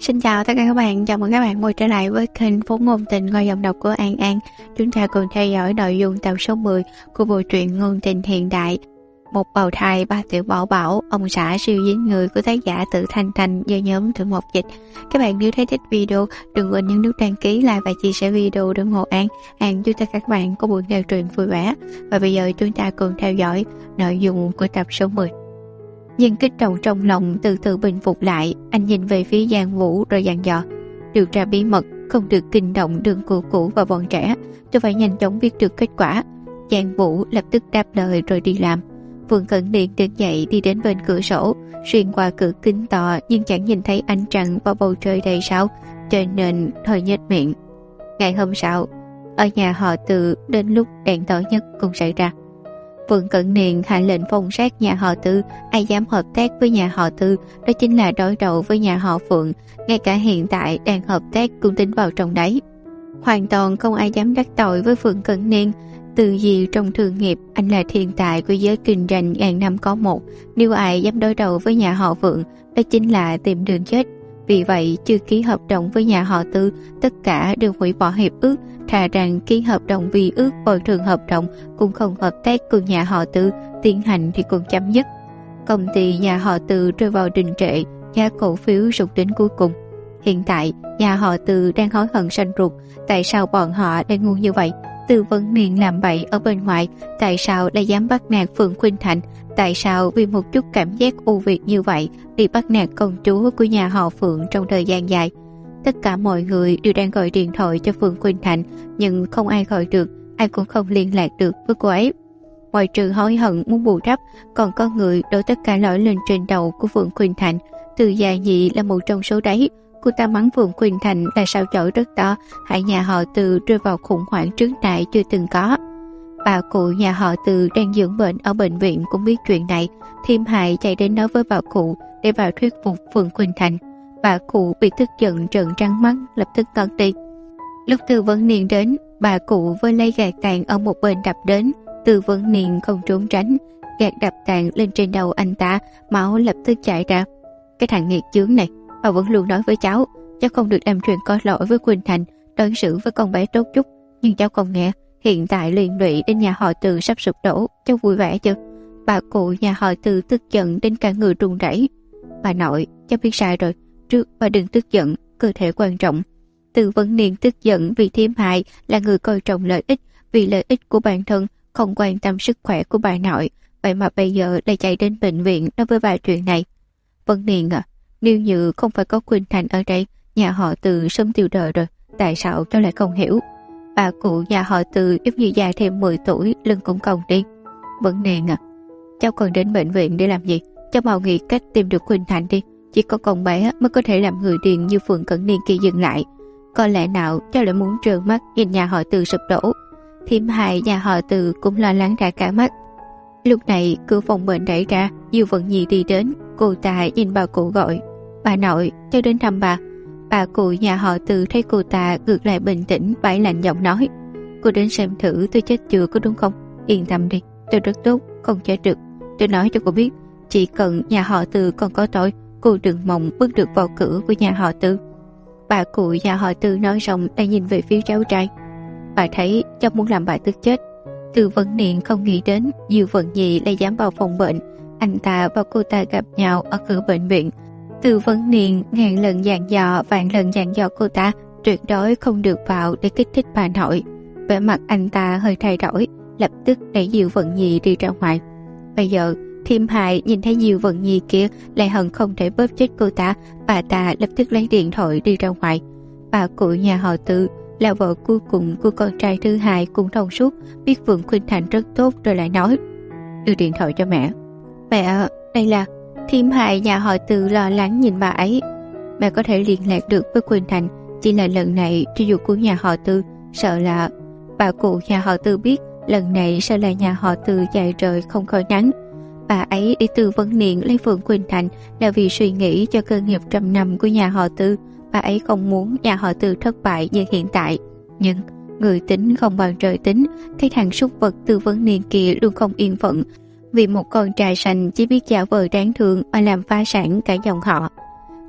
Xin chào tất cả các bạn, chào mừng các bạn quay trở lại với kênh Phố Ngôn Tình qua giọng đọc của An An. Chúng ta cùng theo dõi nội dung tập số 10 của bộ truyện Ngôn Tình Hiện Đại. Một bào thai ba tiểu bảo bảo, ông xã siêu dính người của tác giả Tự Thanh Thanh do nhóm Thượng Mộc Dịch. Các bạn nếu thấy thích video, đừng quên nhấn nút đăng ký, like và chia sẻ video để ủng hộ An chúc tất cả các bạn có buổi nghe truyện vui vẻ. Và bây giờ chúng ta cùng theo dõi nội dung của tập số 10. Nhưng kích động trong lòng từ từ bình phục lại, anh nhìn về phía Giang Vũ rồi dặn dò: điều tra bí mật, không được kinh động Đường Cửu Cửu và bọn trẻ, tôi phải nhanh chóng biết được kết quả. Giang Vũ lập tức đáp lời rồi đi làm. Vương Cẩn Điền đứng dậy đi đến bên cửa sổ, xuyên qua cửa kính to nhưng chẳng nhìn thấy ánh trăng và bầu trời đầy sao, cho nên hơi nhếch miệng. Ngày hôm sau, ở nhà họ Từ đến lúc đèn tối nhất cũng xảy ra. Vương Cẩn Điền hạ lệnh phong sát nhà họ Tư, ai dám hợp tác với nhà họ Tư đó chính là đối đầu với nhà họ Phượng, ngay cả hiện tại đang hợp tác cũng tính vào trong đấy. Hoàn toàn không ai dám đắc tội với Vương Cẩn Điền. Từ gì trong thương nghiệp, anh là thiên tài của giới kinh doanh ngàn năm có một, nếu ai dám đối đầu với nhà họ Phượng đó chính là tìm đường chết. Vì vậy chưa ký hợp đồng với nhà họ Tư, tất cả đều hủy bỏ hiệp ước, thà rằng ký hợp đồng vì ước bồi thường hợp đồng, cũng không hợp tác cùng nhà họ Tư, tiến hành thì cũng chấm dứt. Công ty nhà họ Tư rơi vào đình trệ, giá cổ phiếu sụt đến cuối cùng. Hiện tại nhà họ Tư đang hối hận sanh ruột, tại sao bọn họ lại ngu như vậy? Tư Vấn Niên làm bậy ở bên ngoài, tại sao lại dám bắt nạt Phượng Khuynh Thành? Tại sao vì một chút cảm giác ưu việt như vậy đi bắt nạt công chúa của nhà họ Phượng trong thời gian dài? Tất cả mọi người đều đang gọi điện thoại cho Phượng Khuynh Thành, nhưng không ai gọi được, ai cũng không liên lạc được với cô ấy. Ngoài trừ hối hận muốn bù đắp, còn có người đổ tất cả lỗi lên trên đầu của Phượng Khuynh Thành. Từ Gia Nhị là một trong số đấy. Cô ta mắng Phượng Khuynh Thành là sao chổi rất to, hại nhà họ Từ rơi vào khủng hoảng trước đại chưa từng có. Bà cụ nhà họ Từ đang dưỡng bệnh ở bệnh viện cũng biết chuyện này. Thiêm Hại chạy đến nói với bà cụ để vào thuyết phục Phượng Khuynh Thành. Bà cụ bị tức giận trợn trắng mắt, lập tức tận đi. Lúc Tư Vấn Niên đến, bà cụ với lấy gạt tàn ở một bên đập đến. Tư Vấn Niên không trốn tránh, gạt đập tàn lên trên đầu anh ta, máu lập tức chảy ra. Cái thằng nghiệt chướng này, bà vẫn luôn nói với cháu không được làm chuyện có lỗi với Khuynh Thành, đối xử với con bé tốt chút, nhưng cháu không nghe. Hiện tại liên lụy đến nhà họ Từ sắp sụp đổ, cháu vui vẻ chứ? Bà cụ nhà họ Từ tức giận đến cả người run rẩy. Bà nội, cháu biết sai rồi, trước bà đừng tức giận, cơ thể quan trọng. Tư Vấn Niên tức giận vì Thiêm Hại là người coi trọng lợi ích, vì lợi ích của bản thân, không quan tâm sức khỏe của bà nội, vậy mà bây giờ lại chạy đến bệnh viện nói với bà chuyện này. Vấn Niên à, nếu như không phải có Khuynh Thành ở đây, nhà họ Từ sớm tiêu đời rồi, tại sao cháu lại không hiểu? Bà cụ nhà họ Từ giống như già thêm 10 tuổi, lưng cũng còng đi. Vấn Niên à, cháu còn đến bệnh viện để làm gì? Cháu mau nghĩ cách tìm được Khuynh Thành đi, chỉ có con bé mới có thể làm người điên như Phượng Cẩn Niên kia dừng lại. Có lẽ nào cháu lại muốn trợn mắt nhìn nhà họ Từ sụp đổ? Thiêm Hại nhà họ Từ cũng lo lắng ra cả mắt. Lúc này cửa phòng bệnh đẩy ra, Diêu Vận Nhi đi đến, cô ta nhìn bà cụ gọi: bà nội, cháu đến thăm bà. Bà cụ nhà họ Từ thấy cô ta ngược lại bình tĩnh, bãi lạnh giọng nói: cô đến xem thử tôi chết chưa có đúng không? Yên tâm đi, tôi rất tốt, không chết được. Tôi nói cho cô biết, chỉ cần nhà họ Từ còn có tôi, cô đừng mong bước được vào cửa của nhà họ Từ. Bà cụ nhà họ Từ nói xong đang nhìn về phía cháu trai. Bà thấy cháu muốn làm bà tức chết. Tư Vấn Niên không nghĩ đến Diêu Vận Nhi lại dám vào phòng bệnh. Anh ta và cô ta gặp nhau ở cửa bệnh viện. Tư Vấn Niên ngàn lần dặn dò, vạn lần dặn dò cô ta tuyệt đối không được vào để kích thích bà nội. Vẻ mặt anh ta hơi thay đổi, lập tức đẩy Diêu Vận Nhi đi ra ngoài. Bây giờ Thiêm Hại nhìn thấy Diêu Vận Nhi kia lại hận không thể bóp chết cô ta. Bà ta lập tức lấy điện thoại đi ra ngoài. Bà cụ nhà họ Tư là vợ cuối cùng của con trai thứ hai, cũng thông suốt, biết Phượng Khuynh Thành rất tốt rồi lại nói: đưa điện thoại cho mẹ. Mẹ, đây là... Thiêm Hại nhà họ Từ lo lắng nhìn bà ấy. Mẹ có thể liên lạc được với Khuynh Thành, chỉ là lần này cho dù của nhà họ Tư, sợ là... Bà cụ nhà họ Tư biết lần này sợ là nhà họ Từ dài trời không khỏi nắng. Bà ấy đi Tư Vấn Niên lấy Phượng Khuynh Thành là vì suy nghĩ cho cơ nghiệp trăm năm của nhà họ Tư. Bà ấy không muốn nhà họ Từ thất bại như hiện tại. Nhưng người tính không bằng trời tính, cái thằng súc vật Tư Vấn Niên kia luôn không yên phận, vì một con trai xanh chỉ biết giả vờ đáng thương mà làm phá sản cả dòng họ.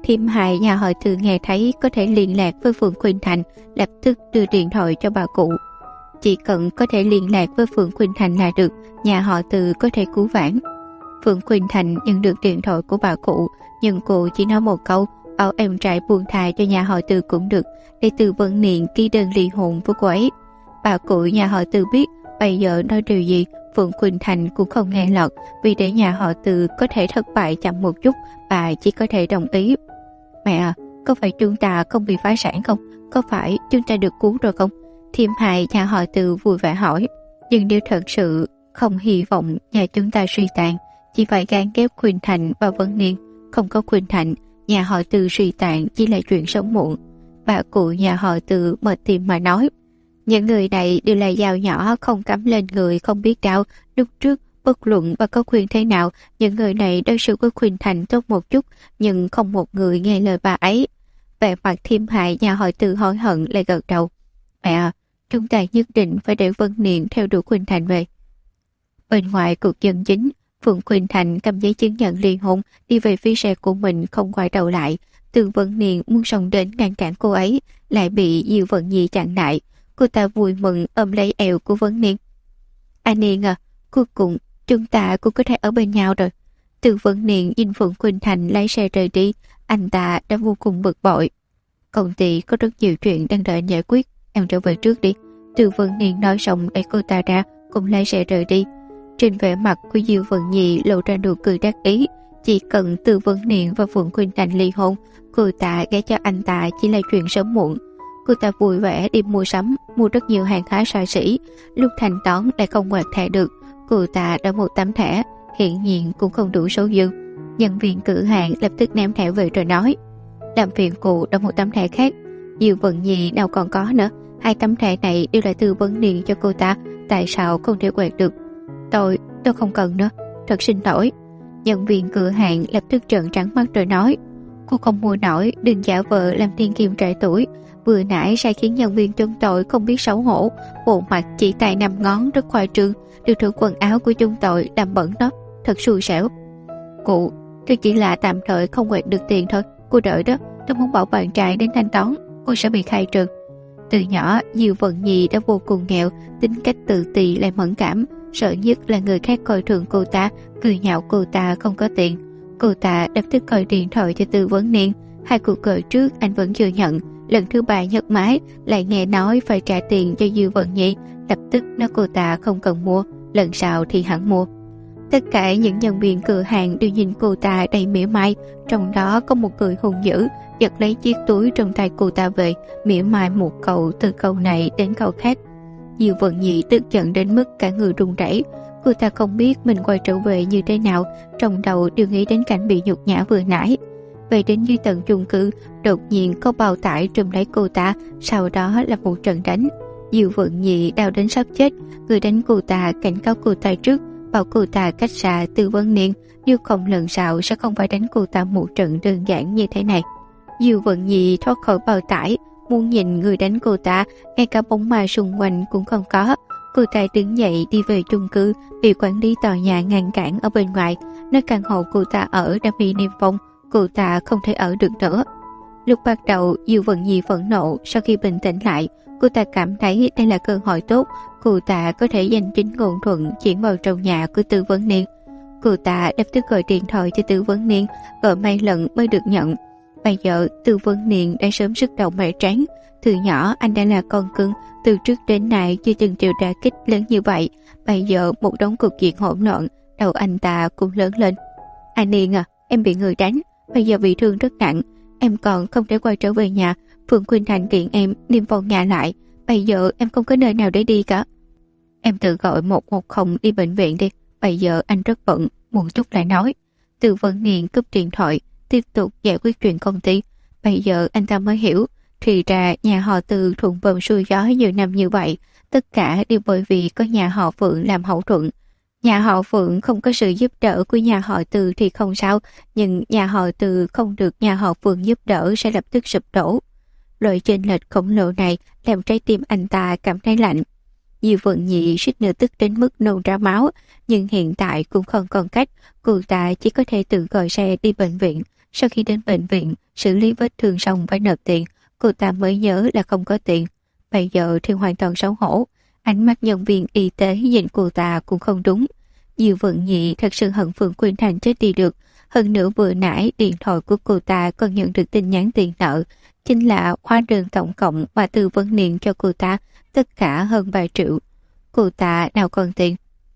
Thiêm hại nhà họ Từ nghe thấy có thể liên lạc với Phượng Khuynh Thành, lập tức đưa điện thoại cho bà cụ. Chỉ cần có thể liên lạc với Phượng Khuynh Thành là được, nhà họ Từ có thể cứu vãn. Phượng Khuynh Thành nhận được điện thoại của bà cụ, nhưng cô chỉ nói một câu, bảo em trai buông tha cho nhà họ Từ cũng được, để Từ Vân Niên ký đơn ly hôn với cô ấy. Bà cụ nhà họ Từ biết bây giờ nói điều gì Phượng Khuynh Thành cũng không nghe lọt, vì để nhà họ Từ có thể thất bại chậm một chút, bà chỉ có thể đồng ý. Mẹ à, có phải chúng ta không bị phá sản không? Có phải chúng ta được cứu rồi không? Thiêm hại nhà họ Từ vui vẻ hỏi. Nhưng nếu thật sự không hy vọng nhà chúng ta suy tàn, chỉ phải gán ghép Khuynh Thành và Vân Niên. Không có Khuynh Thành, nhà họ Từ suy tàn chỉ là chuyện sớm muộn. Bà cụ nhà họ Từ mở tim mà nói. Những người này đều là dao nhỏ không cắm lên người không biết đau. Lúc trước bất luận bà có khuyên thế nào, những người này đối xử với Khuynh Thành tốt một chút, nhưng không một người nghe lời bà ấy. Vẻ mặt Thiêm hại nhà họ Từ hối hận lại gật đầu. Mẹ à, chúng ta nhất định phải để Vân Niên theo đuổi Khuynh Thành về. Bên ngoài cuộc dân chính, Phượng Khuynh Thành cầm giấy chứng nhận ly hôn đi về phía xe của mình không quay đầu lại. Từ Vân Niên muốn xông đến ngăn cản cô ấy, lại bị Diêu Vận Nhi chặn lại. Cô ta vui mừng ôm lấy eo của Vân Niên. Anh Niên à, cuối cùng chúng ta cũng có thể ở bên nhau rồi. Từ Vân Niên nhìn Phượng Khuynh Thành lái xe rời đi, anh ta đã vô cùng bực bội. Công ty có rất nhiều chuyện đang đợi anh giải quyết, em trở về trước đi. Từ Vân Niên nói xong đẩy cô ta ra, cùng lái xe rời đi. Trên vẻ mặt của Diêu Vận Nhi lộ ra nụ cười đắc ý. Chỉ cần Từ Vân Niên và Phượng Khuynh Thành ly hôn, cô ta gả cho anh ta chỉ là chuyện sớm muộn. Cô ta vui vẻ đi mua sắm, mua rất nhiều hàng hóa xa xỉ. Lúc thanh toán lại không quẹt thẻ được, cô ta đã một tấm thẻ, hiện nhiên cũng không đủ số dư. Nhân viên cửa hàng lập tức ném thẻ về rồi nói, làm phiền cụ đã một tấm thẻ khác. Diêu Vận Nhi nào còn có nữa, 2 tấm thẻ này đều là Từ Vân Niên cho cô ta, tại sao không thể quẹt được? Tôi không cần nữa, thật xin lỗi. Nhân viên cửa hàng lập tức trợn trắng mắt rồi nói, cô không mua nổi, đừng giả vờ làm thiên kim trẻ tuổi. Vừa nãy sai khiến nhân viên chúng tôi không biết xấu hổ, bộ mặt chỉ tay 5 ngón rất khoa trương, được thử quần áo của chúng tôi làm bẩn đó, thật xui xẻo. Cụ, tôi chỉ là tạm thời không quẹt được tiền thôi, cô đợi đó, tôi muốn bảo bạn trai đến thanh toán, cô sẽ bị khai trừ. Từ nhỏ, Diêu Vận Nhi đã vô cùng nghèo, tính cách tự ti lại mẫn cảm, sợ nhất là người khác coi thường cô ta, cười nhạo cô ta không có tiền. Cô ta lập tức gọi điện thoại cho Từ Vân Niên, 2 cuộc gọi trước anh vẫn chưa nhận, lần thứ 3 nhấc máy lại nghe nói phải trả tiền cho Diêu Vận Nhi, lập tức nói cô ta không cần mua, lần sau thì hẳn mua. Tất cả những nhân viên cửa hàng đều nhìn cô ta đầy mỉa mai, trong đó có một người hung dữ, giật lấy chiếc túi trong tay cô ta về, mỉa mai một câu từ câu này đến câu khác. Diêu Vận Nhi tức giận đến mức cả người run rẩy. Cô ta không biết mình quay trở về như thế nào, trong đầu đều nghĩ đến cảnh bị nhục nhã vừa nãy. Về đến dưới tầng chung cư, đột nhiên có bao tải trùm lấy cô ta, sau đó là một trận đánh. Diêu Vận Nhi đau đến sắp chết, người đánh cô ta cảnh cáo cô ta trước, bảo cô ta cách xa Từ Vân Niên, nếu không lần sau sẽ không phải đánh cô ta một trận đơn giản như thế này. Diêu Vận Nhi thoát khỏi bao tải, muốn nhìn người đánh cô ta, ngay cả bóng ma xung quanh cũng không có. Cô ta đứng dậy đi về chung cư, bị quản lý tòa nhà ngăn cản ở bên ngoài, nơi căn hộ cô ta ở đã bị niêm phong, cô ta không thể ở được nữa. Lúc bắt đầu, Diêu Vận Nhi phẫn nộ, sau khi bình tĩnh lại, cô ta cảm thấy đây là cơ hội tốt, cô ta có thể danh chính ngôn thuận chuyển vào trong nhà của Từ Vân Niên. Cô ta lập tức gọi điện thoại cho Từ Vân Niên, gọi mấy lần mới được nhận. Bây giờ Từ Vân Niên đã sớm sức đầu mẻ trán. Từ nhỏ anh đã là con cưng, từ trước đến nay chưa từng chịu đả kích lớn như vậy. Bây giờ một đống cục diện hỗn loạn, đầu anh ta cũng lớn lên. Anh Niên à, em bị người đánh, bây giờ bị thương rất nặng, em còn không thể quay trở về nhà. Phượng Khuynh Thành kiện em niêm phong nhà lại, bây giờ em không có nơi nào để đi cả. Em tự gọi 110 đi bệnh viện đi, bây giờ anh rất bận, một chút lại nói. Từ Vân Niên cúp điện thoại, tiếp tục giải quyết chuyện công ty. Bây giờ anh ta mới hiểu, thì ra nhà họ Từ thuận bờm xuôi gió nhiều năm như vậy, tất cả đều bởi vì có nhà họ Phượng làm hậu thuẫn. Nhà họ Phượng không có sự giúp đỡ của nhà họ Từ thì không sao, nhưng nhà họ Từ không được nhà họ Phượng giúp đỡ sẽ lập tức sụp đổ. Loại chênh lệch khổng lồ này làm trái tim anh ta cảm thấy lạnh. Diêu Vận Nhi suýt nữa tức đến mức nôn ra máu, nhưng hiện tại cũng không còn cách, cô ta chỉ có thể tự gọi xe đi bệnh viện. Sau khi đến bệnh viện, xử lý vết thương xong phải nộp tiền, cô ta mới nhớ là không có tiền. Bây giờ thì hoàn toàn xấu hổ. Ánh mắt nhân viên y tế nhìn cô ta cũng không đúng. Diêu Vận Nhị thật sự hận Phượng Khuynh Thành chết đi được. Hơn nữa vừa nãy điện thoại của cô ta còn nhận được tin nhắn tiền nợ, chính là hóa đơn tổng cộng mà Từ Vân Niên cho cô ta, tất cả hơn 3 triệu. Cô ta nào còn tiền.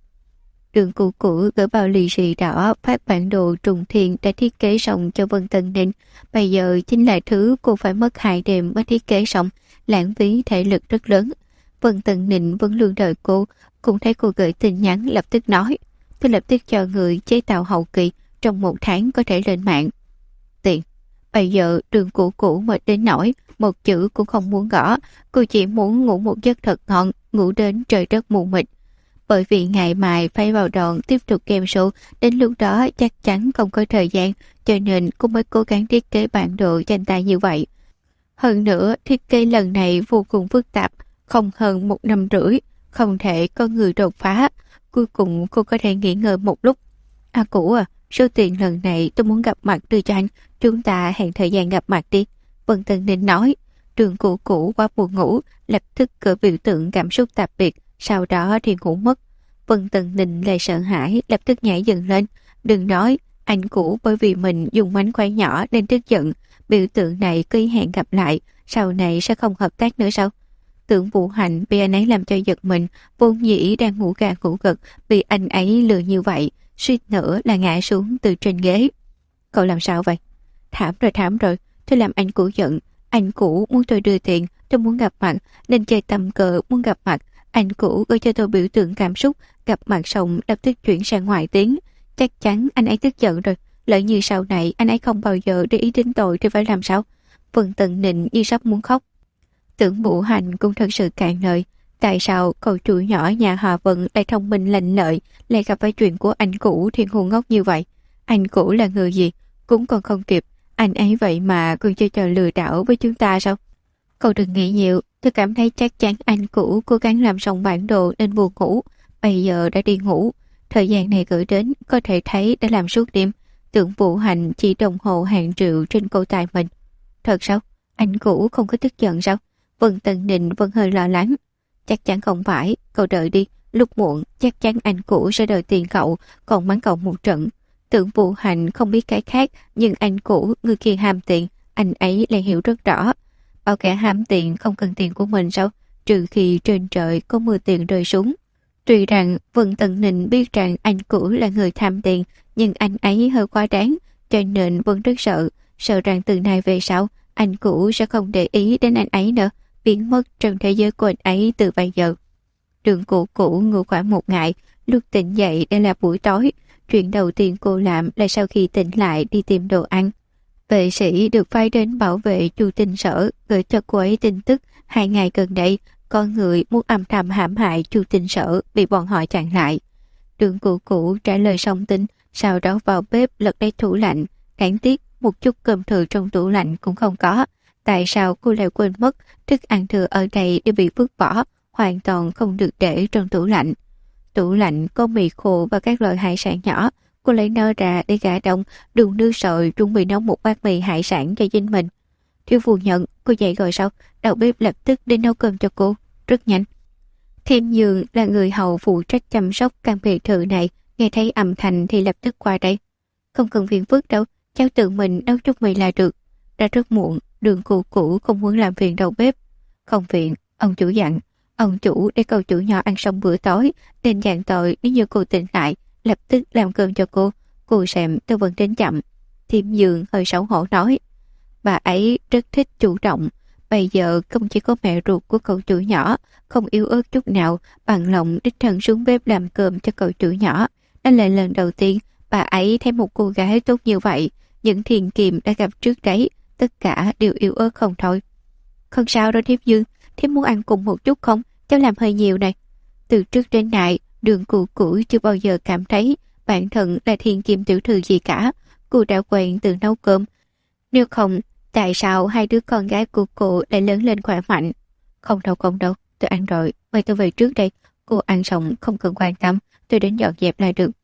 Đường Cũ Cũ gửi bao lì xì đỏ phát bản đồ trùng thiền đã thiết kế xong cho Vân Tân Ninh. Bây giờ chính là thứ cô phải mất 2 đêm mới thiết kế xong, lãng phí thể lực rất lớn. Vân Tân Ninh vẫn luôn đợi cô, cũng thấy cô gửi tin nhắn lập tức nói. Tôi lập tức cho người chế tạo hậu kỳ, trong 1 tháng có thể lên mạng. Tiền. Bây giờ Đường Cũ Cũ mệt đến nỗi một chữ cũng không muốn gõ, cô chỉ muốn ngủ một giấc thật ngon, ngủ đến trời đất mù mịt. Bởi vì ngày mai phải vào đoàn tiếp tục game show, đến lúc đó chắc chắn không có thời gian, cho nên cô mới cố gắng thiết kế bản đồ tranh tài như vậy. Hơn nữa, thiết kế lần này vô cùng phức tạp, không hơn 1 năm rưỡi, không thể có người đột phá. Cuối cùng cô có thể nghỉ ngơi một lúc. Cũ à, số tiền lần này tôi muốn gặp mặt đưa cho anh, chúng ta hẹn thời gian gặp mặt đi. Vân Tân Ninh nói. Đường Cũ Cũ quá buồn ngủ, lập tức cỡ biểu tượng cảm xúc tạp biệt, sau đó thì ngủ mất. Vân Tân Ninh lại sợ hãi, lập tức nhảy dần lên. Đừng nói, anh Cũ bởi vì mình dùng mánh khóe nhỏ nên tức giận. Biểu tượng này cứ hẹn gặp lại, sau này sẽ không hợp tác nữa sao? Tưởng Vũ Hạnh bị anh ấy làm cho giật mình, vốn dĩ đang ngủ gà ngủ gật, bị anh ấy lừa như vậy, suýt nữa là ngã xuống từ trên ghế. Cậu làm sao vậy? Thảm rồi, tôi làm anh Cũ giận. Anh Cũ muốn tôi đưa tiền, tôi muốn gặp mặt, nên chơi tầm cờ muốn gặp mặt. Anh Cũ gửi cho tôi biểu tượng cảm xúc, gặp mặt xong lập tức chuyển sang ngoại tiếng. Chắc chắn anh ấy tức giận rồi, lỡ như sau này anh ấy không bao giờ để ý đến tôi thì phải làm sao? Vân Tân Ninh như sắp muốn khóc. Tưởng Vũ Hành cũng thật sự cạn lời. Tại sao cậu chủ nhỏ nhà họ Vân lại thông minh lanh lợi, lại gặp phải chuyện của anh Cũ thì ngu ngốc như vậy? Anh Cũ là người gì? Cũng còn không kịp. Anh ấy vậy mà còn chơi trò lừa đảo với chúng ta sao? Cậu đừng nghĩ nhiều. Tôi cảm thấy chắc chắn anh Cũ cố gắng làm xong bản đồ nên buồn ngủ. Bây giờ đã đi ngủ. Thời gian này gửi đến có thể thấy đã làm suốt đêm. Tưởng Vũ Hành chỉ đồng hồ hàng triệu trên cổ tay mình. Thật sao? Anh Cũ không có tức giận sao? Vân Tân Ninh vẫn hơi lo lắng. Chắc chắn không phải, cậu đợi đi, lúc muộn chắc chắn anh Cũ sẽ đòi tiền cậu, còn mắng cậu một trận. Tưởng Vũ Hành không biết cái khác, nhưng anh Cũ, người kia ham tiền, anh ấy lại hiểu rất rõ. Bao kẻ ham tiền không cần tiền của mình sao? Trừ khi trên trời có mưa tiền rơi xuống. Tuy rằng Vân Tân Ninh biết rằng anh Cũ là người tham tiền, nhưng anh ấy hơi quá đáng, cho nên vẫn rất sợ rằng từ nay về sau, anh Cũ sẽ không để ý đến anh ấy nữa, biến mất trong thế giới của anh ấy từ bây giờ. Đường Cũ Cũ ngủ khoảng 1 ngày, lúc tỉnh dậy đã là buổi tối. Chuyện đầu tiên cô làm là sau khi tỉnh lại đi tìm đồ ăn. Vệ sĩ được phái đến bảo vệ Chu Tinh Sở, gửi cho cô ấy tin tức 2 ngày gần đây có người muốn âm thầm hãm hại Chu Tinh Sở bị bọn họ chặn lại. Đường Cũ Cũ trả lời xong tin, sau đó vào bếp lật đáy tủ lạnh. Đáng tiếc một chút cơm thừa trong tủ lạnh cũng không có. Tại sao cô lại quên mất thức ăn thừa ở đây đều bị vứt bỏ, hoàn toàn không được để trong tủ lạnh. Tủ lạnh có mì khô và các loại hải sản nhỏ. Cô lấy nơ ra để gà đông, đun nước sôi, chuẩn bị nấu một bát mì hải sản cho chính mình. Thiếu phu nhận, cô dậy rồi sao? Đầu bếp lập tức đến nấu cơm cho cô, rất nhanh. Thiêm Dương là người hầu phụ trách chăm sóc căn biệt thự này, nghe thấy âm thanh thì lập tức qua đây. Không cần phiền phức đâu, cháu tự mình nấu chút mì là được. Đã rất muộn, Đường Cũ Cũ không muốn làm phiền đầu bếp. Không phiền, ông chủ dặn. Ông chủ để cậu chủ nhỏ ăn xong bữa tối, nên dặn tội nếu như cô tỉnh lại, lập tức làm cơm cho cô. Cô xem tôi vẫn đến chậm. Thiêm Dương hơi xấu hổ nói. Bà ấy rất thích chủ động. Bây giờ không chỉ có mẹ ruột của cậu chủ nhỏ, không yếu ớt chút nào, bằng lòng đích thân xuống bếp làm cơm cho cậu chủ nhỏ. Đó là lần đầu tiên bà ấy thấy một cô gái tốt như vậy. Những thiền kiềm đã gặp trước đấy, tất cả đều yếu ớt không thôi. Không sao đâu Thiếp Dương, Thiếp muốn ăn cùng một chút không? Cháu làm hơi nhiều này. Từ trước đến nay, Đường Cũ Cũ chưa bao giờ cảm thấy bản thân là thiên kim tiểu thư gì cả. Cô đã quen từ nấu cơm. Nếu không, tại sao 2 đứa con gái của cô lại lớn lên khỏe mạnh? Không đâu, tôi ăn rồi, mời tôi về trước đây. Cô ăn xong không cần quan tâm, tôi đến dọn dẹp là được.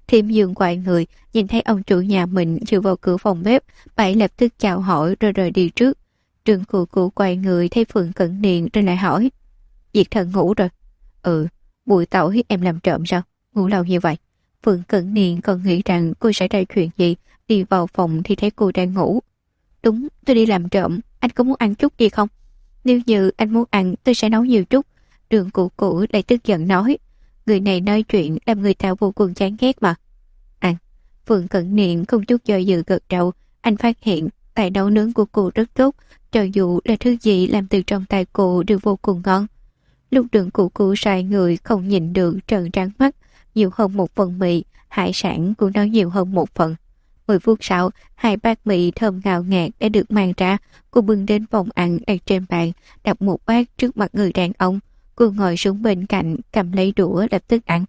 Thiêm Dương quay người, nhìn thấy ông chủ nhà mình dựa vào cửa phòng bếp, bà ấy lập tức chào hỏi rồi rời đi trước. Đường Cụ Cụ quay người thấy Phượng Cận Niên rồi lại hỏi: Diệt Thần ngủ rồi? Ừ, buổi tối em làm trộm sao? Ngủ lâu như vậy. Phượng Cận Niên còn nghĩ rằng cô sẽ ra chuyện gì, đi vào phòng thì thấy cô đang ngủ. Đúng, tôi đi làm trộm, anh có muốn ăn chút gì không? Nếu như anh muốn ăn tôi sẽ nấu nhiều chút. Đường Cụ Cụ lại tức giận nói: Người này nói chuyện làm người ta vô cùng chán ghét mà. Ăn. Phượng Cận Niên không chút do dự gật đầu. Anh phát hiện tài nấu nướng của cô rất tốt, cho dù là thứ gì làm từ trong tay cô đều vô cùng ngon. Lúc Đường Cụ Cụ sai người không nhìn được trợn trắng mắt, nhiều hơn một phần mì, hải sản cũng nói nhiều hơn một phần. 10 phút sau, 2 bát mì thơm ngào ngạt đã được mang ra. Cô bưng đến phòng ăn đặt trên bàn, đặt một bát trước mặt người đàn ông. Cô ngồi xuống bên cạnh, cầm lấy đũa lập tức ăn.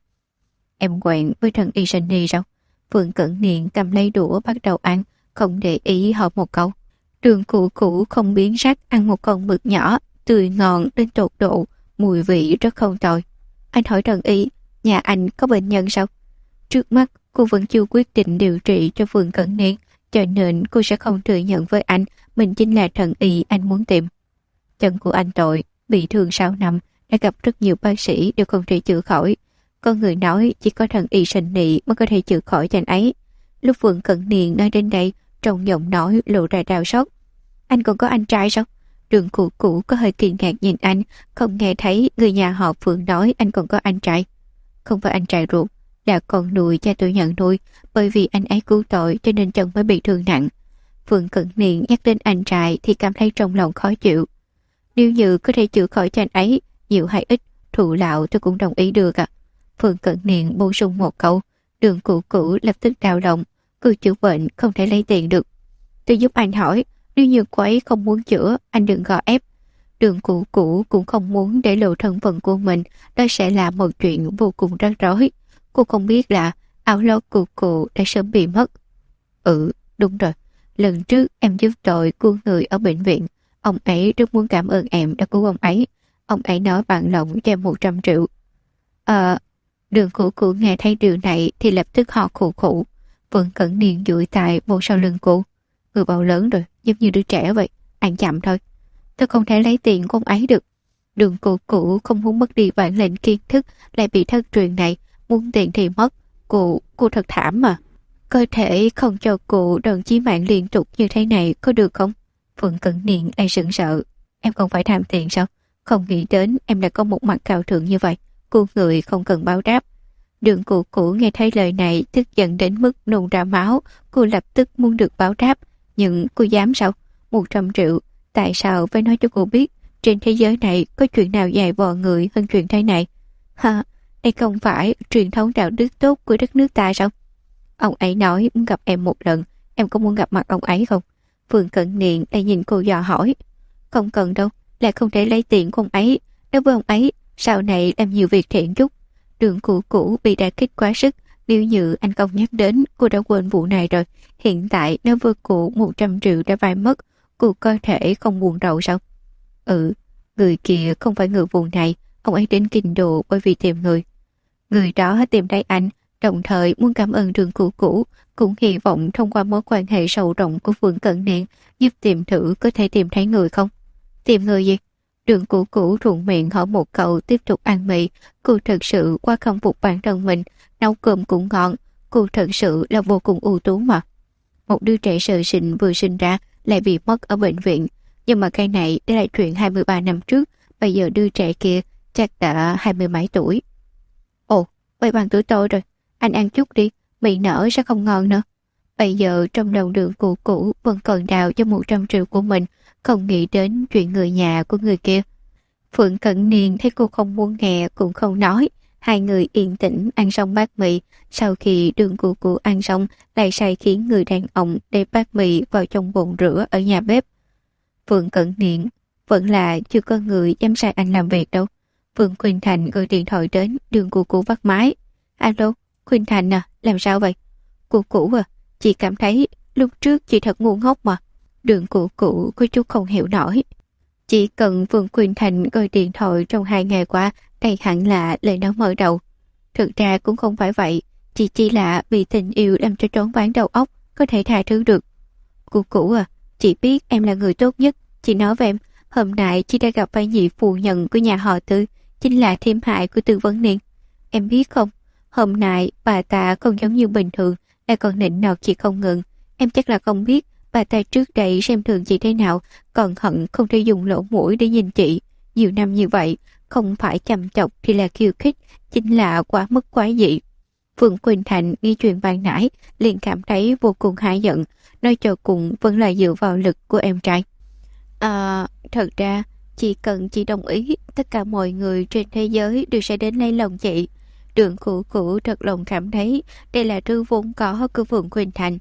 Em quen với Trần Y Sinh đi sao? Phượng Cận Niên cầm lấy đũa bắt đầu ăn, không để ý hỏi một câu. Đường Cụ Cụ không biến sắc ăn một con mực nhỏ, tươi ngon đến tột độ, mùi vị rất không tồi. Anh hỏi Trần Y, nhà anh có bệnh nhân sao? Trước mắt, cô vẫn chưa quyết định điều trị cho Phượng Cận Niên, cho nên cô sẽ không thừa nhận với anh mình chính là Trần Y anh muốn tìm. Chân của anh tội, bị thương 6 năm, đã gặp rất nhiều bác sĩ đều không thể chữa khỏi. Có người nói chỉ có Trần Y Sinh Nị mới có thể chữa khỏi cho anh ấy. Lúc Phượng Cận Niên nói đến đây, trong giọng nói lộ ra đau xót. Anh còn có anh trai sao? Đường Cụ Cụ có hơi kinh ngạc nhìn anh, không nghe thấy người nhà họ Phượng nói anh còn có anh trai. Không phải anh trai ruột, là con nuôi cha tôi nhận nuôi, bởi vì anh ấy cứu tội cho nên chân mới bị thương nặng. Phượng Cận Niên nhắc đến anh trai thì cảm thấy trong lòng khó chịu. Nếu như có thể chữa khỏi cho anh ấy, nhiều hay ít, thù lão tôi cũng đồng ý được ạ. Phượng Cận Niên bổ sung một câu. Đường Cụ Cụ lập tức đau lòng, cứ chữa bệnh không thể lấy tiền được. Tôi giúp anh hỏi, nếu như cô ấy không muốn chữa, anh đừng gò ép. Đường Cụ Cụ cũng không muốn để lộ thân phận của mình, đó sẽ là một chuyện vô cùng rắc rối. Cô không biết là áo lót của cụ đã sớm bị mất. Ừ, đúng rồi. Lần trước em giúp tội cứu người ở bệnh viện. Ông ấy rất muốn cảm ơn em đã cứu ông ấy. Ông ấy nói bạn lòng cho em 100 triệu. Đường Cụ Cụ nghe thấy điều này thì lập tức ho khụ khụ. Phượng Cận Niên duỗi tay vô sau lưng cô. Người bao lớn rồi, giống như đứa trẻ vậy. Ăn chậm thôi. Tôi không thể lấy tiền của ông ấy được. Đường Cụ Cụ không muốn mất đi bản lĩnh kiến thức, lại bị thất truyền này. Muốn tiền thì mất. Cô thật thảm mà. Cơ thể không cho cụ đòn chí mạng liên tục như thế này có được không? Phượng Cận Niên lại sững sợ. Em không phải tham tiền sao? Không nghĩ đến em đã có một mặt cao thượng như vậy. Cô người không cần báo đáp. Đường Cụ Cụ nghe thấy lời này tức giận đến mức nôn ra máu. Cô lập tức muốn được báo đáp. Nhưng cô dám sao? 100 triệu. Tại sao phải nói cho cô biết trên thế giới này có chuyện nào dài vò người hơn chuyện thế này? Ha, đây không phải truyền thống đạo đức tốt của đất nước ta sao? Ông ấy nói muốn gặp em một lần. Em có muốn gặp mặt ông ấy không? Phượng Cận Niên lại nhìn cô dò hỏi. Không cần đâu, là không thể lấy tiền của ông ấy. Đối với ông ấy, sau này làm nhiều việc thiện chút. Đường Cụ Cụ bị đả kích quá sức. Nếu như anh không nhắc đến, cô đã quên vụ này rồi. Hiện tại nếu với cụ 100 triệu đã vai mất, cô có thể không buồn rầu sao? Ừ, người kia không phải người vùng này. Ông ấy đến Kinh Đô bởi vì tìm người. Người đó tìm thấy anh, đồng thời muốn cảm ơn Đường Cụ Cụ, cũng hy vọng thông qua mối quan hệ sâu rộng của Phượng Cận Niên giúp tìm thử có thể tìm thấy người không. Tìm người gì? Đường Cụ Cụ thuận miệng hỏi một câu tiếp tục ăn mì. Cô thật sự quá khâm phục bản thân mình, nấu cơm cũng ngon. Cô thật sự là vô cùng ưu tú mà. Một đứa trẻ sơ sinh vừa sinh ra lại bị mất ở bệnh viện. Nhưng mà cái này đã là chuyện 23 năm trước. Bây giờ đứa trẻ kia chắc đã 20 mấy tuổi. Ồ, vậy bằng tuổi tôi rồi. Anh ăn chút đi, mì nở sẽ không ngon nữa. Bây giờ trong đầu Đường Cụ Cụ vẫn còn đào cho 100 triệu của mình, không nghĩ đến chuyện người nhà của người kia. Phượng Cận Niên thấy cô không muốn nghe cũng không nói. Hai người yên tĩnh ăn xong bát mì. Sau khi Đường Cụ Cụ ăn xong, lại sai khiến người đàn ông để bát mì vào trong bồn rửa ở nhà bếp. Phượng Cận Niên vẫn là chưa có người dám sai anh làm việc đâu. Phượng Khuynh Thành gọi điện thoại đến. Đường Cụ Cụ bắt máy. Alo, Khuynh Thành à, làm sao vậy? Cụ Cụ à, chị cảm thấy lúc trước chị thật ngu ngốc mà. Đường Cụ Cụ có chút không hiểu nổi. Chỉ cần Phượng Khuynh Thành gọi điện thoại trong 2 ngày qua, đây hẳn là lời nói mở đầu. Thực ra cũng không phải vậy. Chị chỉ là vì tình yêu làm cho choáng váng đầu óc, có thể tha thứ được. Cô cũ à, chị biết em là người tốt nhất. Chị nói với em, hôm nay chị đã gặp phải nhị phu nhân của nhà họ Tư, chính là thêm hại của Tư Vấn Niên. Em biết không, hôm nay bà ta không giống như bình thường, lại còn nịnh nọt chị không ngừng. Em chắc là không biết bà ta trước đây xem thường chị thế nào, còn hận không thể dùng lỗ mũi để nhìn chị. Nhiều năm như vậy, không phải chăm chọc thì là khiêu khích, chính là quá mức quá dị. Phượng Quỳnh Thành nghe chuyện ban nãy liền cảm thấy vô cùng hả giận, nói cho cùng vẫn là dựa vào lực của em trai. Thật ra chỉ cần chị đồng ý, tất cả mọi người trên thế giới đều sẽ đến lấy lòng chị. Đường Cửu Cửu thật lòng cảm thấy đây là thứ vốn có của Phượng Quỳnh Thành.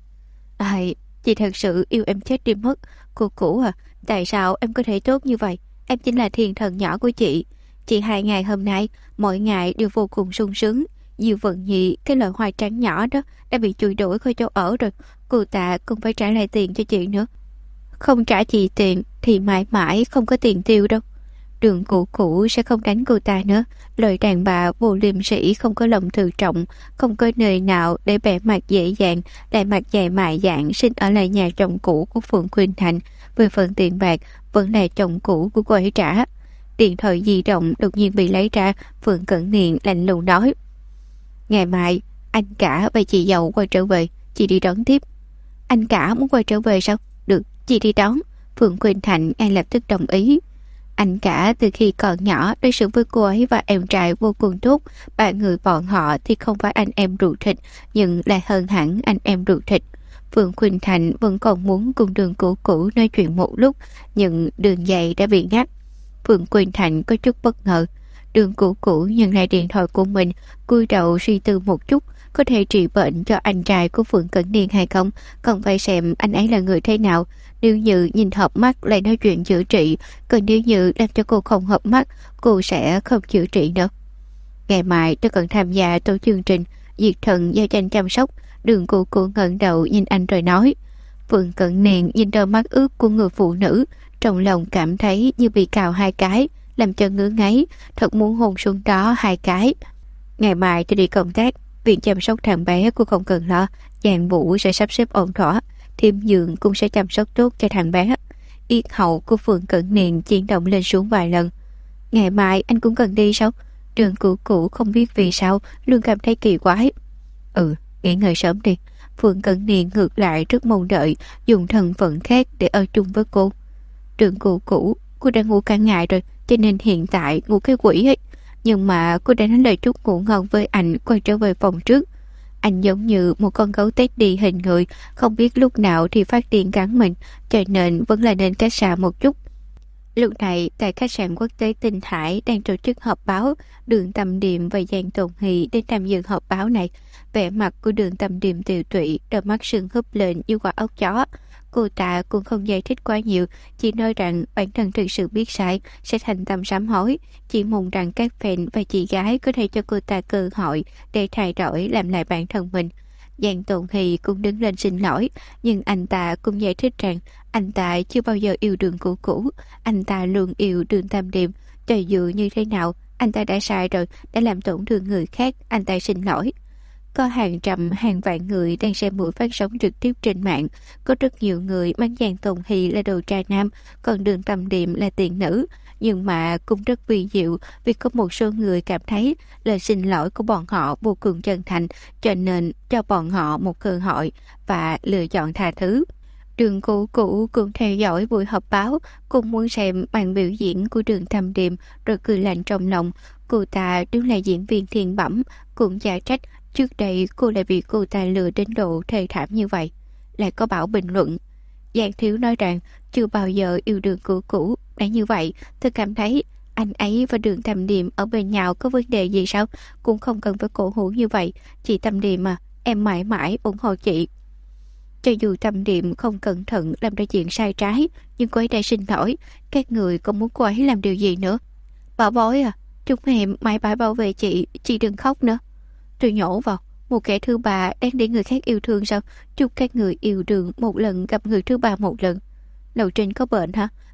Chị thật sự yêu em chết đi mất. Cô Cửu à, tại sao em có thể tốt như vậy? Em chính là thiên thần nhỏ của chị. Chị 2 ngày hôm nay, mỗi ngày đều vô cùng sung sướng. Diệu Vận Nhi, cái loại hoa trắng nhỏ đó, đã bị chùi đuổi khỏi chỗ ở rồi. Cô ta cũng phải trả lại tiền cho chị nữa. Không trả chị tiền thì mãi mãi không có tiền tiêu đâu. Đường Cửu Cửu sẽ không đánh cô ta nữa. Lời đàn bà vô liêm sỉ, không có lòng tự trọng, không có nơi nào để bẻ mặt dễ dàng, lại mặt dày mại dạng sinh ở lại nhà chồng cũ của Phượng Quỳnh Thành. Về phần tiền bạc vẫn là chồng cũ của cô ấy trả. Điện thoại di động đột nhiên bị lấy ra. Phượng Cẩn Niên lạnh lùng nói, ngày mai anh cả và chị dâu quay trở về, chị đi đón tiếp. Anh cả muốn quay trở về sao? Được, chị đi đón. Phượng Quỳnh Thành ngay lập tức đồng ý. Anh cả từ khi còn nhỏ đối xử với cô ấy và em trai vô cùng tốt. Ba người bọn họ thì không phải anh em ruột thịt, nhưng lại hơn hẳn anh em ruột thịt. Phượng Quỳnh Thành vẫn còn muốn cùng Đường Cửu Cửu nói chuyện một lúc, nhưng đường dây đã bị ngắt. Phượng Quỳnh Thành có chút bất ngờ. Đường Cửu Cửu nhận lại điện thoại của mình, cúi đầu suy tư một chút. Có thể trị bệnh cho anh trai của Phượng Cẩn Niên hay không, còn phải xem anh ấy là người thế nào. Nếu như nhìn hợp mắt lại nói chuyện chữa trị, còn nếu như làm cho cô không hợp mắt, cô sẽ không chữa trị nữa. Ngày mai tôi cần tham gia tổ chương trình diệt thần do tranh chăm sóc. Đường Cửu Cửu ngẩng đầu nhìn anh rồi nói. Phượng Cẩn Niên nhìn đôi mắt ướt của người phụ nữ, trong lòng cảm thấy như bị cào 2 cái, làm cho ngứa ngáy, thật muốn hôn xuống đó 2 cái. Ngày mai tôi đi công tác, viện chăm sóc thằng bé cô không cần lo, Giang Vũ sẽ sắp xếp ổn thỏa, Thiêm Dượng cũng sẽ chăm sóc tốt cho thằng bé. Yết hầu của Phượng Cẩn Niên chuyển động lên xuống vài lần. Ngày mai anh cũng cần đi sao? Đường Cửu Cửu không biết vì sao luôn cảm thấy kỳ quái. Nghỉ ngơi sớm đi. Phượng Cẩn Niên ngược lại rất mong đợi dùng thân phận khác để ở chung với cô. Đường Cửu Cửu, cô đã ngủ cả ngày rồi, cho nên hiện tại ngủ cái quỷ ấy. Nhưng mà cô đã nói lời chúc ngủ ngon với anh, quay trở về phòng trước. Anh giống như một con gấu tét đi hình người, không biết lúc nào thì phát điên cắn mình, cho nên vẫn là nên cách xa một chút. Lúc này, tại khách sạn quốc tế Tinh Hải đang tổ chức họp báo. Đường Tâm Điềm và Giang Tồn Hỷ đến tham dự họp báo này. Vẻ mặt của Đường Tâm Điềm tiều tụy, đôi mắt sưng húp lên như quả ốc chó. Cô ta cũng không giải thích quá nhiều, chỉ nói rằng bản thân thực sự biết sai, sẽ thành tâm sám hối. Chỉ mong rằng các fan và chị gái có thể cho cô ta cơ hội để thay đổi làm lại bản thân mình. Giang Tồn Hỷ cũng đứng lên xin lỗi, nhưng anh ta cũng giải thích rằng anh ta chưa bao giờ yêu Đường Cửu Cửu, anh ta luôn yêu Đường Tâm Điềm. Cho dù như thế nào, anh ta đã sai rồi, đã làm tổn thương người khác, anh ta xin lỗi. Có hàng trăm hàng vạn người đang xem buổi phát sóng trực tiếp trên mạng. Có rất nhiều người mang Giang Tồn Hỷ là đồ trai nam, còn Đường Tâm Điềm là tiền nữ. Nhưng mà cũng rất vi diệu vì có một số người cảm thấy lời xin lỗi của bọn họ vô cùng chân thành, cho nên cho bọn họ một cơ hội và lựa chọn tha thứ. Đường Cửu Cửu cũng theo dõi buổi họp báo, cũng muốn xem màn biểu diễn của Đường Tâm Điềm, rồi cười lạnh trong lòng. Cô ta đúng là diễn viên thiên bẩm, cũng chả trách trước đây cô lại bị cô ta lừa đến độ thê thảm như vậy. Lại có bảo bình luận, Giang Thiếu nói rằng chưa bao giờ yêu Đường Cửu Cửu. Đã như vậy, tôi cảm thấy anh ấy và Đường Tâm Điềm ở bên nhau có vấn đề gì sao? Cũng không cần phải cổ hủ như vậy. Chị Tâm Điềm à, em mãi mãi ủng hộ chị. Cho dù Tâm Điềm không cẩn thận làm ra chuyện sai trái, nhưng cô ấy đã xin lỗi. Các người còn muốn cô ấy làm điều gì nữa? Bảo bối à, chúc em mãi mãi bảo vệ chị đừng khóc nữa. Tôi nhổ vào, một kẻ thứ ba đang để người khác yêu thương sao? Chúc các người yêu đương một lần, gặp người thứ ba một lần. Lầu Trinh có bệnh hả?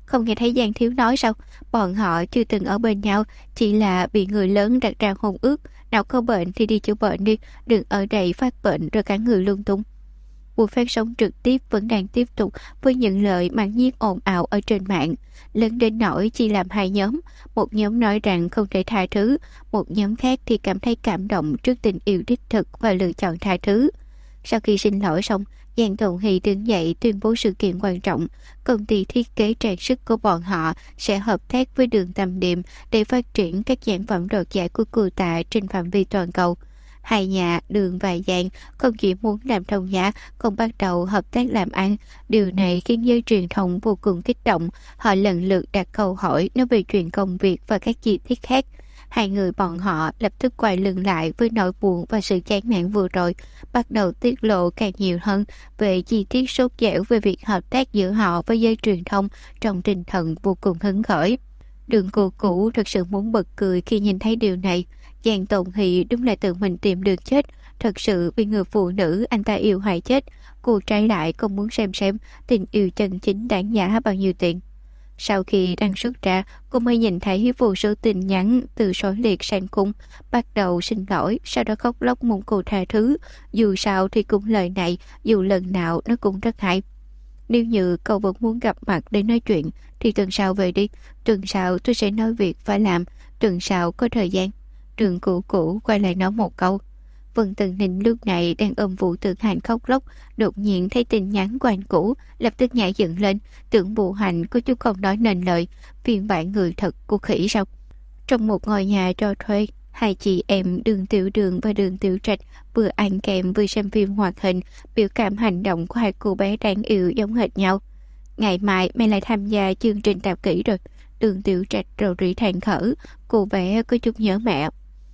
Không nghe thấy Giang Thiếu nói sao? Bọn họ chưa từng ở bên nhau, chỉ là bị người lớn đặt ra hôn ước. Nào có bệnh thì đi chữa bệnh đi, đừng ở đây phát bệnh rồi cả người lung tung. Buổi phát sóng trực tiếp vẫn đang tiếp tục với những lời mãn nhiếc ồn ào ở trên mạng, lớn đến nỗi chia làm hai nhóm. Một nhóm nói rằng không thể tha thứ, một nhóm khác thì cảm thấy cảm động trước tình yêu đích thực và lựa chọn tha thứ. Sau khi xin lỗi xong, Giang Tồn Hy đứng dậy tuyên bố sự kiện quan trọng. Công ty thiết kế trang sức của bọn họ sẽ hợp tác với Đường Tam Điềm để phát triển các sản phẩm đoạt giải của cô ta trên phạm vi toàn cầu. Hai nhà Đường và Giang không chỉ muốn làm thông giá, còn bắt đầu hợp tác làm ăn. Điều này khiến giới truyền thông vô cùng kích động. Họ lần lượt đặt câu hỏi nói về chuyện công việc và các chi tiết khác. Hai người bọn họ lập tức quay lưng lại với nỗi buồn và sự chán nản vừa rồi, bắt đầu tiết lộ càng nhiều hơn về chi tiết sốt dẻo về việc hợp tác giữa họ với giới truyền thông trong tinh thần vô cùng hứng khởi. Đường cô cũ thật sự muốn bật cười khi nhìn thấy điều này. Giang Tồn Hy đúng là tự mình tìm đường chết, thật sự vì người phụ nữ anh ta yêu hại chết. Cô trái lại không muốn xem tình yêu chân chính đáng giá bao nhiêu tiền. Sau khi đăng xuất ra, cô mới nhìn thấy vô số tin nhắn từ Sói Liệt sang cung, bắt đầu xin lỗi, sau đó khóc lóc mong cô tha thứ. Dù sao thì cũng lời này, dù lần nào nó cũng rất hay. Nếu như cậu vẫn muốn gặp mặt để nói chuyện, thì tuần sau về đi. Tuần sau tôi sẽ nói việc phải làm, tuần sau có thời gian. Đường cũ quay lại nói một câu. Vân Tần Ninh lúc này đang ôm Vũ Tử Hành khóc lóc, đột nhiên thấy tin nhắn của anh cũ, lập tức nhảy dựng lên, tưởng Vũ Hành có chút không nói nên lời, phiên bản người thật của khỉ sao? Trong một ngôi nhà cho thuê, hai chị em Đường Tiểu Đường và Đường Tiểu Trạch vừa ăn kèm vừa xem phim hoạt hình, biểu cảm hành động của hai cô bé đáng yêu giống hệt nhau. Ngày mai mẹ lại tham gia chương trình tạp kỹ rồi. Đường Tiểu Trạch rầu rĩ than thở, cô bé có chút nhớ mẹ.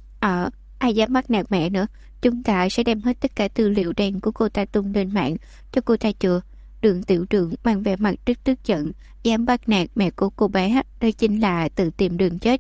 Ai dám bắt nạt mẹ nữa, chúng ta sẽ đem hết tất cả tư liệu đen của cô ta tung lên mạng, cho cô ta chừa. Đường Tiểu Đường mang vẻ mặt rất tức giận, dám bắt nạt mẹ của cô bé, đó chính là tự tìm đường chết.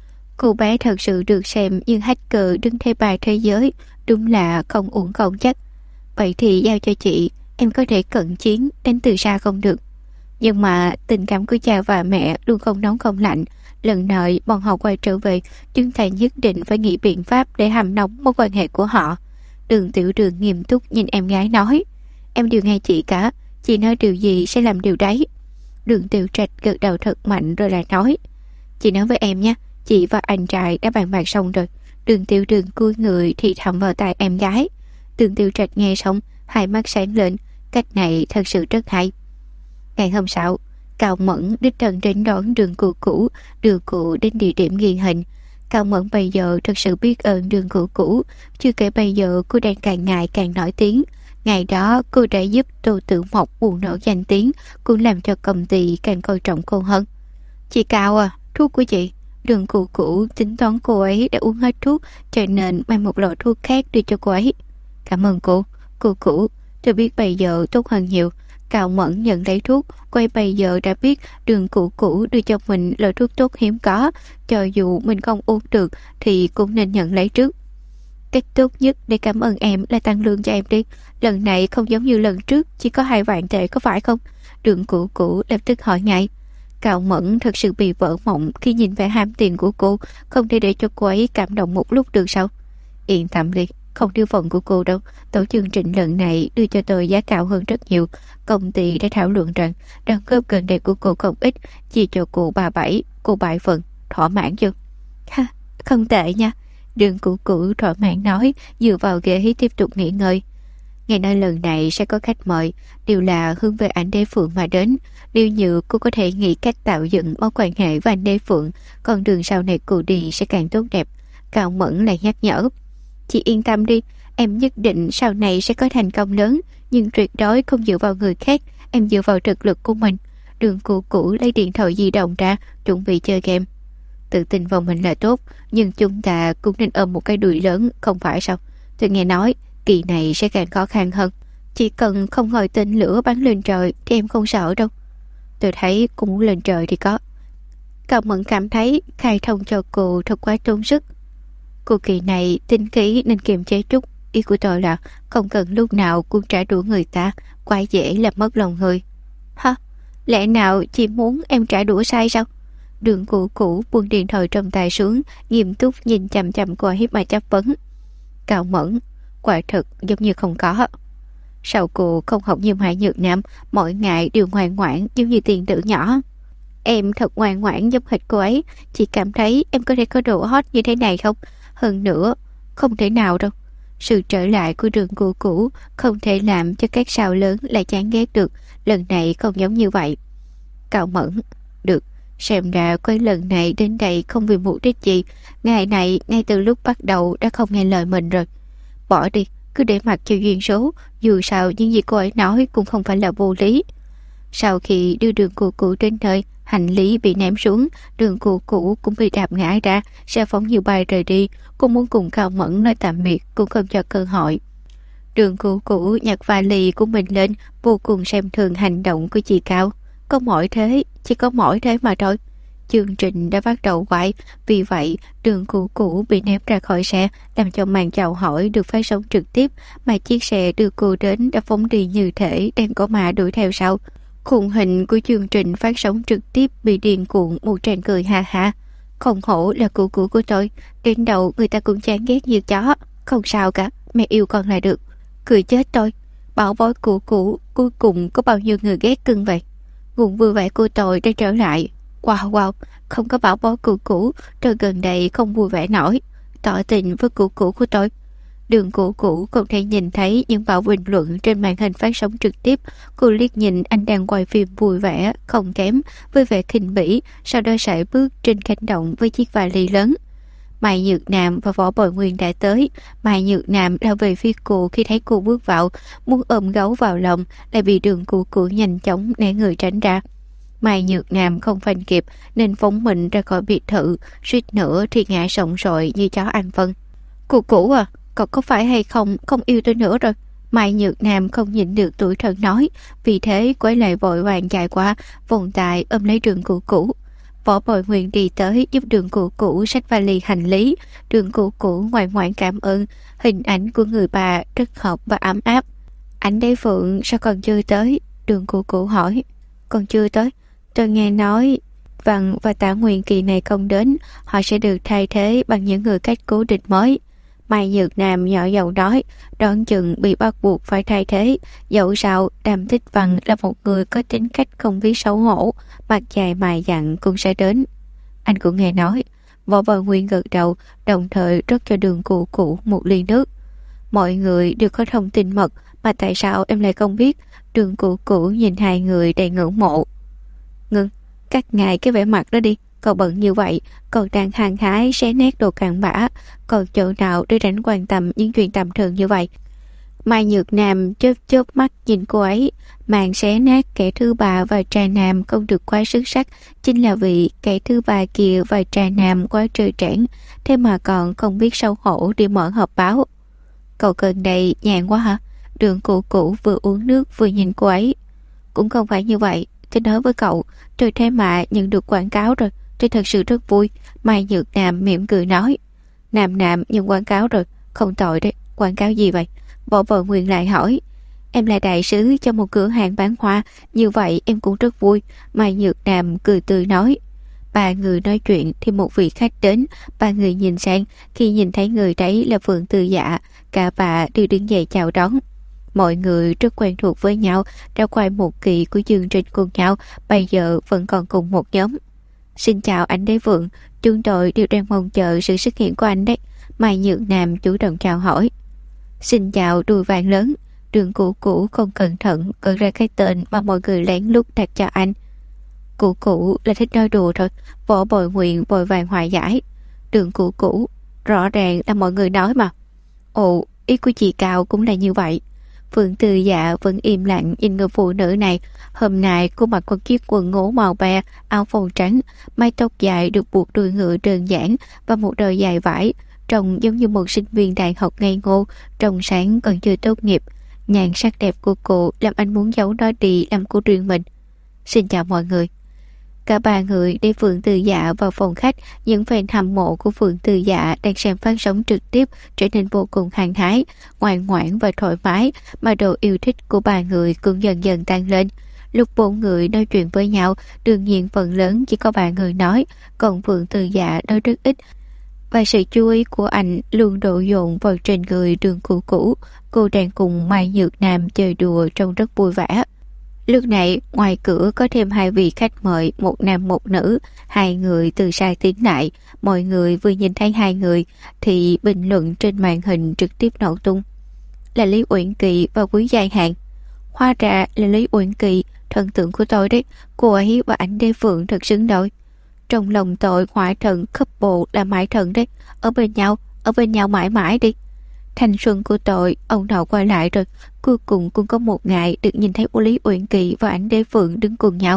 Cô bé thật sự được xem như hacker đứng thế bài thế giới, đúng là không uổng không chắc. Vậy thì giao cho chị, em có thể cận chiến đến từ xa không được. Nhưng mà tình cảm của cha và mẹ luôn không nóng không lạnh. Lần này bọn họ quay trở về, chúng ta nhất định phải nghĩ biện pháp để hầm nóng mối quan hệ của họ. Đường Tiểu Đường nghiêm túc nhìn em gái nói. Em đều nghe chị cả, chị nói điều gì sẽ làm điều đấy. Đường Tiểu Trạch gật đầu thật mạnh rồi lại nói. Chị nói với em nha, chị và anh trai đã bàn bạc xong rồi. Đường Tiểu Đường cúi người thì thầm vào tai em gái. Đường Tiểu Trạch nghe xong, hai mắt sáng lên, cách này thật sự rất hay. Ngày hôm sau, Cao Mẫn đích thân đến đón Đường cũ, đưa cụ đến địa điểm ghi hình. Cao Mẫn bây giờ thật sự biết ơn Đường cũ, chưa kể bây giờ cô đang càng ngày càng nổi tiếng. Ngày đó cô đã giúp Tô Tử Mộc bù nổi danh tiếng, cũng làm cho công ty càng coi trọng cô hơn. Chị Cao à, thuốc của chị. Đường cũ tính toán cô ấy đã uống hết thuốc, cho nên mang một lọ thuốc khác đưa cho cô ấy. Cảm ơn cô cũ, tôi biết bây giờ tốt hơn nhiều. Cao Mẫn nhận lấy thuốc, quay bây giờ đã biết Đường cũ đưa cho mình loại thuốc tốt hiếm có, cho dù mình không uống được thì cũng nên nhận lấy trước. Cách tốt nhất để cảm ơn em là tăng lương cho em đi. Lần này không giống như lần trước, chỉ có 2 vạn tệ có phải không? Đường cũ lập tức hỏi ngay. Cao Mẫn thật sự bị vỡ mộng khi nhìn vẻ ham tiền của cô, không thể để cho cô ấy cảm động một lúc được sao? Yên tâm đi, không đưa phần của cô đâu. Tổ chương trình lần này đưa cho tôi giá cao hơn rất nhiều. Công ty đã thảo luận rằng đóng góp gần đây của cô không ít, chia cho cô 37, cô 7 phần, thỏa mãn chưa? Ha, không tệ nha. Đường cũ thỏa mãn nói, dựa vào ghế tiếp tục nghỉ ngơi. Ngày nay lần này sẽ có khách mời, đều là hướng về anh Đế Phượng mà đến. Nếu như cô có thể nghĩ cách tạo dựng mối quan hệ với anh Đế Phượng, con đường sau này cô đi sẽ càng tốt đẹp. Cao Mẫn lại nhắc nhở. Chị yên tâm đi, em nhất định sau này sẽ có thành công lớn, nhưng tuyệt đối không dựa vào người khác, em dựa vào thực lực của mình. Đường cũ lấy điện thoại di động ra, chuẩn bị chơi game. Tự tin vào mình là tốt, nhưng chúng ta cũng nên ôm một cái đùi lớn, không phải sao? Tôi nghe nói kỳ này sẽ càng khó khăn hơn. Chỉ cần không ngồi tên lửa bắn lên trời thì em không sợ đâu. Tôi thấy cô muốn lên trời thì có. Cao Mẫn cảm thấy khai thông cho cô thật quá tốn sức. Cô kỳ này tinh khí nên kiềm chế chút. Ý của tôi là không cần lúc nào cũng trả đũa người ta, quá dễ làm mất lòng người. Ha, Lẽ nào chị muốn em trả đũa sai sao? Đường Cũ Cũ buông điện thoại trong tay xuống, nghiêm túc nhìn chằm chằm cô ấy mà chất vấn. Cao Mẫn, quả thực giống như không có. Sao cô không học như Mai Nhược Nam, mỗi ngày đều ngoan ngoãn giống như tiền tử nhỏ? Em thật ngoan ngoãn giống hệt cô ấy, chị cảm thấy em có thể có độ hot như thế này không? Hơn nữa, không thể nào đâu. Sự trở lại của Đường Cũ Cũ không thể làm cho các sao lớn lại chán ghét được, lần này không giống như vậy. Cao Mẫn, được, xem ra quay lần này đến đây không vì mục đích gì, ngày này ngay từ lúc bắt đầu đã không nghe lời mình rồi. Bỏ đi, cứ để mặc cho duyên số, dù sao những gì cô ấy nói cũng không phải là vô lý. Sau khi đưa Đường Cũ Cũ đến nơi, hành lý bị ném xuống, Đường Cũ Cũ cũng bị đạp ngã ra, xe phóng như bay rời đi. Cô muốn cùng Cao Mẫn nói tạm biệt cũng không cho cơ hội. Đường Cũ Cũ nhặt vali của mình lên, vô cùng xem thường hành động của chị Cao. Có mỗi thế, chỉ có mỗi thế mà thôi. Chương trình đã bắt đầu quay, vì vậy Đường Cũ Cũ bị ném ra khỏi xe, làm cho màn chào hỏi được phát sóng trực tiếp, mà chiếc xe đưa cô đến đã phóng đi như thể đang có ma đuổi theo sau. Khung hình của chương trình phát sóng trực tiếp bị điên cuộn một tràng cười ha ha. Không hổ là Cũ Cũ của tôi, đến đầu người ta cũng chán ghét như chó. Không sao cả, mẹ yêu con là được. Cười chết tôi, bảo bối Cũ Cũ cuối cùng có bao nhiêu người ghét cưng vậy. Nguồn vui vẻ của tôi đã trở lại. Wow wow, không có bảo bối Cũ Cũ, tôi gần đây không vui vẻ nổi. Tỏ tình với Cũ Cũ của tôi. Đường Cũ Cũ không thể nhìn thấy những bảo bình luận trên màn hình phát sóng trực tiếp. Cô liếc nhìn anh đang quay phim vui vẻ, không kém, với vẻ khinh bỉ, sau đó sải bước trên cánh đồng với chiếc vali lớn. Mai Nhược Nam và Võ Bồi Nguyên đã tới. Mai Nhược Nam lao về phía cô khi thấy cô bước vào, muốn ôm gấu vào lòng, lại bị Đường Cũ Cũ nhanh chóng né người tránh ra. Mai Nhược Nam không phanh kịp nên phóng mình ra khỏi biệt thự, suýt nữa thì ngã sổng sội như chó ăn phân. Cũ Cũ à, cậu có phải hay không yêu tôi nữa rồi? Mai Nhược Nam không nhịn được tủi thân nói, vì thế quay lại vội vàng chạy qua, vòng tay ôm lấy Đường Cũ Cũ. Võ Bồi Nguyên đi tới giúp Đường Cũ Cũ xách vali hành lý. Đường Cũ Cũ ngoan ngoãn cảm ơn. Hình ảnh của người bà rất hợp và ấm áp. Ảnh Đế Phượng sao còn chưa tới? Đường Cũ Cũ hỏi. Còn chưa tới? Tôi nghe nói Văn và Tả Nguyên kỳ này không đến, họ sẽ được thay thế bằng những người cách cố định mới. Mai Nhược Nam nhỏ giọng nói, đoán chừng bị bắt buộc phải thay thế. Dẫu sao, Đàm Tích Văn là một người có tính cách không biết xấu hổ, mặt dài mày dặn cũng sẽ đến. Anh cũng nghe nói. Võ Bồi Nguyên gật đầu, đồng thời rót cho Đường Cũ Cũ một ly nước. Mọi người đều có thông tin mật, mà tại sao em lại không biết? Đường Cũ Cũ nhìn hai người đầy ngưỡng mộ. Ngưng, cắt ngài cái vẻ mặt đó đi. Cậu bận như vậy, cậu đang hàng hái xé nét đồ cặn bã, còn chỗ nào để rảnh quan tâm những chuyện tầm thường như vậy? Mai Nhược Nam chớp chớp mắt nhìn cô ấy. Màn xé nát kẻ thứ ba và trai nam không được quá xuất sắc, chính là vì kẻ thứ ba kia và trai nam quá trơ trẽn, thế mà còn không biết xấu hổ đi mở họp báo. Cậu gần đây nhàn quá hả? Đường Cũ Cũ vừa uống nước vừa nhìn cô ấy. Cũng không phải như vậy, tôi nói với cậu, tôi thế mà nhận được quảng cáo rồi, tôi thật sự rất vui. Mai Nhược Nam mỉm cười nói. Nam nhận quảng cáo rồi, không tội đấy. Quảng cáo gì vậy? Võ Bồi Nguyên lại hỏi. Em là đại sứ cho một cửa hàng bán hoa, như vậy em cũng rất vui. Mai Nhược Nam cười tươi nói. Ba người nói chuyện thì một vị khách đến, ba người nhìn sang, khi nhìn thấy người đấy là Phượng Tư Dạ, cả bà đều đứng dậy chào đón. Mọi người rất quen thuộc với nhau, đã quay một kỳ của chương trình cùng nhau, bây giờ vẫn còn cùng một nhóm. Xin chào anh Đế Vượng, chúng tôi đều đang mong chờ sự xuất hiện của anh đấy. Mai Nhược Nam chủ động chào hỏi. Xin chào đùi vàng lớn. Đường Cũ Cũ không cẩn thận gọi ra cái tên mà mọi người lén lút đặt cho anh. Cũ Cũ là thích nói đùa thôi. Võ Bồi Nguyên vội vàng hòa giải. Đường Cũ Cũ, rõ ràng là mọi người nói mà. Ồ, ý của chị Cao cũng là như vậy. Phượng Tư Dạ vẫn im lặng nhìn người phụ nữ này. Hôm nay cô mặc một chiếc quần ngố màu be, áo phông trắng, mái tóc dài được buộc đuôi ngựa đơn giản và một đôi giày vải, trông giống như một sinh viên đại học ngây ngô, trong sáng còn chưa tốt nghiệp. Nhan sắc đẹp của cô làm anh muốn giấu nó đi làm của riêng mình. Xin chào mọi người. Cả ba người đi Phượng Tư Dạ vào phòng khách. Những fan hâm mộ của Phượng Tư Dạ đang xem phát sóng trực tiếp trở nên vô cùng hăng hái, ngoan ngoãn và thoải mái, mà độ yêu thích của ba người cũng dần dần tăng lên. Lúc bốn người nói chuyện với nhau, đương nhiên phần lớn chỉ có ba người nói, còn Vượng Từ Dạ nói rất ít, và sự chú ý của anh luôn đổ dồn vào trên người Đường Cửu Cửu. Cô đang cùng Mai Nhược Nam chơi đùa trông rất vui vẻ. Lúc này ngoài cửa có thêm hai vị khách mời, một nam một nữ. Hai người từ xa tiến lại. Mọi người vừa nhìn thấy hai người thì bình luận trên màn hình trực tiếp nổ tung. Là Lý Uyển Kỳ và Quý Giai Hạn. Hóa ra là Lý Uyển Kỳ, thần tượng của tôi đấy. Cô ấy và ảnh Đế Phượng thật xứng đôi. Trong lòng tôi hỏa thần couple là mãi thần đấy. Ở bên nhau mãi mãi đi. Thanh xuân của tôi ông nội quay lại rồi. Cuối cùng cũng có một ngày được nhìn thấy Lý Uyển Kỳ và ảnh Đế Phượng đứng cùng nhau.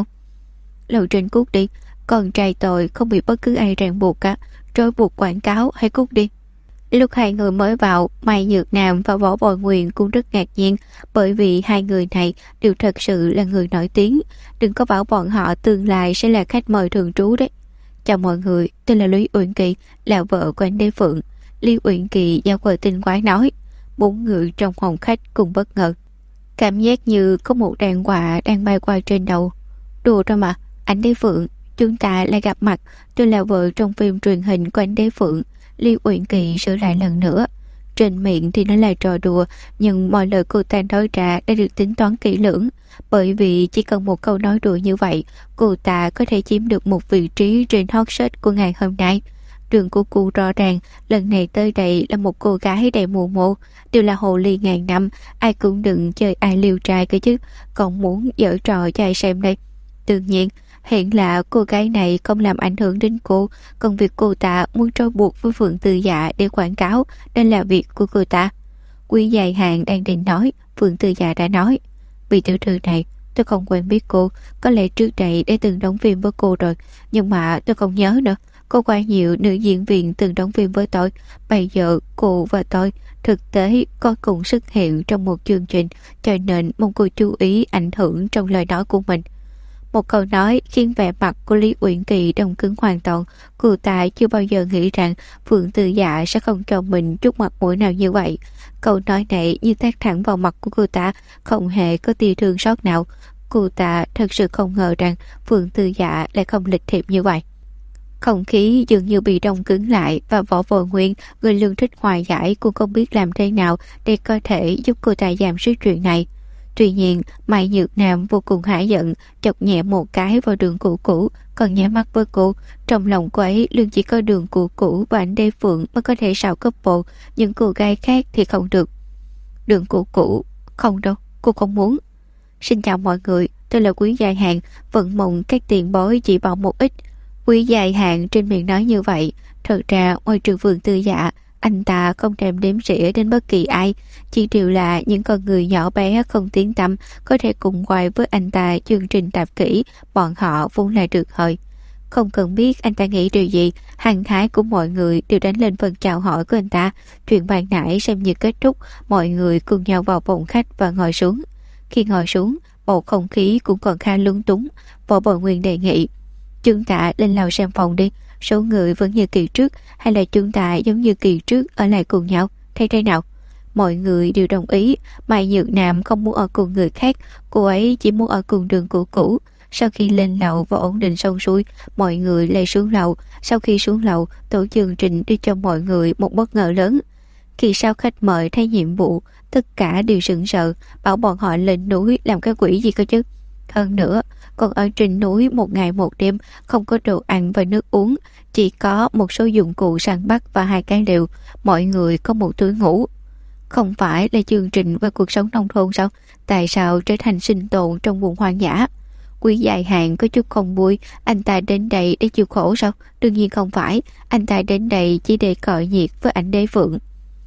Lầu trên cút đi. Con trai tôi không bị bất cứ ai ràng buộc cả, trói buộc quảng cáo, hay cút đi. Lúc hai người mới vào, Mai Nhược Nam và Võ Bồi Nguyên cũng rất ngạc nhiên, bởi vì hai người này đều thật sự là người nổi tiếng. Đừng có bảo bọn họ tương lai sẽ là khách mời thường trú đấy. Chào mọi người, tôi là Lý Uyển Kỳ, là vợ của anh Đế Phượng. Lý Uyển Kỳ giao quờ tinh quái nói. Bốn người trong phòng khách cùng bất ngờ. Cảm giác như có một đàn quạ đang bay qua trên đầu. Đùa thôi mà, anh Đế Phượng, chúng ta lại gặp mặt. Tôi là vợ trong phim truyền hình của anh Đế Phượng. Lý Uyển Kỳ sửa lại lần nữa. Trên miệng thì nó là trò đùa, nhưng mọi lời cô ta nói ra đã được tính toán kỹ lưỡng. Bởi vì chỉ cần một câu nói đùa như vậy, cô ta có thể chiếm được một vị trí trên hot search của ngày hôm nay. Đường của cô rõ ràng lần này tới đây là một cô gái đầy mù mộ, đều là hồ ly ngàn năm, ai cũng đừng chơi ai liều trai cơ chứ, còn muốn giở trò cho ai xem đây. Đương nhiên hiện là cô gái này không làm ảnh hưởng đến cô, còn việc cô ta muốn trói buộc với Phượng Từ Dạ để quảng cáo nên là việc của cô ta. Quý Dài Hạn đang định nói, Phượng Từ Dạ đã nói. Vị tiểu thư này, tôi không quen biết cô, có lẽ trước đây đã từng đóng phim với cô rồi, nhưng mà tôi không nhớ nữa. Có quá nhiều nữ diễn viên từng đóng phim với tôi. Bây giờ cô và tôi thực tế có cùng xuất hiện trong một chương trình, cho nên mong cô chú ý ảnh hưởng trong lời nói của mình. Một câu nói khiến vẻ mặt của Lý Uyển Kỳ đông cứng hoàn toàn. Cô ta chưa bao giờ nghĩ rằng Phượng Từ Dạ sẽ không cho mình chút mặt mũi nào như vậy. Câu nói này như tát thẳng vào mặt của cô ta, không hề có tia thương xót nào. Cô ta thật sự không ngờ rằng Phượng Từ Dạ lại không lịch thiệp như vậy. Không khí dường như bị đông cứng lại, và Võ Bồi Nguyên, người luôn thích hòa giải, cũng không biết làm thế nào để có thể giúp cô ta giảm sức chuyện này. Tuy nhiên, Mai Nhược Nam vô cùng hả giận, chọc nhẹ một cái vào Đường Cửu Cửu, còn nhảy mắt với cô. Trong lòng cô ấy luôn chỉ có Đường Cửu Cửu và anh Đế Phượng mới có thể xào couple, những cô gái khác thì không được. Đường Cửu Cửu, không đâu, cô không muốn. Xin chào mọi người, tôi là Quý Dài Hạn, vận mộng các tiền bối chỉ bảo một ít. Quý Dài Hạn trên miệng nói như vậy, thật ra ngoài trừ Phượng Từ Dạ, anh ta không thèm đếm xỉa đến bất kỳ ai, chỉ đều là những con người nhỏ bé không tiếng tăm, có thể cùng quay với anh ta chương trình tạp kỹ, bọn họ vốn là được hời. Không cần biết anh ta nghĩ điều gì, hăng hái của mọi người đều đánh lên phần chào hỏi của anh ta. Chuyện bàn nãy xem như kết thúc, mọi người cùng nhau vào phòng khách và ngồi xuống. Khi ngồi xuống, bầu không khí cũng còn khá lung túng. Võ Bồi Nguyên đề nghị, chúng ta lên lầu xem phòng đi. Số người vẫn như kỳ trước, hay là chúng ta giống như kỳ trước ở lại cùng nhau, thấy thế nào? Mọi người đều đồng ý. Mai Nhược Nam không muốn ở cùng người khác, cô ấy chỉ muốn ở cùng Đường Cửu Cửu. Sau khi lên lầu và ổn định xong xuôi, mọi người lại xuống lầu. Sau khi xuống lầu, tổ chương trình đưa cho mọi người một bất ngờ lớn. Khi sao khách mời thay nhiệm vụ, tất cả đều sững sờ, bảo bọn họ lên núi làm cái quỷ gì cơ chứ. Hơn nữa, còn ở trên núi một ngày một đêm, không có đồ ăn và nước uống, chỉ có một số dụng cụ săn bắt và 2 cái lều, mọi người có một túi ngủ. Không phải là chương trình về cuộc sống nông thôn sao? Tại sao trở thành sinh tồn trong vùng hoang dã? Quý Dài Hạn có chút không vui, anh ta đến đây để chịu khổ sao? Đương nhiên không phải, anh ta đến đây chỉ để cọ nhiệt với ảnh Đế Phượng.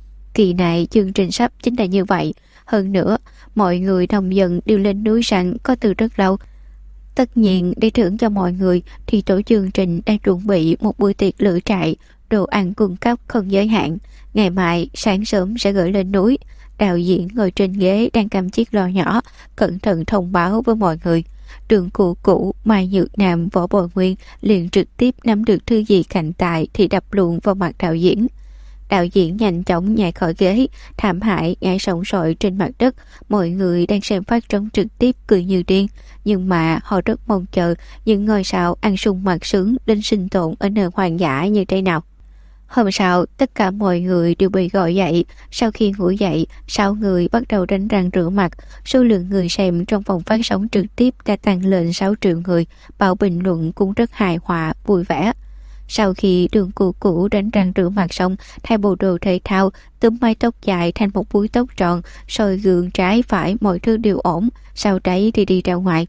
Kỳ này chương trình sắp chính là như vậy. Hơn nữa, mọi người nông dân đều lên núi săn có từ rất lâu. Tất nhiên, để thưởng cho mọi người thì tổ chương trình đang chuẩn bị một buổi tiệc lửa trại, đồ ăn cung cấp không giới hạn. Ngày mai sáng sớm sẽ gửi lên núi. Đạo diễn ngồi trên ghế đang cầm chiếc loa nhỏ, cẩn thận thông báo với mọi người. Đường Cửu Cửu, Mai Nhược Nam, Võ Bồi Nguyên liền trực tiếp nắm được thư gì cạnh tài thì đập luôn vào mặt đạo diễn. Đạo diễn nhanh chóng nhảy khỏi ghế, thảm hại ngã sòng sọi trên mặt đất. Mọi người đang xem phát sóng trực tiếp cười như điên, nhưng mà họ rất mong chờ những ngôi sao ăn sung mặc sướng đến sinh tồn ở nơi hoang dã như thế nào. Hôm sau, tất cả mọi người đều bị gọi dậy. Sau khi ngủ dậy, 6 người bắt đầu đánh răng rửa mặt. Số lượng người xem trong phòng phát sóng trực tiếp đã tăng lên 6 triệu người. Bảo bình luận cũng rất hài hòa, vui vẻ. Sau khi Đường Cũ Cũ đánh răng rửa mặt xong, thay bộ đồ thể thao, túm mái tóc dài thành một búi tóc tròn, soi gương trái phải mọi thứ đều ổn, sau đấy thì đi ra ngoài.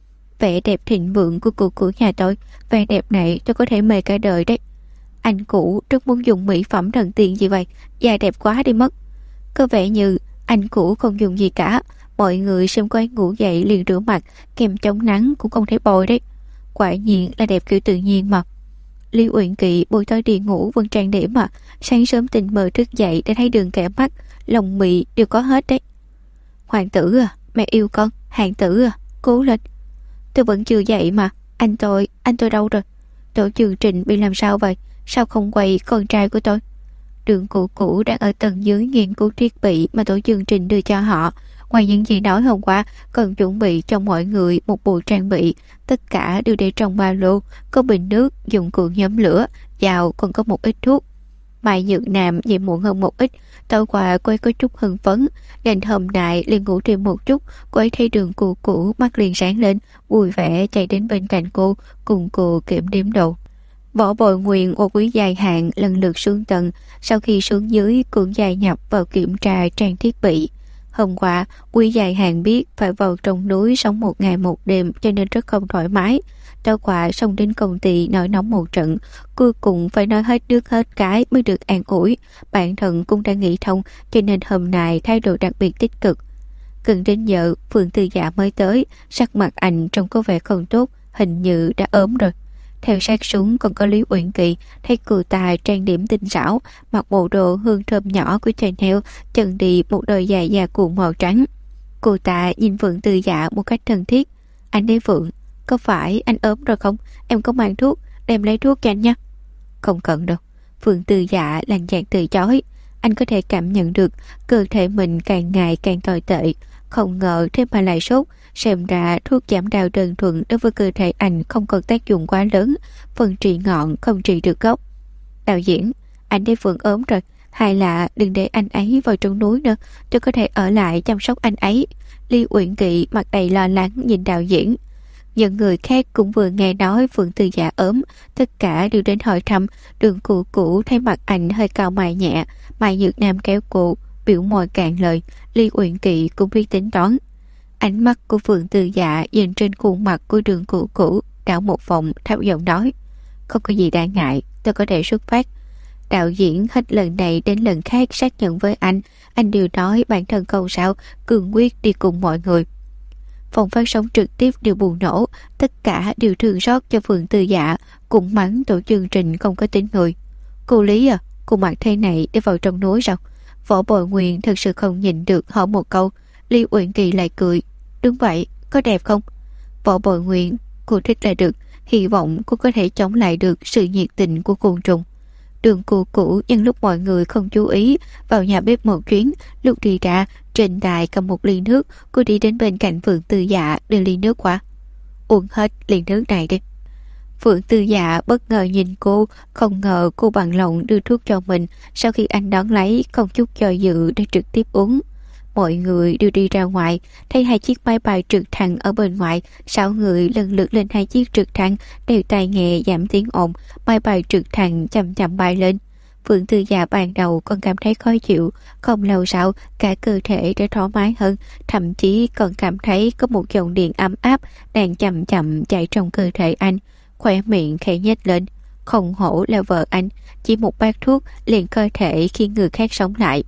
Vẻ đẹp thịnh vượng của Cũ Cũ nhà tôi, vẻ đẹp này tôi có thể mê cả đời đấy. Anh Cũ rất muốn dùng mỹ phẩm thần tiên gì vậy, da đẹp quá đi mất. Có vẻ như anh Cũ không dùng gì cả. Mọi người xem cô ấy ngủ dậy liền rửa mặt, kem chống nắng cũng không thấy bôi đấy. Quả nhiên là đẹp kiểu tự nhiên mà. Lý Uyển Kỵ buổi tối đi ngủ vẫn trang điểm mà, sáng sớm tình mơ thức dậy đã thấy đường kẻ mắt, lòng mị đều có hết đấy. Hoàng tử à, mẹ yêu con. Hoàng tử à, cố lên. Tôi vẫn chưa dậy mà. Anh tôi đâu rồi? Tổ chương trình bị làm sao vậy? Sao không quay con trai của tôi? Đường Cũ Cũ đang ở tầng dưới nghiên cứu thiết bị mà tổ chương trình đưa cho họ. Ngoài những gì nói hôm qua, còn chuẩn bị cho mọi người một bộ trang bị. Tất cả đều để trong ba lô, có bình nước, dụng cụ nhóm lửa, dao, còn có một ít thuốc. Mai Nhược Nam dậy muộn hơn một ít. Tối qua cô ấy có chút hưng phấn, nên hôm nay liền ngủ thêm một chút. Cô ấy thấy Đường Cũ Cũ mắt liền sáng lên, vui vẻ chạy đến bên cạnh cô, cùng cô kiểm đếm độ. Võ Bồi Nguyên và Quý Dài Hạn lần lượt xuống tầng. Sau khi xuống dưới cũng gia nhập vào kiểm tra trang thiết bị. Hôm qua Quý Dài Hạn biết phải vào trong núi sống 1 ngày 1 đêm, cho nên rất không thoải mái. Tối qua xong đến công ty nổi nóng một trận, cuối cùng phải nói hết nước hết cái mới được an ủi. Bản thân cũng đã nghĩ thông, cho nên hôm nay thái độ đặc biệt tích cực. Gần đến giờ Phương Tư Dạ mới tới, sắc mặt anh trông có vẻ không tốt, hình như đã ốm rồi. Theo sát xuống còn có Lý Uyển Kỵ, thấy cô ta trang điểm tinh xảo, mặc bộ đồ hương thơm nhỏ của Chanel, chân đi một đôi giày da cuộn màu trắng. Cô ta nhìn Phượng Tư Dạ một cách thân thiết. Anh đấy Phượng, có phải anh ốm rồi không? Em có mang thuốc, đem lấy thuốc cho anh nha. Không cần đâu. Phượng Tư Dạ lạnh nhạt từ chối. Anh có thể cảm nhận được cơ thể mình càng ngày càng tồi tệ. Không ngờ thế mà lại sốt. Xem ra thuốc giảm đau đơn thuần đối với cơ thể anh không còn tác dụng quá lớn, phần trị ngọn không trị được gốc. Đạo diễn, anh đây Phượng ốm rồi, hay là đừng để anh ấy vào trong núi nữa, tôi có thể ở lại chăm sóc anh ấy. Lý Uyển Kỵ mặt đầy lo lắng nhìn đạo diễn. Những người khác cũng vừa nghe nói Phượng Tư Dạ ốm, tất cả đều đến hỏi thăm. Đường Cũ Cũ thấy mặt anh hơi cau mày nhẹ, Mai Nhược Nam kéo cụ, biểu môi cạn lời. Lý Uyển Kỵ cũng biết tính toán. Ánh mắt của Phượng Tư Dạ nhìn trên khuôn mặt của Đường Cũ Cũ, đảo một vòng, thấp giọng nói: không có gì đáng ngại, tôi có thể xuất phát. Đạo diễn hết lần này đến lần khác xác nhận với anh đều nói bản thân không sao, cương quyết đi cùng mọi người. Phòng phát sóng trực tiếp đều bùng nổ, tất cả đều thương xót cho Phượng Tư Dạ, cũng mắng tổ chương trình không có tính người. Cô Lý à, cô mặc thế này để vào trong núi sao? Võ Bồi Nguyên thật sự không nhịn được hỏi một câu. Lý Uyển Kỳ lại cười. Đúng vậy, có đẹp không? Võ Bồi Nguyên, cô thích là được, hy vọng cô có thể chống lại được sự nhiệt tình của côn trùng. Đường Cũ Cũ nhân lúc mọi người không chú ý vào nhà bếp một chuyến, lúc đi ra trên đài cầm một ly nước, cô đi đến bên cạnh Phượng Tư Dạ đưa ly nước qua. Uống hết ly nước này đi. Phượng Tư Dạ bất ngờ nhìn cô, không ngờ cô bằng lòng đưa thuốc cho mình. Sau khi anh đón lấy, không chút do dự để trực tiếp uống. Mọi người đều đi ra ngoài, thấy 2 chiếc máy bay trực thăng ở bên ngoài. 6 người lần lượt lên 2 chiếc trực thăng, đeo tai nghe giảm tiếng ồn. Máy bay trực thăng chậm chậm bay lên. Phượng Tư Dạ ban đầu còn cảm thấy khó chịu, không lâu sau cả cơ thể đã thoải mái hơn, thậm chí còn cảm thấy có một dòng điện ấm áp đang chậm chậm chạy trong cơ thể anh. Khóe miệng khẽ nhếch lên. Không hổ là vợ anh, chỉ một bát thuốc liền cơ thể khiến người khác sống lại.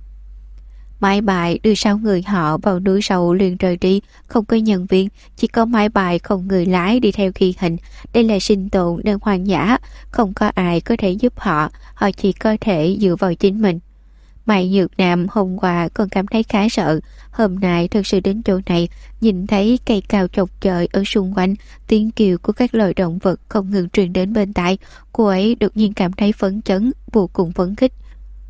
Máy bay đưa 6 người họ vào núi sâu liền rời đi, không có nhân viên, chỉ có máy bay không người lái đi theo ghi hình. Đây là sinh tồn nơi hoang dã, không có ai có thể giúp họ, họ chỉ có thể dựa vào chính mình. Mai Nhược Nam hôm qua còn cảm thấy khá sợ, hôm nay thật sự đến chỗ này, nhìn thấy cây cao chọc trời ở xung quanh, tiếng kêu của các loài động vật không ngừng truyền đến bên tai, cô ấy đột nhiên cảm thấy phấn chấn, vô cùng phấn khích.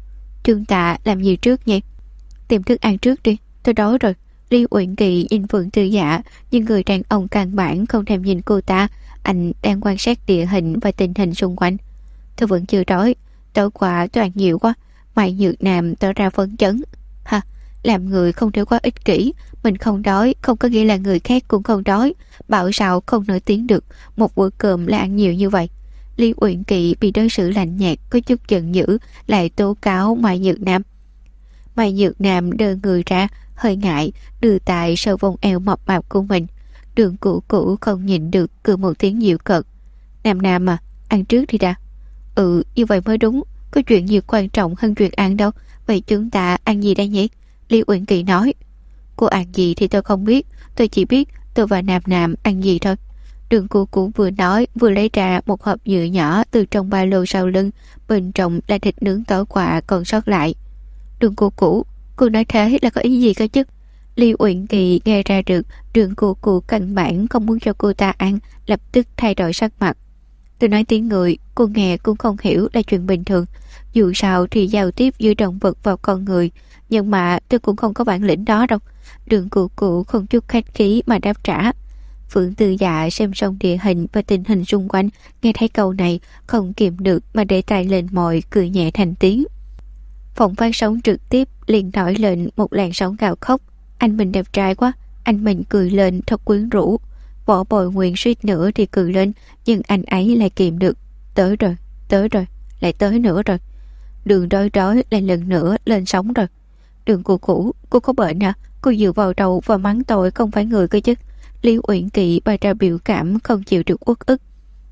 Trương Tạ làm gì trước nhỉ? Tìm thức ăn trước đi, tôi đói rồi. Lý Uyển Kỳ nhìn Phượng Tư Dạ, nhưng người đàn ông căn bản không thèm nhìn cô ta. Anh đang quan sát địa hình và tình hình xung quanh. Tôi vẫn chưa đói, tối qua tôi ăn nhiều quá. Mai Nhược Nam tỏ ra phấn chấn. Ha, làm người không thể quá ích kỷ. Mình không đói không có nghĩa là người khác cũng không đói. Bảo sao không nổi tiếng được, một bữa cơm là ăn nhiều như vậy. Lý Uyển Kỳ bị đối xử lạnh nhạt, có chút giận dữ, lại tố cáo Mai Nhược Nam. Mai Nhược Nam đơ người ra, hơi ngại, đưa tay sờ vòng eo mập mạp của mình. Đường Cũ Cũ không nhịn được, cười một tiếng dịu cợt. Nam Nam à, ăn trước đi đã. Ừ, như vậy mới đúng, có chuyện gì quan trọng hơn chuyện ăn đâu. Vậy chúng ta ăn gì đây nhỉ? Lý Uyển Kỳ nói. Cô ăn gì thì tôi không biết, tôi chỉ biết tôi và Nam Nam ăn gì thôi. Đường Cũ Cũ vừa nói vừa lấy ra một hộp nhựa nhỏ từ trong ba lô sau lưng, bên trong là thịt nướng tối qua còn sót lại. Đường Cũ Cũ, cô nói thế là có ý gì cơ chứ? Lý Uyển Kỳ nghe ra được Đường Cũ Cũ căn bản không muốn cho cô ta ăn, lập tức thay đổi sắc mặt. Tôi nói tiếng người, cô nghe cũng không hiểu là chuyện bình thường. Dù sao thì giao tiếp giữa động vật và con người, nhưng mà tôi cũng không có bản lĩnh đó đâu. Đường Cũ Cũ không chút khách khí mà đáp trả. Phượng Tư Dạ xem xong địa hình và tình hình xung quanh, nghe thấy câu này không kìm được mà để tay lên môi, cười nhẹ thành tiếng. Phòng phát sóng trực tiếp liền nổi lên một làn sóng gào khóc. Anh mình đẹp trai quá. Anh mình cười lên thật quyến rũ. Võ Bồi Nguyên suýt nữa thì cười lên, nhưng anh ấy lại kìm được. Tới rồi, lại tới nữa rồi. Đường đói đói lại lần nữa lên sóng rồi. Đường Cũ Cũ, cô có bệnh à? Cô dựa vào đầu và mắng tôi không phải người cơ chứ? Lý Uyển Kỳ bày ra biểu cảm không chịu được uất ức.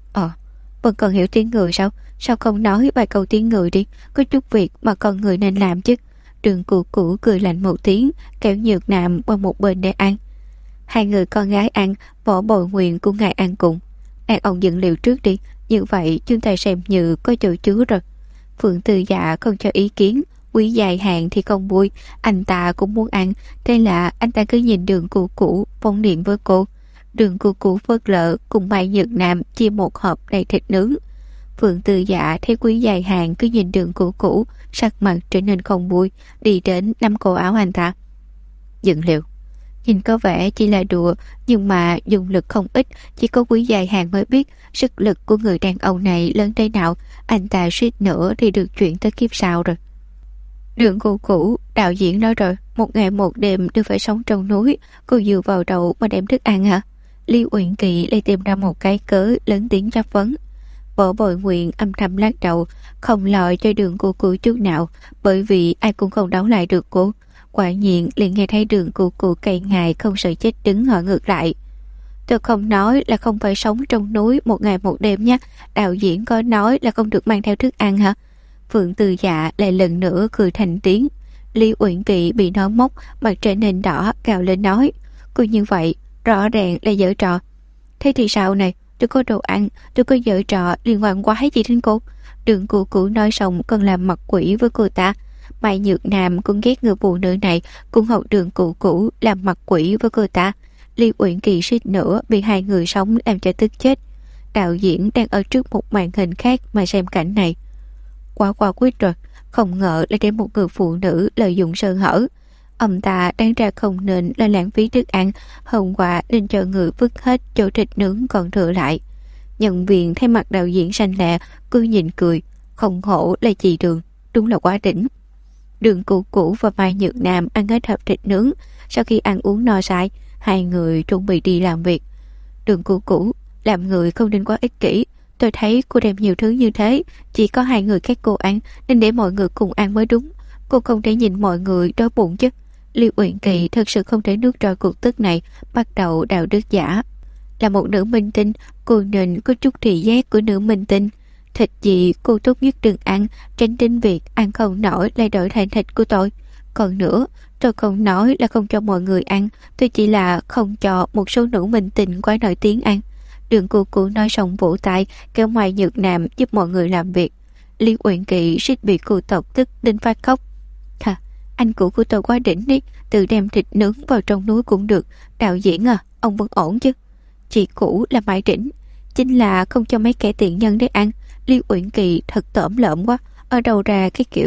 Vẫn còn hiểu tiếng người sao? Sao không nói vài câu tiếng người đi? Có chút việc mà con người nên làm chứ. Đường Cũ Cũ cười lạnh một tiếng, kéo Nhược Nam qua một bên để ăn. Hai người con gái ăn, Võ Bồi Nguyên cũng ngại ăn cùng. Ăn ông dựng liệu trước đi, như vậy chúng ta xem như có chỗ chứa rồi. Phượng Tư Dạ không cho ý kiến. Quý dài hạn thì không vui, anh ta cũng muốn ăn, thế là anh ta cứ nhìn Đường Cũ Cũ phong điện với cô. Đường Cũ Cũ phớt lờ cùng Mai Nhược Nam chia một hộp đầy thịt nướng. Phượng Tư Dạ thấy Quý dài hạn cứ nhìn Đường Cũ Cũ, sắc mặt trở nên không vui, đi đến nắm cổ áo anh ta. Dựng liệu. Nhìn có vẻ chỉ là đùa, nhưng mà dùng lực không ít, chỉ có Quý dài hạn mới biết sức lực của người đàn ông này lớn tới nào. Anh ta suýt nữa thì được chuyển tới kiếp sau rồi. Đường Cũ Cũ, đạo diễn nói rồi, một ngày một đêm đều phải sống trong núi, cô dựa vào đầu mà đem thức ăn hả? Lý Uyển Kỳ lại tìm ra một cái cớ, lớn tiếng chất vấn. Võ Bồi Nguyên âm thầm lắc đầu, không lo cho Đường Cũ Cũ chút nào, bởi vì ai cũng không đấu lại được cô. Quả nhiên liền nghe thấy Đường Cũ Cũ cày ngài không sợ chết đứng hỏi ngược lại. Tôi không nói là không phải sống trong núi một ngày một đêm nhé, đạo diễn có nói là không được mang theo thức ăn hả? Phượng Tư Dạ lại lần nữa cười thành tiếng. Lý Uyển Kỳ bị nó móc, mặt trở nên đỏ, cào lên nói. Cô như vậy, rõ ràng là giở trò. Thế thì sao này, tôi có đồ ăn, tôi có giở trò liên quan quái gì đến cô? Đường Cũ Cũ nói xong còn làm mặt quỷ với cô ta. Mai Nhược Nam cũng ghét người phụ nữ này, cũng học Đường Cũ Cũ làm mặt quỷ với cô ta. Lý Uyển Kỳ suýt nữa bị hai người sống làm cho tức chết. Đạo diễn đang ở trước một màn hình khác mà xem cảnh này. Quá quyết rồi, không ngờ lại để một người phụ nữ lợi dụng sơ hở. Ông ta đáng ra không nên là lãng phí thức ăn, hôm qua nên cho người vứt hết chỗ thịt nướng còn thừa lại. Nhân viên thấy mặt đạo diễn xanh lẹ, cứ nhìn cười, không hổ là chị Đường, đúng là quá đỉnh. Đường Cũ Cũ và Mai Nhược Nam ăn hết hộp thịt nướng, sau khi ăn uống no say, hai người chuẩn bị đi làm việc. Đường Cũ Cũ, làm người không nên quá ích kỷ. Tôi thấy cô đem nhiều thứ như thế, chỉ có hai người khác cô ăn, nên để mọi người cùng ăn mới đúng. Cô không thể nhìn mọi người đói bụng chứ. Lý Uyển Kỳ thật sự không thể nuốt trôi cuộc tức này, bắt đầu đạo đức giả. Là một nữ minh tinh, cô nên có chút thị giác của nữ minh tinh. Thịt gì cô tốt nhất đừng ăn, tránh đến việc ăn không nổi lại đổi thành thịt của tôi. Còn nữa, tôi không nói là không cho mọi người ăn, tôi chỉ là không cho một số nữ minh tinh quá nổi tiếng ăn. Đường Cũ Cũ nói xong vỗ tay, kéo Mai Nhược Nam giúp mọi người làm việc. Lý Uyển Kỳ suýt bị cô tộc tức đến phát khóc. Hả, anh cũ của tôi quá đỉnh đi, tự đem thịt nướng vào trong núi cũng được. Đạo diễn à, ông vẫn ổn chứ? Chị cũ là mãi đỉnh, chính là không cho mấy kẻ tiện nhân để ăn. Lý Uyển Kỳ thật tởm lợm quá, ở đâu ra cái kiểu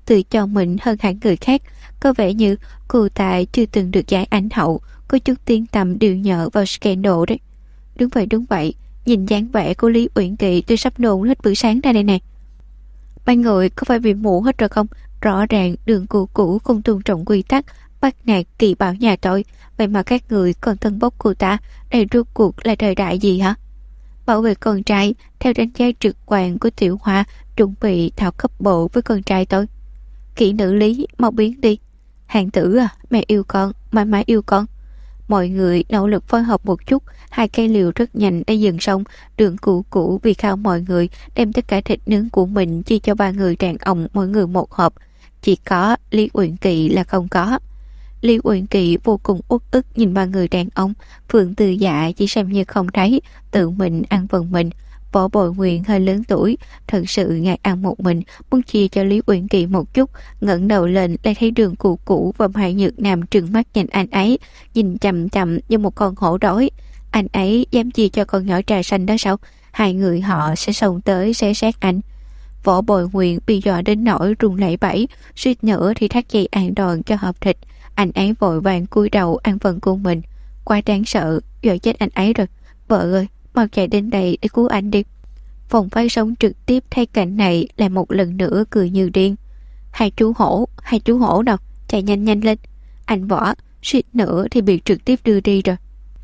tự cho mình hơn hẳn người khác. Có vẻ như cô ta chưa từng được giải ảnh hậu, có chút tiếng tăm điều nhợ vào scandal đấy. Đúng vậy, nhìn dáng vẻ của Lý Uyển Kỳ tôi sắp nôn hết bữa sáng ra đây nè. Ba người có phải bị mù hết rồi không? Rõ ràng Đường cũ không tôn trọng quy tắc, bắt nạt Kỳ Bảo nhà tôi, vậy mà các người còn tân bốc cô ta. Đây rốt cuộc là thời đại gì hả? Bảo vệ con trai, theo đánh giá trực quan của Tiểu Hoa, chuẩn bị thảo cấp bộ với con trai tôi. Kỹ nữ Lý, mau biến đi. Hàng tử à, mẹ yêu con, mãi mãi yêu con. Mọi người nỗ lực phối hợp một chút, 2 cây liều rất nhanh đã dừng xong. Đường cũ vì khao mọi người đem tất cả thịt nướng của mình chia cho 3 người đàn ông, mỗi người một hộp. Chỉ có Lý Uyển Kỳ là không có. Lý Uyển Kỳ vô cùng uất ức nhìn 3 người đàn ông. Phượng Từ Dạ chỉ xem như không thấy, tự mình ăn phần mình. Võ Bồi Nguyên hơi lớn tuổi, thật sự ngại ăn một mình, muốn chia cho Lý Uyển Kỳ một chút. Ngẩng đầu lên lại thấy Đường cũ và Mai Nhược Nam trừng mắt nhìn anh ấy, nhìn chằm chằm như một con hổ đói. Anh ấy dám chia cho con nhỏ trà xanh đó sao? 2 người họ sẽ xông tới xé xác anh. Võ Bồi Nguyên bị dọa đến nỗi run lẩy bẩy, suýt nữa thì thắt dây an toàn cho hộp thịt. Anh ấy vội vàng cúi đầu ăn phần của mình. Quá đáng sợ, dọa chết anh ấy rồi. Vợ ơi, mau chạy đến đây để cứu anh đi. Phòng phát sóng trực tiếp thấy cảnh này lại một lần nữa cười như điên. Hai chú hổ đâu, chạy nhanh nhanh lên. Anh Võ suýt nữa thì bị trực tiếp đưa đi rồi.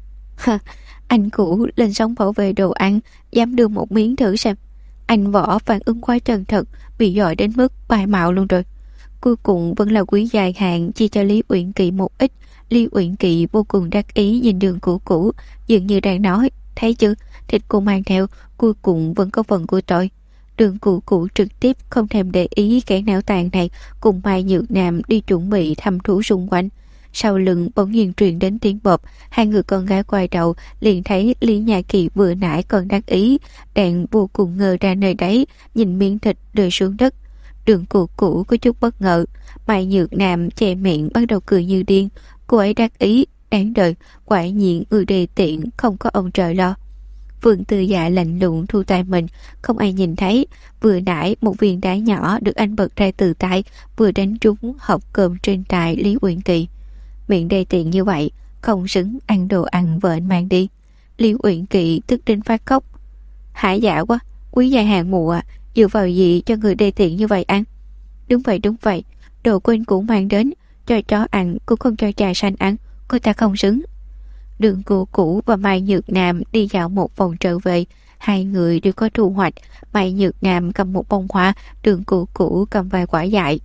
Anh Cũ lên sóng bảo vệ đồ ăn, dám đưa một miếng thử xem. Anh Võ phản ứng quá chân thật, bị dọa đến mức bài mạo luôn rồi. Cuối cùng vẫn là Quý dài hạn chia cho Lý Uyển Kỳ một ít. Lý Uyển Kỳ vô cùng đắc ý nhìn Đường cũ, dường như đang nói, thấy chứ, thịt cô mang theo cuối cùng vẫn có phần của tôi. Đường cũ trực tiếp không thèm để ý kẻ não tàn này, cùng Mai Nhược Nam đi chuẩn bị thăm thú xung quanh. Sau lưng bỗng nhiên truyền đến tiếng bộp, 2 người con gái quay đầu liền thấy Lý Nhã Kỳ vừa nãy còn đắc ý, đang vô cùng ngờ ra nơi đấy, nhìn miếng thịt rơi xuống đất. Đường cũ có chút bất ngờ. Mai Nhược Nam che miệng bắt đầu cười như điên. Cô ấy đắc ý, đáng đời, quả nhiên người đề tiện không có ông trời lo. Phượng Từ Dạ lạnh lùng thu tay mình, không ai nhìn thấy. Vừa nãy một viên đá nhỏ được anh bật ra từ tay, vừa đánh trúng hộp cơm trên tay Lý Uyển Kỳ. Miệng đề tiện như vậy, không xứng ăn đồ ăn vợ anh mang đi. Lý Uyển Kỳ tức đến phát khóc. Hả dạ quá, Quý gia hàng mù à, dựa vào gì cho người đề tiện như vậy ăn? Đúng vậy, đồ quên cũ mang đến, cho chó ăn cũng không cho trà xanh ăn, cô ta không xứng. Đường cũ và Mai Nhược Nam đi dạo một vòng trở về, 2 người đều có thu hoạch. Mai Nhược Nam cầm một bông hoa, Đường cũ cầm vài quả dại.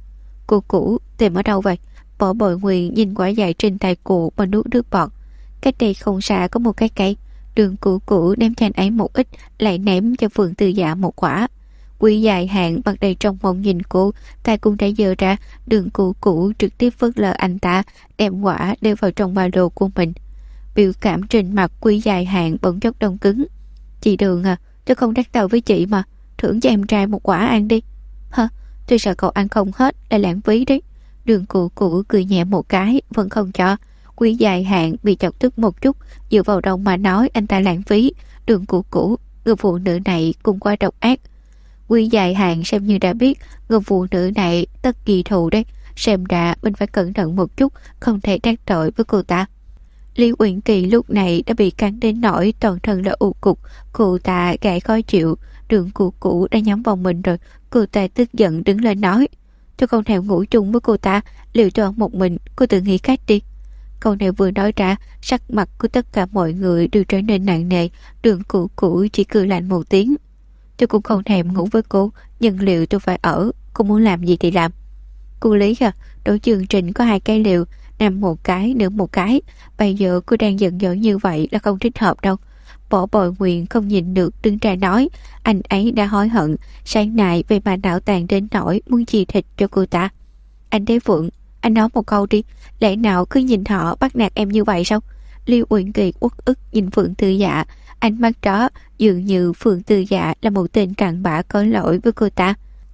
Cũ tìm ở đâu vậy? Võ Bồi Nguyên nhìn quả dại trên tay cụ mà nuốt nước bọt. Cách đây không xa có một cái cây. Đường cũ ném cho anh ấy một ít, lại ném cho Phượng Từ Dạ một quả. Quý dài hạn mặt đầy trong mong nhìn cô, tay cũng đã giơ ra. Đường cũ trực tiếp phớt lờ anh ta, đem quả đeo vào trong ba lô của mình. Biểu cảm trên mặt Quý dài hạn bỗng chốc đông cứng. Chị Đường à, tôi không đắc đầu với chị mà, thưởng cho em trai một quả ăn đi. Hả? Tôi sợ cậu ăn không hết là lãng phí đấy. Đường cũ cười nhẹ một cái, vẫn không cho. Quý dài hạn bị chọc tức một chút, dựa vào đâu mà nói anh ta lãng phí. Đường cũ, người phụ nữ này cũng quá độc ác. Quý dài hạn xem như đã biết người phụ nữ này tất kỳ thù đấy, xem ra mình phải cẩn thận một chút, không thể đắc tội với cô ta. Lý Uyển Kỳ lúc này đã bị cắn đến nỗi toàn thân đã ù cục, cô ta gãi khó chịu. Đường cũ đã nhắm vào mình rồi, cô ta tức giận đứng lên nói, tôi không thèm ngủ chung với cô ta, liệu tôi ở một mình, cô tự nghĩ cách đi. Câu này vừa nói ra, sắc mặt của tất cả mọi người đều trở nên nặng nề. Đường cũ chỉ cười lạnh một tiếng, tôi cũng không thèm ngủ với cô, nhưng liệu tôi phải ở, cô muốn làm gì thì làm. Cô Lý à, đối chương trình có 2 cái liều, nằm một cái, nửa một cái, bây giờ cô đang giận dỗi như vậy là không thích hợp đâu. Võ Bồi Nguyên không nhìn được đứng ra nói, anh ấy đã hối hận, sáng nay về mà não tàn đến nỗi muốn chia thịt cho cô ta. Anh Đế Phượng, anh nói một câu đi, lẽ nào cứ nhìn họ bắt nạt em như vậy sao? Liêu Uyển Kỳ uất ức nhìn Phượng Từ Dạ, ánh mắt đó dường như Phượng Từ Dạ là một tên cặn bã có lỗi với cô ta.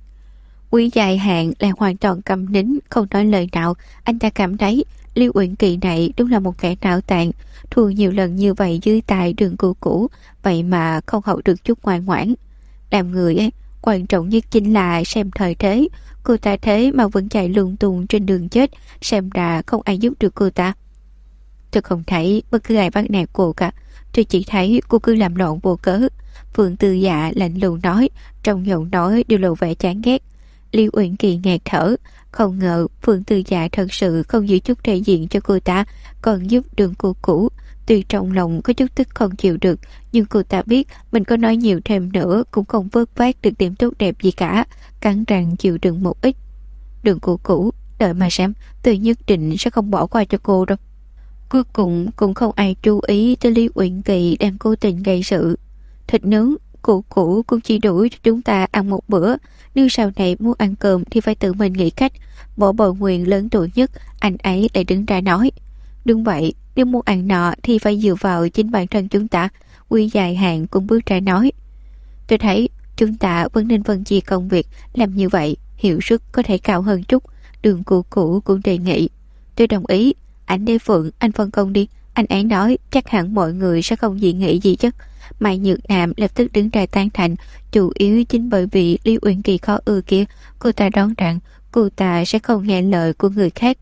Quý dài hạn là hoàn toàn câm nín, không nói lời nào. Anh ta cảm thấy Liêu Uyển Kỳ này đúng là một kẻ não tàn, thua nhiều lần như vậy dưới tài Đường cũ, vậy mà không hậu được chút ngoan ngoãn. Làm người ấy, quan trọng nhất chính là xem thời thế. Cô ta thế mà vẫn chạy lung tung trên đường chết, xem ra không ai giúp được cô ta. Tôi không thấy bất cứ ai bắt nạt cô cả. Tôi chỉ thấy cô cứ làm loạn vô cớ. Phượng Tư Dạ lạnh lùng nói, trong giọng nói đều lộ vẻ chán ghét. Liêu Uyển Kỳ ngạt thở. Không ngờ Phượng Tư Dạ thật sự không giữ chút thể diện cho cô ta, còn giúp Đường cô cũ. Tuy trong lòng có chút tức không chịu được, nhưng cô ta biết mình có nói nhiều thêm nữa cũng không vớt vát được điểm tốt đẹp gì cả, cắn răng chịu đựng một ít. Đường cô cũ, đợi mà xem, tôi nhất định sẽ không bỏ qua cho cô đâu. Cuối cùng cũng không ai chú ý tới Lý Uyển Kỳ đang cố tình gây sự. Thịt nướng, cô cũ cũng chỉ đủ cho chúng ta ăn một bữa. Nếu sau này muốn ăn cơm thì phải tự mình nghĩ cách. Võ Bồi Nguyên lớn tuổi nhất, anh ấy lại đứng ra nói. Đúng vậy, nếu muốn ăn nọ thì phải dựa vào chính bản thân chúng ta. Quy dài hạn cũng bước ra nói. Tôi thấy chúng ta vẫn nên phân chia công việc, làm như vậy hiệu suất có thể cao hơn chút. Đường cô cũ cũng đề nghị. Tôi đồng ý. Anh Đế Phượng, anh phân công đi. Anh ấy nói chắc hẳn mọi người sẽ không dị nghị gì chứ. Mai Nhược Nam lập tức đứng ra tán thành. Chủ yếu chính bởi vì Lý Uyển Kỳ khó ưa kia. Cô ta đoán rằng cô ta sẽ không nghe lời của người khác.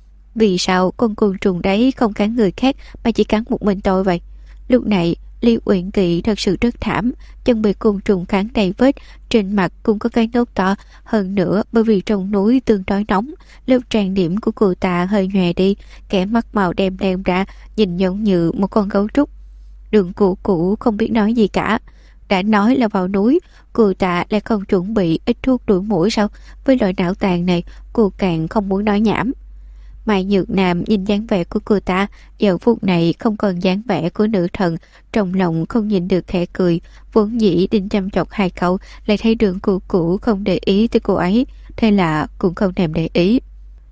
Vì sao con côn trùng đấy không cắn người khác mà chỉ cắn một mình tôi vậy? Lúc này Lý Uyển Kỳ thật sự rất thảm, chân bị côn trùng cắn đầy vết, trên mặt cũng có cái nốt to. Hơn nữa bởi vì trong núi tương đối nóng, lớp trang điểm của cô ta hơi nhòe đi, kẻ mắt màu đen đen ra, nhìn giống như một con gấu trúc. Đường cụ cũ không biết nói gì cả. Đã nói là vào núi, cô ta lại không chuẩn bị ít thuốc đuổi muỗi sao? Với loại não tàn này, cô càng không muốn nói nhảm. Mai Nhược Nam nhìn dáng vẻ của cô ta, giờ phút này không còn dáng vẻ của nữ thần, trong lòng không nhìn được khẽ cười, vốn dĩ định chăm chọc hai câu, lại thấy Đường cụ cũ không để ý tới cô ấy, thế là cũng không thèm để ý.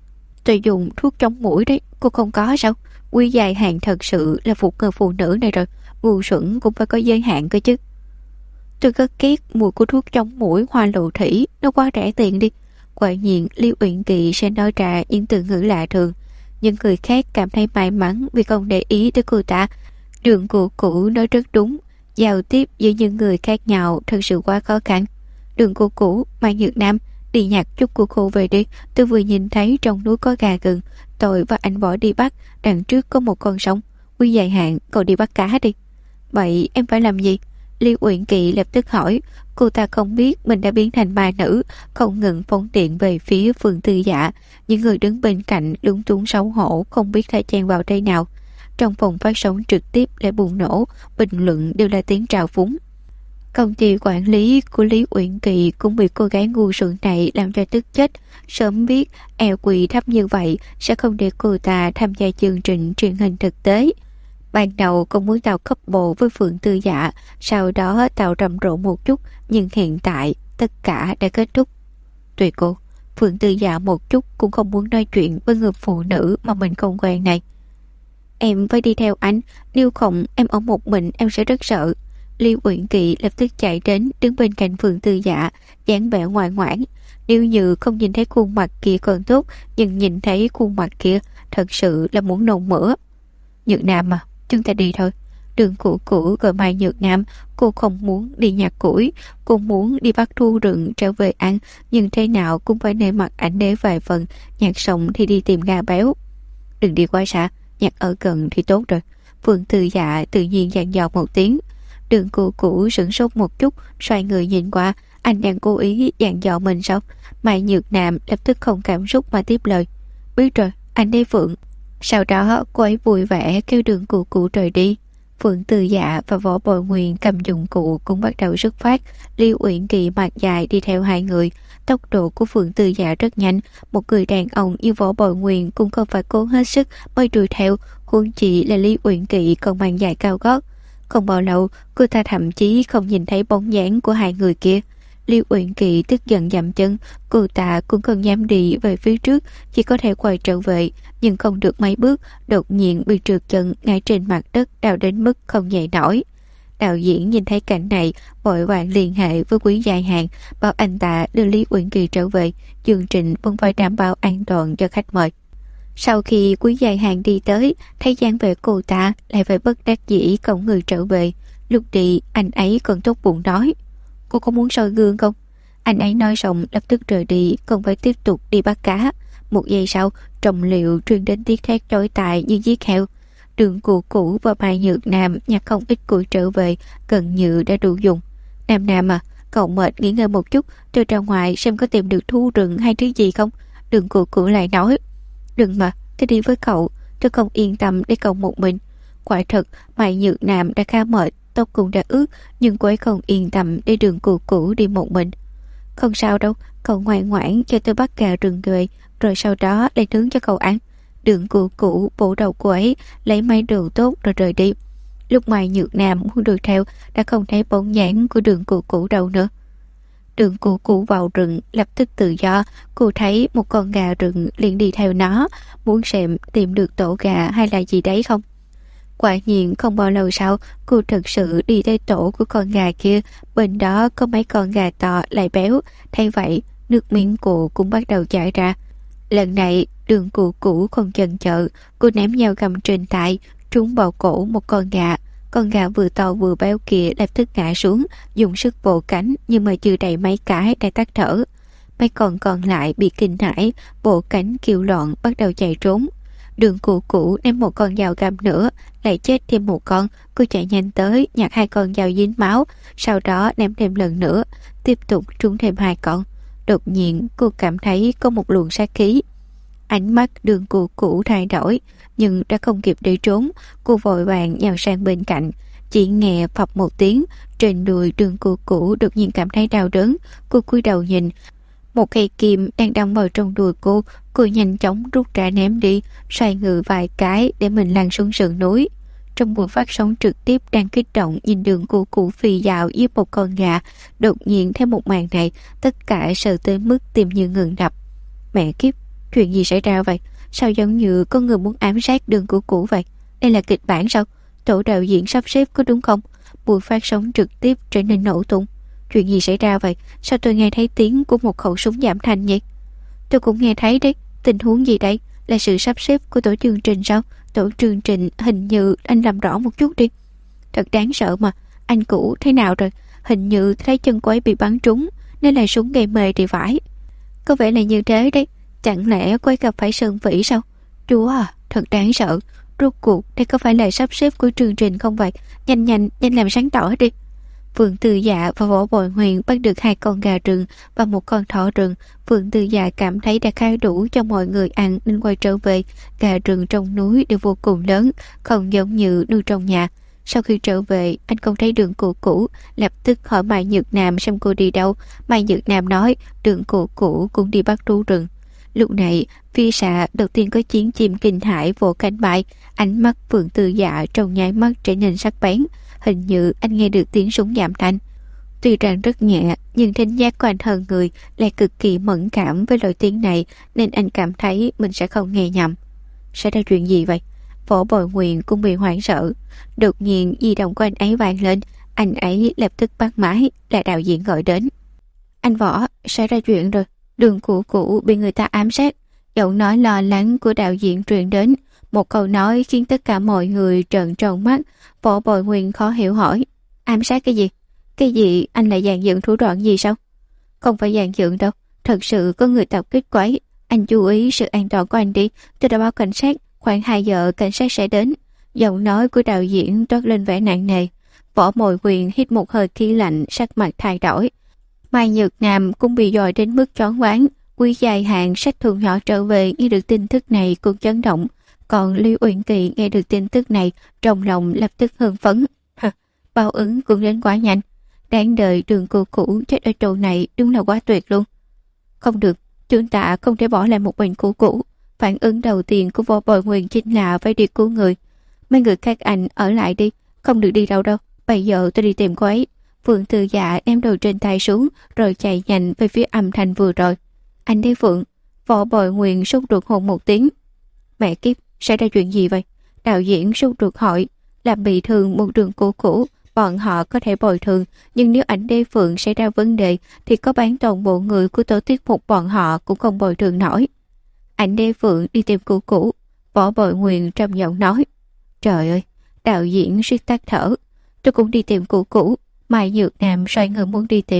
Tôi dùng thuốc chống muỗi đấy, cô không có sao? Quy dài hạn thật sự là phục người phụ nữ này rồi, ngu xuẩn cũng phải có giới hạn cơ chứ. Tôi rất ghét mùi của thuốc chống muỗi hoa lộ thủy, nó quá rẻ tiền đi. Quả nhiên Lý Uyển Kỳ sẽ nói ra những từ ngữ lạ thường. Nhưng người khác cảm thấy may mắn vì không để ý tới cô ta. Đường cô cũ nói rất đúng, giao tiếp giữa những người khác nhau thật sự quá khó khăn. Đường cô cũ, Mai Nhược Nam, đi nhặt chút của cô về đi. Tôi vừa nhìn thấy trong núi có gà rừng, tôi và anh Võ đi bắt, đằng trước có một con sông. Quy dài hạn, cậu đi bắt cá đi. Vậy em phải làm gì? Lý Uyển Kỳ lập tức hỏi. Cô ta không biết mình đã biến thành ma nữ, không ngừng phóng điện về phía Phượng Tư Dạ. Những người đứng bên cạnh lúng túng xấu hổ, không biết phải chen vào đây nào. Trong phòng phát sóng trực tiếp lại bùng nổ, bình luận đều là tiếng trào phúng. Công ty quản lý của Lý Uyển Kỳ cũng bị cô gái ngu xuẩn này làm cho tức chết. Sớm biết eo quỳ thấp như vậy sẽ không để cô ta tham gia chương trình truyền hình thực tế. Ban đầu còn muốn tạo couple với Phượng Tư Dạ, sau đó tạo rầm rộ một chút, nhưng hiện tại tất cả đã kết thúc. Tùy cô, Phượng Tư Dạ một chút cũng không muốn nói chuyện với người phụ nữ mà mình không quen này. Em phải đi theo anh, nếu không em ở một mình em sẽ rất sợ. Lý Uyển Kỳ lập tức chạy đến đứng bên cạnh Phượng Tư Dạ, dáng vẻ ngoan ngoãn. Nếu như không nhìn thấy khuôn mặt kia còn tốt, nhưng nhìn thấy khuôn mặt kia thật sự là muốn nôn mửa. Nhược Nam mà, chúng ta đi thôi. Đường cũ cũ gọi Mai Nhược Nam. Cô không muốn đi nhặt củi, cô muốn đi bắt thu rừng trở về ăn, nhưng thế nào cũng phải nể mặt ảnh đế vài phần. Nhặt xong thì đi tìm gà béo. Đừng đi quá xa, nhặt ở gần thì tốt rồi. Phượng Tư Dạ tự nhiên dặn dò một tiếng. Đường cũ cũ sửng sốt một chút, xoay người nhìn qua. Anh đang cố ý dặn dò mình sao? Mai Nhược Nam lập tức không cảm xúc mà tiếp lời. Biết rồi, anh đế Phượng. Sau đó cô ấy vui vẻ kêu Đường cụ cụ rời đi. Phượng Tư Dạ và Võ Bồi Nguyên cầm dụng cụ cũng bắt đầu xuất phát. Lý Uyển Kỳ mặt dài đi theo hai người. Tốc độ của Phượng Tư Dạ rất nhanh. Một người đàn ông như Võ Bồi Nguyên cũng không phải cố hết sức mới đuổi theo. Huống chỉ là Lý Uyển Kỳ còn mang giày cao gót. Không bao lâu cô ta thậm chí không nhìn thấy bóng dáng của hai người kia. Lý Uyển Kỳ tức giận dậm chân. Cô ta cũng không dám đi về phía trước, chỉ có thể quay trở về, nhưng không được mấy bước, đột nhiên bị trượt chân ngã trên mặt đất, đau đến mức không dậy nổi. Đạo diễn nhìn thấy cảnh này, vội vàng liên hệ với Quý Dài Hạn, bảo anh ta đưa Lý Uyển Kỳ trở về. Chương trình vẫn phải đảm bảo an toàn cho khách mời. Sau khi Quý Dài Hạn đi tới, thấy dáng vẻ cô ta lại phải bất đắc dĩ cõng người trở về. Lúc đi, anh ấy còn tốt bụng nói: Cô có muốn soi gương không? Anh ấy nói xong lập tức rời đi, còn phải tiếp tục đi bắt cá. Một giây sau, trong liệu truyền đến tiếng thét chói tai như giết heo. Đường Cụ Cũ và Mai Nhược Nam nhặt không ít củi trở về, gần như đã đủ dùng. Nam Nam à, cậu mệt nghỉ ngơi một chút, tôi ra ngoài xem có tìm được thú rừng hay thứ gì không. Đường Cụ Cũ lại nói, đừng mà, tôi đi với cậu, tôi không yên tâm để cậu một mình. Quả thật, Mai Nhược Nam đã khá mệt, tóc cũng đã ướt, nhưng cô ấy không yên tâm để Đường Cụ Cũ đi một mình. Không sao đâu, cậu ngoan ngoãn cho tôi bắt gà rừng về, rồi sau đó lại nướng cho cậu ăn. Đường Cụ Cũ bổ đầu cô ấy, lấy mấy đồ tốt rồi rời đi. Lúc Mai Nhược Nam muốn đuổi theo, đã không thấy bóng dáng của Đường Cụ Cũ đâu nữa. Đường Cụ Cũ vào rừng lập tức tự do, cô thấy một con gà rừng liền đi theo nó, muốn xem tìm được tổ gà hay là gì đấy không. Quả nhiên không bao lâu sau, cô thực sự đi tới tổ của con gà kia, bên đó có mấy con gà to lại béo, thay vậy nước miếng cô cũng bắt đầu chảy ra. Lần này Đường Cụ Cũ không chần chờ, cô ném dao găm trên tay, trúng vào cổ một con gà vừa to vừa béo kia lập tức ngã xuống, dùng sức vỗ cánh nhưng mà chưa đầy mấy cái đã tắt thở. Mấy con còn lại bị kinh hãi, vỗ cánh kêu loạn bắt đầu chạy trốn. Đường Cụ Cũ ném một con dao găm nữa, lại chết thêm một con. Cô chạy nhanh tới nhặt hai con dao dính máu, sau đó ném thêm lần nữa, tiếp tục trúng thêm hai con. Đột nhiên cô cảm thấy có một luồng sát khí. Ánh mắt Đường Cụ Cũ thay đổi, nhưng đã không kịp để trốn. Cô vội vàng nhào sang bên cạnh, chỉ nghe phập một tiếng, trên đùi Đường Cụ Cũ đột nhiên cảm thấy đau đớn. Cô cúi đầu nhìn, một cây kim đang đâm vào trong đùi cô nhanh chóng rút ra ném đi, xoay người vài cái để mình lăn xuống sườn núi. Trong buổi phát sóng trực tiếp đang kích động nhìn Đường Cụ Cũ phi dạo với một con gà, đột nhiên thấy một màn này, tất cả sợ tới mức tim như ngừng đập. Mẹ kiếp, chuyện gì xảy ra vậy? Sao giống như có người muốn ám sát Đường Cụ Cũ vậy? Đây là kịch bản sao? Tổ đạo diễn sắp xếp có đúng không? Buổi phát sóng trực tiếp trở nên nổ tung. Chuyện gì xảy ra vậy? Sao tôi nghe thấy tiếng của một khẩu súng giảm thanh vậy? Tôi cũng nghe thấy đấy. Tình huống gì đây? Là sự sắp xếp của tổ chương trình sao? Tổ chương trình hình như anh làm rõ một chút đi. Thật đáng sợ mà. Anh Cũ thế nào rồi? Hình như thấy chân cô ấy bị bắn trúng, nên là súng gây mê thì phải. Có vẻ là như thế đấy. Chẳng lẽ cô ấy gặp phải Sơn Vĩ sao? Chúa à, thật đáng sợ. Rốt cuộc đây có phải là sắp xếp của chương trình không vậy? Nhanh làm sáng tỏ đi. Phượng Tư Dạ và Võ Bội Huyền bắt được hai con gà rừng và một con thỏ rừng. Phượng Tư Dạ cảm thấy đã khá đủ cho mọi người ăn nên quay trở về. Gà rừng trong núi đều vô cùng lớn, không giống như nuôi trong nhà. Sau khi trở về, anh không thấy Đường Cụ Cũ, lập tức hỏi Mai Nhược Nam xem cô đi đâu. Mai Nhược Nam nói Đường Cụ Cũ cũng đi bắt thú rừng. Lúc này, phía xạ đầu tiên có chiến chim kinh hãi vỗ cánh bay, ánh mắt Phượng Tư Dạ trong nháy mắt trở nên sắc bén. Hình như anh nghe được tiếng súng giảm thanh. Tuy rằng rất nhẹ, nhưng thính giác của anh hơn người lại cực kỳ mẫn cảm với loại tiếng này, nên anh cảm thấy mình sẽ không nghe nhầm. Sẽ ra chuyện gì vậy? Võ Bội Huyền cũng bị hoảng sợ. Đột nhiên di động của anh ấy vang lên, anh ấy lập tức bắt máy, là đạo diễn gọi đến. Anh Võ, sẽ ra chuyện rồi. Đường Cụ Cũ bị người ta ám sát. Giọng nói lo lắng của đạo diễn truyền đến. Một câu nói khiến tất cả mọi người trợn tròn mắt. Võ Bội Huyền khó hiểu hỏi, ám sát cái gì? Cái gì? Anh lại dàn dựng thủ đoạn gì sao? Không phải dàn dựng đâu, thật sự có người tập kích quấy. Anh chú ý sự an toàn của anh đi. Tôi đã báo cảnh sát, khoảng 2 giờ cảnh sát sẽ đến. Giọng nói của đạo diễn toát lên vẻ nặng nề. Võ Bội Huyền hít một hơi khí lạnh, sắc mặt thay đổi. Mai Nhược Nam cũng bị dọa đến mức choáng váng. Quý dài hạn sách thường nhỏ trở về, nghe được tin tức này cũng chấn động. Còn Lưu Uyển Kỳ nghe được tin tức này, trong lòng lập tức hưng phấn. Báo ứng cũng đến quá nhanh. Đáng đời Đường Cụ Cũ chết ở chỗ này đúng là quá tuyệt luôn. Không được, chúng ta không thể bỏ lại một mình Cụ Cũ. Phản ứng đầu tiên của Võ Bội Huyền chính là phải đi cứu người. Mấy người các anh ở lại đi, không được đi đâu đâu. Bây giờ tôi đi tìm cô ấy. Phượng Tư Dạ đem đồ trên tay xuống, rồi chạy nhanh về phía âm thanh vừa rồi. Anh đây Phượng. Võ Bội Huyền sốt ruột hồn một tiếng. Mẹ kiếp, xảy ra chuyện gì vậy? Đạo diễn sốt ruột hỏi. Làm bị thương một Đường Cụ Cũ, bọn họ có thể bồi thường, nhưng nếu ảnh Đế Phượng xảy ra vấn đề thì có bán toàn bộ người của tổ tiết mục bọn họ cũng không bồi thường nổi. Ảnh Đế Phượng đi tìm Cụ Cũ. Võ Bội Huyền trầm giọng nói. Trời ơi, đạo diễn suýt tắt thở. Tôi cũng đi tìm Cụ Cũ. Mai Nhược Nam xoay người muốn đi tìm.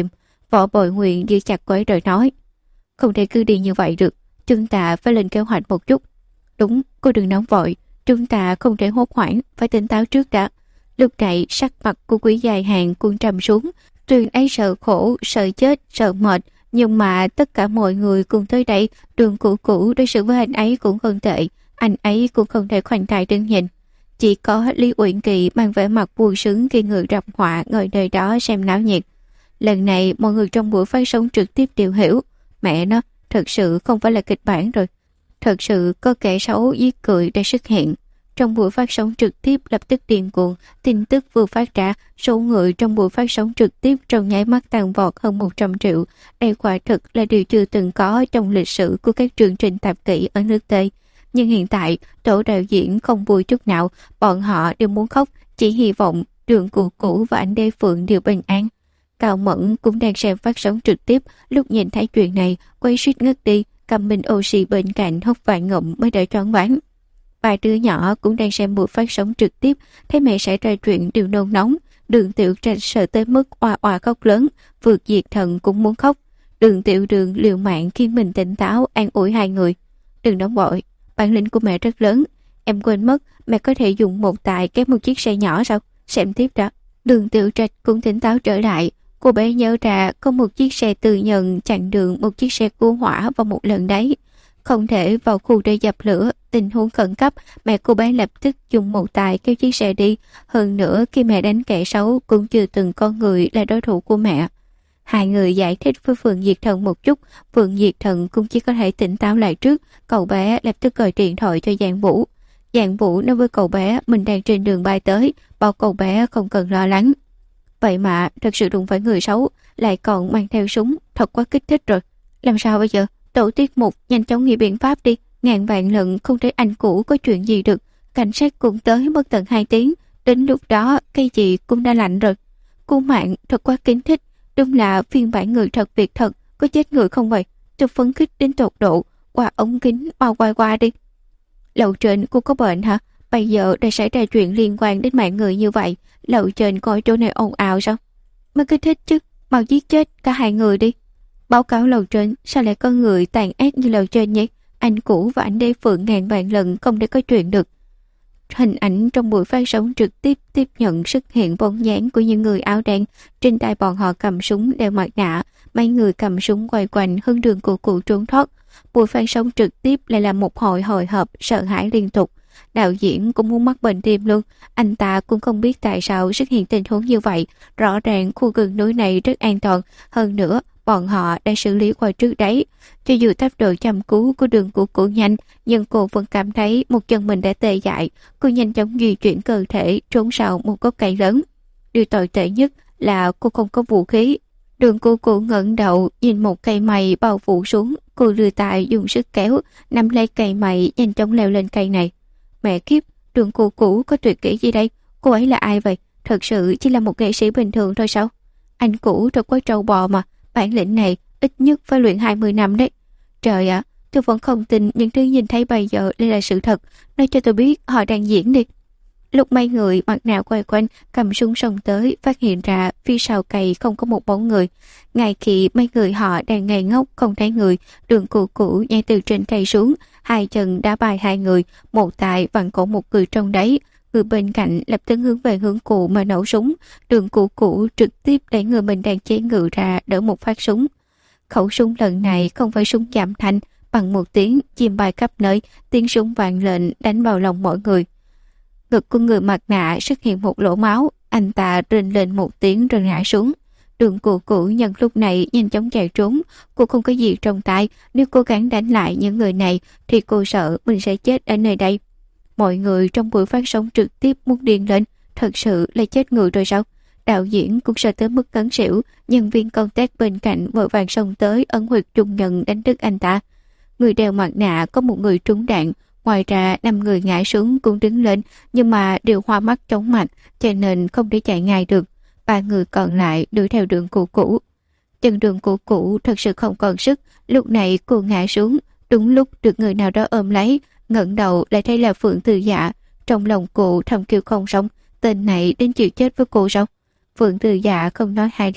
Võ Bội Nguyện giữ chặt cô ấy rồi nói, không thể cứ đi như vậy được, chúng ta phải lên kế hoạch một chút. Đúng, cô đừng nóng vội, chúng ta không thể hốt hoảng, phải tỉnh táo trước đã. Lúc này sắc mặt của Quý Dài Hàng cũng trầm xuống. Tuyền ấy sợ khổ, sợ chết, sợ mệt, nhưng mà tất cả mọi người cùng tới đây. Đường Cũ Cũ đối xử với anh ấy cũng không tệ, anh ấy cũng không thể khoanh tay đứng nhìn. Chỉ có Lý Uyển Kỳ mang vẻ mặt buồn sướng khi người rập họa ngồi nơi đó xem náo nhiệt. Lần này mọi người trong buổi phát sóng trực tiếp đều hiểu, mẹ nó, thật sự không phải là kịch bản rồi. Thật sự có kẻ xấu giết cười để xuất hiện. Trong buổi phát sóng trực tiếp lập tức điên cuồng, tin tức vừa phát ra, số người trong buổi phát sóng trực tiếp trong nháy mắt tăng vọt hơn 100 triệu. Đây quả thực là điều chưa từng có trong lịch sử của các chương trình tạp kỹ ở nước Tây. Nhưng hiện tại, tổ đạo diễn không vui chút nào, bọn họ đều muốn khóc, chỉ hy vọng Đường Cũ Cũ và anh Đê Phượng đều bình an. Cao Mẫn cũng đang xem phát sóng trực tiếp, lúc nhìn thấy chuyện này, quay suýt ngất đi, cầm bình oxy bên cạnh hốc vài ngụm mới đỡ choáng váng. Ba đứa nhỏ cũng đang xem buổi phát sóng trực tiếp, thấy mẹ xảy ra chuyện đều nôn nóng. Đường Tiểu Trạch sợ tới mức oa oa khóc lớn, Vượt Diệt Thần cũng muốn khóc. Đường Tiểu Đường liều mạng khiến mình tỉnh táo, an ủi hai người. Đừng nóng vội, bản lĩnh của mẹ rất lớn, em quên mất mẹ có thể dùng một tài kéo một chiếc xe nhỏ sao? Xem tiếp đó. Đường Tiểu Trạch cũng tỉnh táo trở lại. Cô bé nhớ ra có một chiếc xe tư nhân chặn đường một chiếc xe cứu hỏa vào một lần đấy. Không thể vào khu để dập lửa, tình huống khẩn cấp, mẹ cô bé lập tức dùng một tài kéo chiếc xe đi. Hơn nữa khi mẹ đánh kẻ xấu cũng chưa từng con người là đối thủ của mẹ. Hai người giải thích với Phượng Diệt Thần một chút, Phượng Diệt Thần cũng chỉ có thể tỉnh táo lại trước. Cậu bé lập tức gọi điện thoại cho Giang Vũ. Giang Vũ nói với cậu bé mình đang trên đường bay tới, bảo cậu bé không cần lo lắng. Vậy mà thật sự đụng phải người xấu, lại còn mang theo súng, thật quá kích thích rồi. Làm sao bây giờ? Tổ tiết mục nhanh chóng nghĩ biện pháp đi, ngàn vạn lần không thể anh cũ có chuyện gì được. Cảnh sát cũng tới mất tận 2 tiếng, đến lúc đó cây gì cũng đã lạnh rồi. Cô mạng thật quá kính thích, đúng là phiên bản người thật việc thật, có chết người không vậy? Tôi phấn khích đến tột độ, qua ống kính bao qua đi. Lầu trên cô có bệnh hả? Bây giờ đã xảy ra chuyện liên quan đến mạng người như vậy, lầu trên coi chỗ này ồn ào sao? Mới kích thích chứ, mau giết chết cả hai người đi. Báo cáo lầu trên, sao lại có người tàn ác như lầu trên nhỉ? Anh cũ và anh Đê Phượng ngàn vạn lần không để có chuyện được. Hình ảnh trong buổi phát sóng trực tiếp tiếp nhận xuất hiện bóng dáng của những người áo đen, trên tay bọn họ cầm súng đeo mặt nạ, mấy người cầm súng quay quanh hướng Đường Cũ Cũ trốn thoát. Buổi phát sóng trực tiếp lại là một hồi hộp sợ hãi liên tục. Đạo diễn cũng muốn mắc bệnh tim luôn, anh ta cũng không biết tại sao xuất hiện tình huống như vậy. Rõ ràng khu rừng núi này rất an toàn, hơn nữa bọn họ đã xử lý qua trước đấy. Cho dù tốc độ chăm cứu của Đường Cũ Cũ nhanh, nhưng cô vẫn cảm thấy một chân mình đã tê dại. Cô nhanh chóng di chuyển cơ thể trốn sau một gốc cây lớn. Điều tồi tệ nhất là cô không có vũ khí. Đường Cũ Cũ ngẩng đầu nhìn một cây mày bao phủ xuống, cô đưa tay dùng sức kéo, nắm lấy cây mày nhanh chóng leo lên cây này. Mẹ kiếp, Đường Cũ Cũ có tuyệt kỹ gì đây? Cô ấy là ai vậy? Thật sự chỉ là một nghệ sĩ bình thường thôi sao? Anh cũ thật quá trâu bò mà, bản lĩnh này ít nhất phải luyện 20 năm đấy. Trời ạ, tôi vẫn không tin những thứ nhìn thấy bây giờ đây là sự thật. Nói cho tôi biết họ đang diễn đi. Lúc mấy người mặt nạ quay quanh cầm súng xông tới, phát hiện ra phía sau cây không có một bóng người. Ngay khi mấy người họ đang ngây ngốc không thấy người, Đường Cũ Cũ nhảy từ trên cây xuống, hai chân đá bay hai người, một tay vặn cổ một người trong đấy. Người bên cạnh lập tức hướng về hướng cụ mà nổ súng. Đường Cũ Cũ trực tiếp đẩy người mình đang chế ngự ra đỡ một phát súng. Khẩu súng lần này không phải súng giảm thanh, bằng một tiếng chim bay khắp nơi, tiếng súng vang lên đánh vào lòng mọi người. Ngực của người mặt nạ xuất hiện một lỗ máu, anh ta rên lên một tiếng rồi ngã xuống. Đường Cũ Cũ nhân lúc này nhanh chóng chạy trốn, cô không có gì trong tay, nếu cố gắng đánh lại những người này thì cô sợ mình sẽ chết ở nơi đây. Mọi người trong buổi phát sóng trực tiếp muốn điên lên, thật sự là chết người rồi sao? Đạo diễn cũng sợ tới mức cấn xỉu, nhân viên công tác bên cạnh vội vàng xông tới ấn huyệt trung nhận đánh đứt anh ta. Người đeo mặt nạ có một người trúng đạn, ngoài ra 5 người ngã xuống cũng đứng lên, nhưng mà đều hoa mắt chóng mặt, cho nên không thể chạy ngay được. 3 người còn lại đuổi theo Đường Cũ Cũ. Chân Đường Cũ Cũ thật sự không còn sức, lúc này cô ngã xuống, đúng lúc được người nào đó ôm lấy, ngẩng đầu lại thấy là Phượng Từ Dạ. Trong lòng cô thầm kêu không xong, tên này đến chịu chết với cô sao? Phượng Từ Dạ không nói hai lời,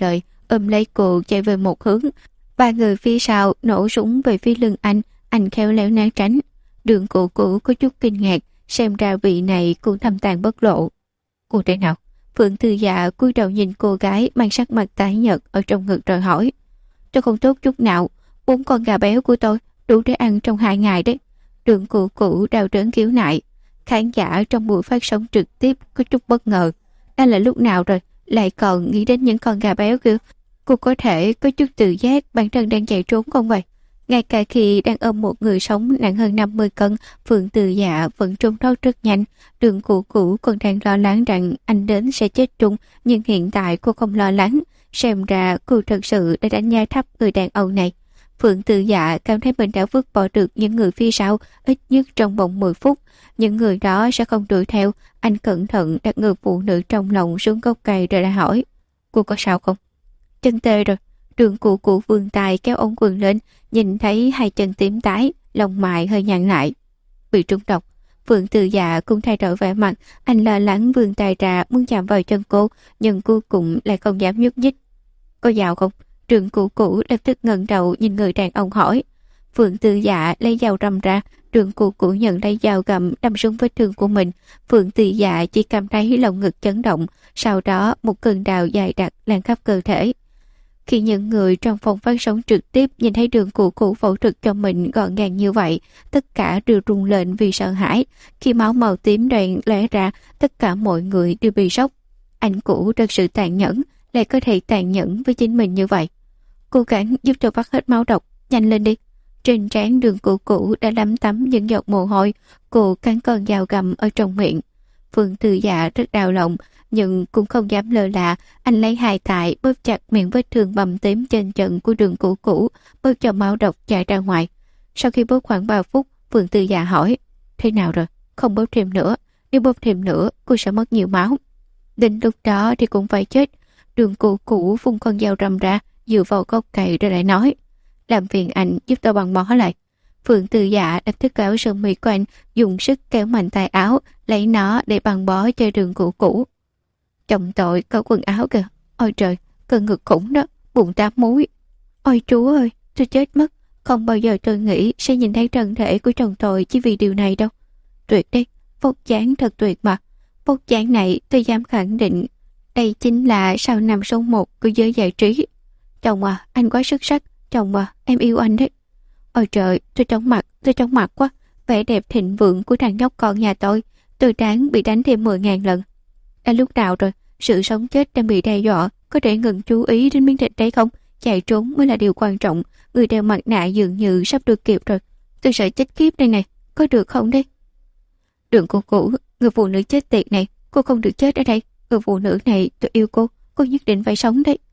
ôm lấy cô chạy về một hướng. Ba người phía sau nổ súng về phía lưng anh khéo léo né tránh. Đường Cụ Cụ có chút kinh ngạc, xem ra vị này cũng thâm tàn bất lộ. Cô thế nào? Phượng Tư Dạ cúi đầu nhìn cô gái mang sắc mặt tái nhợt ở trong ngực rồi hỏi. Tôi không tốt chút nào, 4 con gà béo của tôi đủ để ăn trong 2 ngày đấy. Đường Cụ Cụ đau đớn khiếu nại. Khán giả trong buổi phát sóng trực tiếp có chút bất ngờ. Đây là lúc nào rồi, lại còn nghĩ đến những con gà béo kia. Cô có thể có chút tự giác bản thân đang chạy trốn không vậy? Ngay cả khi đang ôm một người sống nặng hơn 50 cân, Phượng Từ Dạ vẫn trốn thoát rất nhanh. Đường Cụ Cụ còn đang lo lắng rằng anh đến sẽ chết trung, nhưng hiện tại cô không lo lắng. Xem ra cô thật sự đã đánh giá thấp người đàn ông này. Phượng Từ Dạ cảm thấy mình đã vứt bỏ được những người phía sau, ít nhất trong vòng 10 phút. Những người đó sẽ không đuổi theo. Anh cẩn thận đặt người phụ nữ trong lòng xuống gốc cây rồi đã hỏi. Cô có sao không? Chân tê rồi. Đường Cụ Cụ vươn tay kéo ống quần lên, nhìn thấy hai chân tím tái, lông mày hơi nhăn lại. Bị trúng độc. Phượng Từ Dạ cũng thay đổi vẻ mặt, anh lo lắng vươn tay ra muốn chạm vào chân cô, nhưng cuối cùng lại không dám nhúc nhích. Có dao không? Đường Cụ Cụ lập tức ngẩng đầu nhìn người đàn ông hỏi. Phượng Từ Dạ lấy dao răm ra, Đường Cụ Cụ nhận lấy dao găm đâm xuống vết thương của mình. Phượng Từ Dạ chỉ cảm thấy lồng ngực chấn động, sau đó một cơn đau dài đặc lan khắp cơ thể. Khi những người trong phòng phát sóng trực tiếp nhìn thấy Đường Cụ Cụ phẫu thuật cho mình gọn gàng như vậy, tất cả đều run lên vì sợ hãi. Khi máu màu tím đoạn lẽ ra, tất cả mọi người đều bị sốc. Anh Cụ thật sự tàn nhẫn, lại có thể tàn nhẫn với chính mình như vậy. Cố gắng giúp tôi bắt hết máu độc, nhanh lên đi. Trên trán Đường Cụ Cụ đã lấm tấm những giọt mồ hôi, cô cắn con dao găm ở trong miệng. Phượng Từ Dạ rất đau lòng, nhưng cũng không dám lơ là. Anh lấy hai tay bóp chặt miệng vết thương bầm tím trên chân của Đường Cụ Cụ, bóp cho máu độc chảy ra ngoài. Sau khi bóp khoảng 3 phút, Phượng Từ Dạ hỏi, thế nào rồi? Không bóp thêm nữa, nếu bóp thêm nữa cô sẽ mất nhiều máu. Đến lúc đó thì cũng phải chết. Đường Cụ Cụ vung con dao răm ra, dựa vào gốc cây rồi lại nói, làm phiền anh giúp tôi băng bó lại. Phượng Từ Dạ lập tức kéo sơ mi của anh, dùng sức kéo mạnh tay áo, lấy nó để băng bó cho Đường Cụ Cụ. Chồng tội có quần áo kìa. Ôi trời, cơn ngực khủng đó, bụng 8 múi. Ôi Chúa ơi, tôi chết mất. Không bao giờ tôi nghĩ sẽ nhìn thấy thân thể của chồng tội chỉ vì điều này đâu. Tuyệt đấy, vóc dáng thật tuyệt mà. Vóc dáng này tôi dám khẳng định đây chính là sao năm số 1 của giới giải trí. Chồng à, anh quá xuất sắc. Chồng à, em yêu anh đấy. Ôi trời, tôi chóng mặt quá. Vẻ đẹp thịnh vượng của thằng nhóc con nhà tôi đáng bị đánh thêm 10.000 lần. Đã lúc nào rồi, sự sống chết đang bị đe dọa, có thể ngừng chú ý đến miếng thịt đấy không? Chạy trốn mới là điều quan trọng. Người đeo mặt nạ dường như sắp được kịp rồi. Tôi sợ chết khiếp đây này, có được không đấy? Đường Cụ Cụ, người phụ nữ chết tiệt này, cô không được chết ở đây. Người phụ nữ này, tôi yêu cô nhất định phải sống đấy.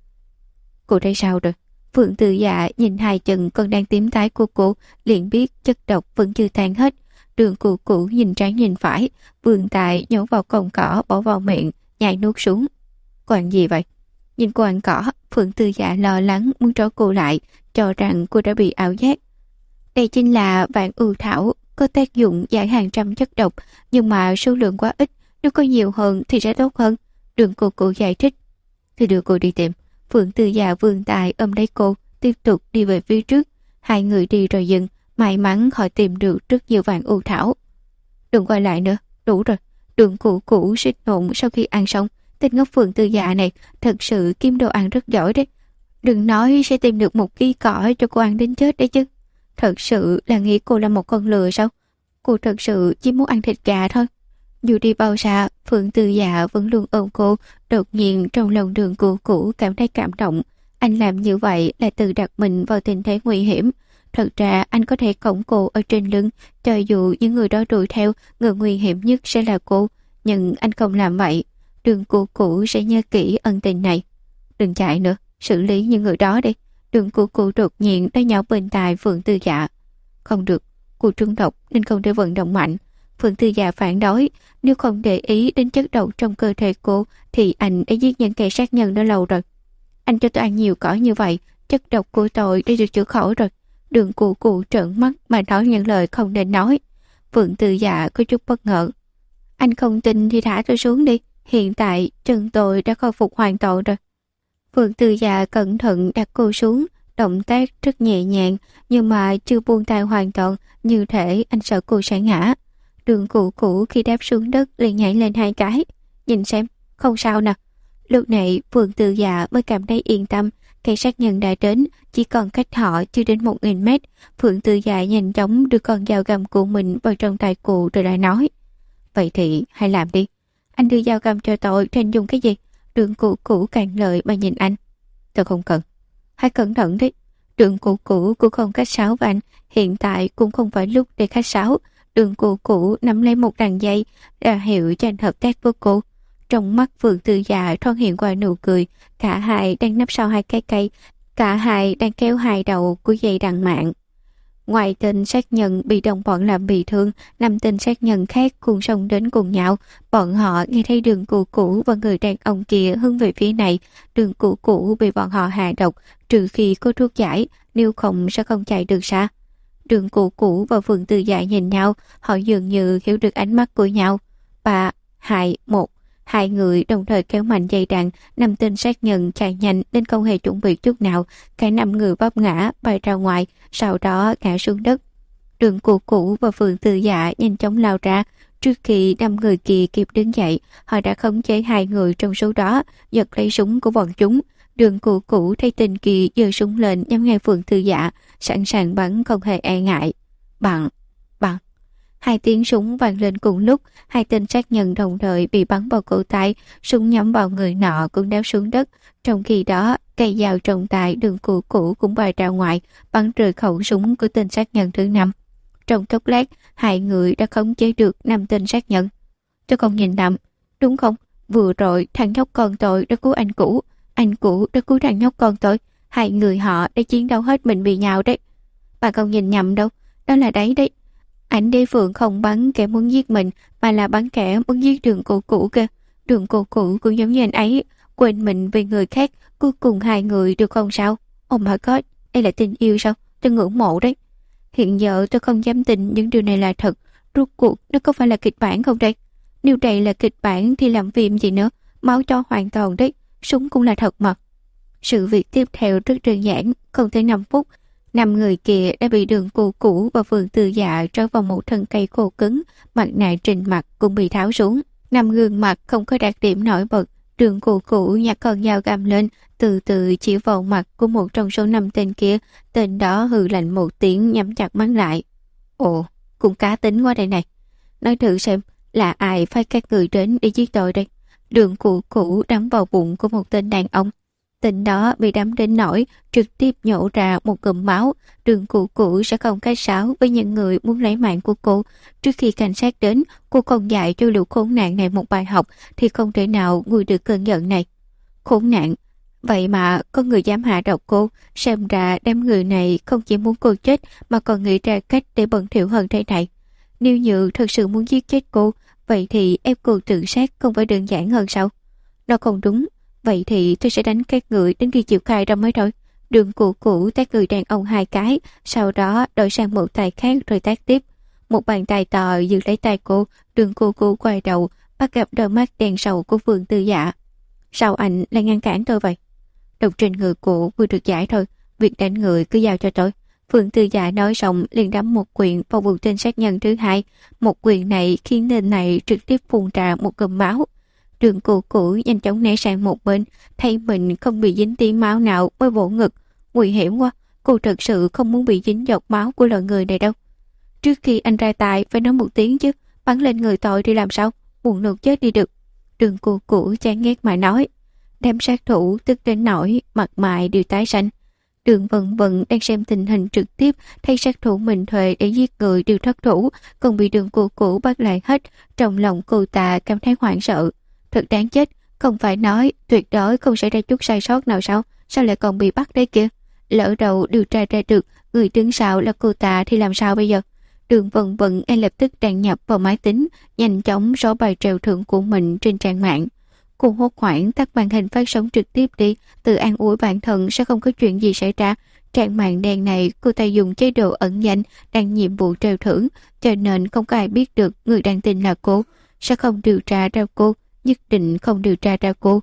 Cô đây sao rồi? Phượng Từ Dạ nhìn hai chân còn đang tím tái của cô, liền biết chất độc vẫn chưa tan hết. Đường Cụ Cụ nhìn trái nhìn phải, vươn tay nhổ vào cọng cỏ bỏ vào miệng, nhai nuốt xuống. Cô ăn gì vậy? Nhìn cô ăn cỏ, Phượng Từ Dạ lo lắng muốn trói cô lại, cho rằng cô đã bị ảo giác. Đây chính là vạn ưu thảo, có tác dụng giải hàng trăm chất độc, nhưng mà số lượng quá ít, nếu có nhiều hơn thì sẽ tốt hơn. Đường Cụ Cụ giải thích. Thì đưa cô đi tìm. Phượng Từ Dạ vươn tay ôm lấy cô, tiếp tục đi về phía trước. Hai người đi rồi dừng, may mắn họ tìm được rất nhiều vạn ưu thảo. Đừng quay lại nữa, đủ rồi. Đường Cụ Cụ xích nộn sau khi ăn xong. Tên ngốc Phượng Từ Dạ này thật sự kiếm đồ ăn rất giỏi đấy. Đừng nói sẽ tìm được một ký cỏ cho cô ăn đến chết đấy chứ. Thật sự là nghĩ cô là một con lừa sao? Cô thật sự chỉ muốn ăn thịt gà thôi. Dù đi bao xa, Phượng Từ Dạ vẫn luôn ôm cô. Đột nhiên trong lòng Đường Cụ Cụ cảm thấy cảm động. Anh làm như vậy là tự đặt mình vào tình thế nguy hiểm. Thật ra anh có thể cõng cô ở trên lưng, cho dù những người đó đuổi theo, người nguy hiểm nhất sẽ là cô. Nhưng anh không làm vậy. Đường Cụ Cụ sẽ nhớ kỹ ân tình này. Đừng chạy nữa, xử lý những người đó đi. Đường Cụ Cụ đột nhiên đã nhỏ bên tai Phượng Từ Dạ. Không được, cô trúng độc nên không thể vận động mạnh. Phượng Từ Dạ phản đối, nếu không để ý đến chất độc trong cơ thể cô thì anh đã giết những kẻ sát nhân đã lâu rồi. Anh cho tôi ăn nhiều cỏ như vậy, chất độc của tôi đã được chữa khỏi rồi. Đường Cụ Cụ trợn mắt mà nói những lời không nên nói. Phượng Từ Dạ có chút bất ngờ. Anh không tin thì thả tôi xuống đi, hiện tại chân tôi đã khôi phục hoàn toàn rồi. Phượng Từ Dạ cẩn thận đặt cô xuống, động tác rất nhẹ nhàng, nhưng mà chưa buông tay hoàn toàn, như thể anh sợ cô sẽ ngã. Đường Cụ Cụ khi đáp xuống đất liền nhảy lên 2 cái. Nhìn xem, không sao nè. Lúc này Phượng Từ Dạ mới cảm thấy yên tâm, cảnh sát nhân đã đến, chỉ còn cách họ chưa đến 1000 mét. Phượng Từ Dạ nhanh chóng đưa con dao găm của mình vào trong tay cụ rồi lại nói: Vậy thì hãy làm đi. Anh đưa dao găm cho tôi, trên dùng cái gì? Đường Cụ Cụ càng lời mà nhìn anh. Tôi không cần. Hãy cẩn thận đấy. Đường Cụ Cụ cũng không khách sáo với anh. Hiện tại cũng không phải lúc để khách sáo. Đường Cụ Cụ nắm lấy một đàn dây, ra hiệu cho anh hợp tác với cô. Trong mắt Phượng Từ Dạ thoáng hiện qua nụ cười. Cả hai đang nấp sau 2 cái cây. Cả hai đang kéo 2 đầu của dây đằng mạng. Ngoài tên sát nhân bị đồng bọn làm bị thương, 5 tên sát nhân khác cùng xông đến cùng nhau. Bọn họ nghe thấy Đường Cụ Cụ và người đàn ông kia hướng về phía này. Đường Cụ Cụ bị bọn họ hạ độc, trừ khi có thuốc giải, nếu không sẽ không chạy được xa. Đường Cụ Cụ và Phượng Từ Dạ nhìn nhau, họ dường như hiểu được ánh mắt của nhau. 3, 2, 1. 2 người đồng thời kéo mạnh dây đàn, 5 tên sát nhân chạy nhanh nên không hề chuẩn bị chút nào. Cả 5 người vấp ngã, bay ra ngoài, sau đó ngã xuống đất. Đường Cụ Cụ và Phượng Từ Dạ nhanh chóng lao ra. Trước khi 5 người kia kịp đứng dậy, họ đã khống chế 2 người trong số đó, giật lấy súng của bọn chúng. Đường Cụ Cụ thấy tên kia giơ súng lên nhắm ngay Phượng Từ Dạ, sẵn sàng bắn không hề e ngại. Bắn, bắn. 2 tiếng súng vang lên cùng lúc, 2 tên sát nhân đồng thời bị bắn vào cổ tay, súng nhắm vào người nọ cũng đáp xuống đất. Trong khi đó, cây dao trong tay Đường Cụ Cụ cũng bay ra ngoài, bắn rơi khẩu súng của tên sát nhân thứ 5. Trong chốc lát, 2 người đã khống chế được 5 tên sát nhân. Tôi không nhìn nhầm, đúng không? Vừa rồi thằng nhóc con tôi đã cứu anh cũ đã cứu thằng nhóc con tôi. 2 người họ đã chiến đấu hết mình vì nhau đấy. Bà không nhìn nhầm đâu, đó là đấy. Ảnh Đế Phượng không bắn kẻ muốn giết mình, mà là bắn kẻ muốn giết Đường Cụ Cụ kìa. Đường Cụ Cụ cũng giống như anh ấy, quên mình vì người khác, cuối cùng 2 người được không sao? Oh my god, đây là tình yêu sao? Tôi ngưỡng mộ đấy. Hiện giờ tôi không dám tin những điều này là thật. Rốt cuộc nó có phải là kịch bản không đây? Nếu đây là kịch bản thì làm phim gì nữa? Máu cho hoàn toàn đấy, súng cũng là thật mà. Sự việc tiếp theo rất đơn giản, không tới 5 phút. 5 người kia đã bị Đường Cụ Cụ và Phượng Từ Dạ trói vào một thân cây khô cứng, mặt nạ trên mặt cũng bị tháo xuống. 5 gương mặt không có đặc điểm nổi bật. Đường Cụ Cụ nhặt con dao găm lên, từ từ chỉ vào mặt của một trong số 5 tên kia. Tên đó hừ lạnh một tiếng, nhắm chặt mắt lại. Ồ, cũng cá tính quá đây này. Nói thử xem, là ai phái các người đến để giết tôi đây? Đường Cụ Cụ đắm vào bụng của một tên đàn ông. Tên đó bị đắm đến nỗi trực tiếp nhổ ra một ngụm máu. Đường Cụ Cụ sẽ không khách sáo với những người muốn lấy mạng của cô. Trước khi cảnh sát đến, cô còn dạy cho lũ khốn nạn này một bài học, thì không thể nào nguôi được cơn giận này. Khốn nạn, vậy mà có người dám hạ độc cô. Xem ra đám người này không chỉ muốn cô chết mà còn nghĩ ra cách để bẩn thỉu hơn thế này. Nếu như thật sự muốn giết chết cô, vậy thì ép cô tự sát không phải đơn giản hơn sao? Nó không đúng. Vậy thì tôi sẽ đánh các người đến khi chịu khai ra mới thôi. Đường Cụ Cụ tát người đàn ông 2 cái, sau đó đổi sang một tay khác rồi tát tiếp. Một bàn tay to giữ lấy tay cô. Đường Cụ Cụ quay đầu, bắt gặp đôi mắt đen sầu của Phượng Từ Dạ. Sao anh lại ngăn cản tôi vậy? Độc trên người cụ vừa được giải thôi, việc đánh người cứ giao cho tôi. Phượng Từ Dạ nói xong liền đấm một quyền vào bụng tên sát nhân thứ 2. Một quyền này khiến tên này trực tiếp phun ra một cụm máu. Đường Cụ Cụ nhanh chóng né sang một bên, thấy mình không bị dính tí máu nào mới vỗ ngực. Nguy hiểm quá, cô thật sự không muốn bị dính giọt máu của loại người này đâu. Trước khi anh ra tay phải nói một tiếng chứ, bắn lên người tội thì làm sao, buồn nôn chết đi được. Đường Cụ Cụ chán ghét mà nói. Đám sát thủ tức đến nỗi mặt mày đều tái xanh. Đường Vận Vận đang xem tình hình trực tiếp, thấy sát thủ mình thuê để giết người đều thất thủ, còn bị Đường Cụ Cụ bắt lại hết. Trong lòng cô ta cảm thấy hoảng sợ. Thật đáng chết, không phải nói tuyệt đối không xảy ra chút sai sót nào sao? Sao lại còn bị bắt đấy kia? Lỡ đầu điều tra ra được người đứng sau là cô ta thì làm sao bây giờ? Đường Vận Vận ngay lập tức đăng nhập vào máy tính, nhanh chóng xóa bài treo thưởng của mình trên trang mạng. Cô hốt hoảng tắt màn hình phát sóng trực tiếp đi, tự an ủi bản thân sẽ không có chuyện gì xảy ra. Trang mạng đen này cô ta dùng chế độ ẩn danh đang nhiệm vụ treo thưởng, cho nên không có ai biết được người đang tin là cô, sẽ không điều tra ra cô, nhất định không điều tra ra cô.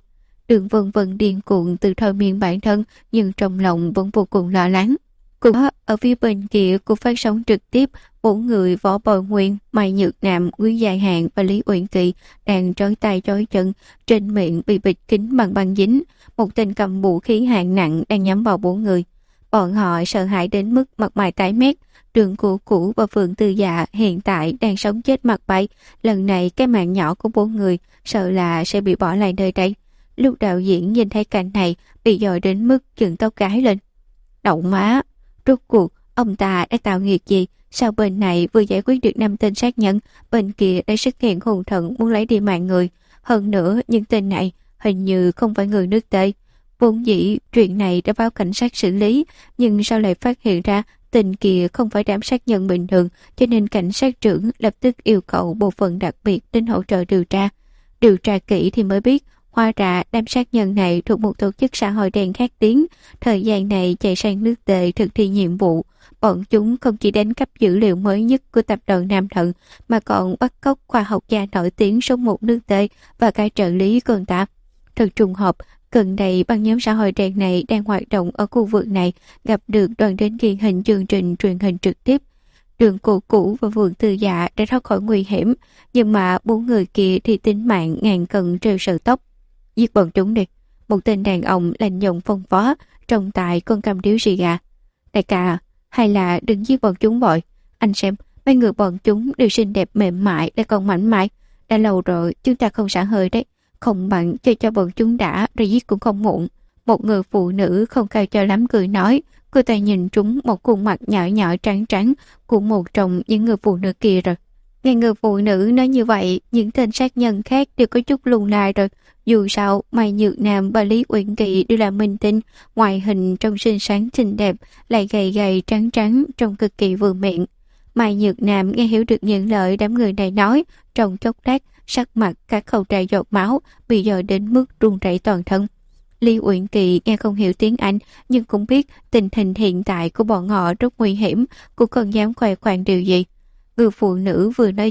Đường Vân Vân điên cuồng từ thôi miên bản thân, nhưng trong lòng vẫn vô cùng lo lắng. Cùng đó, ở phía bên kia của phát sóng trực tiếp, 4 người Võ Bồi Nguyên, Mai Nhược Nam, Quý Dài Hạn và Lý Uyển Kỳ đang trói tay trói chân, trên miệng bị bịt kín bằng băng dính. Một tên cầm vũ khí hạng nặng đang nhắm vào 4 người. Bọn họ sợ hãi đến mức mặt mày tái mét. Đường Cũ Cũ và Phượng Tư Dạ hiện tại đang sống chết mặt bay. Lần này cái mạng nhỏ của 4 người sợ là sẽ bị bỏ lại nơi đây. Lúc đạo diễn nhìn thấy cảnh này, bị dội đến mức dựng tóc gái lên. Đậu má! Rốt cuộc, ông ta đã tạo nghiệp gì? Sao bên này vừa giải quyết được 5 tên sát nhân, bên kia đã xuất hiện hung thần muốn lấy đi mạng người. Hơn nữa, những tên này hình như không phải người nước Tây. Vốn dĩ chuyện này đã báo cảnh sát xử lý, nhưng sao lại phát hiện ra tên kia không phải đám sát nhân bình thường, cho nên cảnh sát trưởng lập tức yêu cầu bộ phận đặc biệt đến hỗ trợ điều tra. Điều tra kỹ thì mới biết, hóa ra đám sát nhân này thuộc một tổ chức xã hội đen khét tiếng. Thời gian này chạy sang nước Tề thực thi nhiệm vụ. Bọn chúng không chỉ đánh cắp dữ liệu mới nhất của tập đoàn Nam Thận, mà còn bắt cóc khoa học gia nổi tiếng số 1 nước Tề và cả trợ lý cô ta. Thật trùng hợp, gần đây băng nhóm xã hội đen này đang hoạt động ở khu vực này, gặp được đoàn đến ghi hình chương trình truyền hình trực tiếp. Đường Cũ Cũ và Phượng Tư Dạ đã thoát khỏi nguy hiểm, nhưng mà 4 người kia thì tính mạng ngàn cân treo sợi tóc. Giết bọn chúng đi. Một tên đàn ông lạnh giọng phân phó, trong tay con cầm điếu xì gà. Đại ca, hay là đừng giết bọn chúng vội. Anh xem, mấy người bọn chúng đều xinh đẹp mềm mại, lại còn mảnh mai. Đã lâu rồi chúng ta không xả hơi đấy. Không bằng chơi cho bọn chúng đã, rồi giết cũng không muộn. Một người phụ nữ không cao cho lắm cười nói. Cô ta nhìn trúng một khuôn mặt nhỏ nhỏ trắng trắng của một trong những người phụ nữ kia rồi. Nghe người phụ nữ nói như vậy, những tên sát nhân khác đều có chút lùn lại rồi. Dù sao, Mai Nhược Nam và Lý Uyển Kỳ đều là minh tinh, ngoại hình trông xinh xắn xinh đẹp, lại gầy gầy trắng trắng, trông cực kỳ vừa miệng. Mai Nhược Nam nghe hiểu được những lời đám người này nói, trong chốc lát, sắc mặt các khâu trà giọt máu, bị dội đến mức run rẩy toàn thân. Lý Uyển Kỳ nghe không hiểu tiếng Anh, nhưng cũng biết tình hình hiện tại của bọn họ rất nguy hiểm, cũng không dám khoe khoang điều gì. Người phụ nữ vừa nói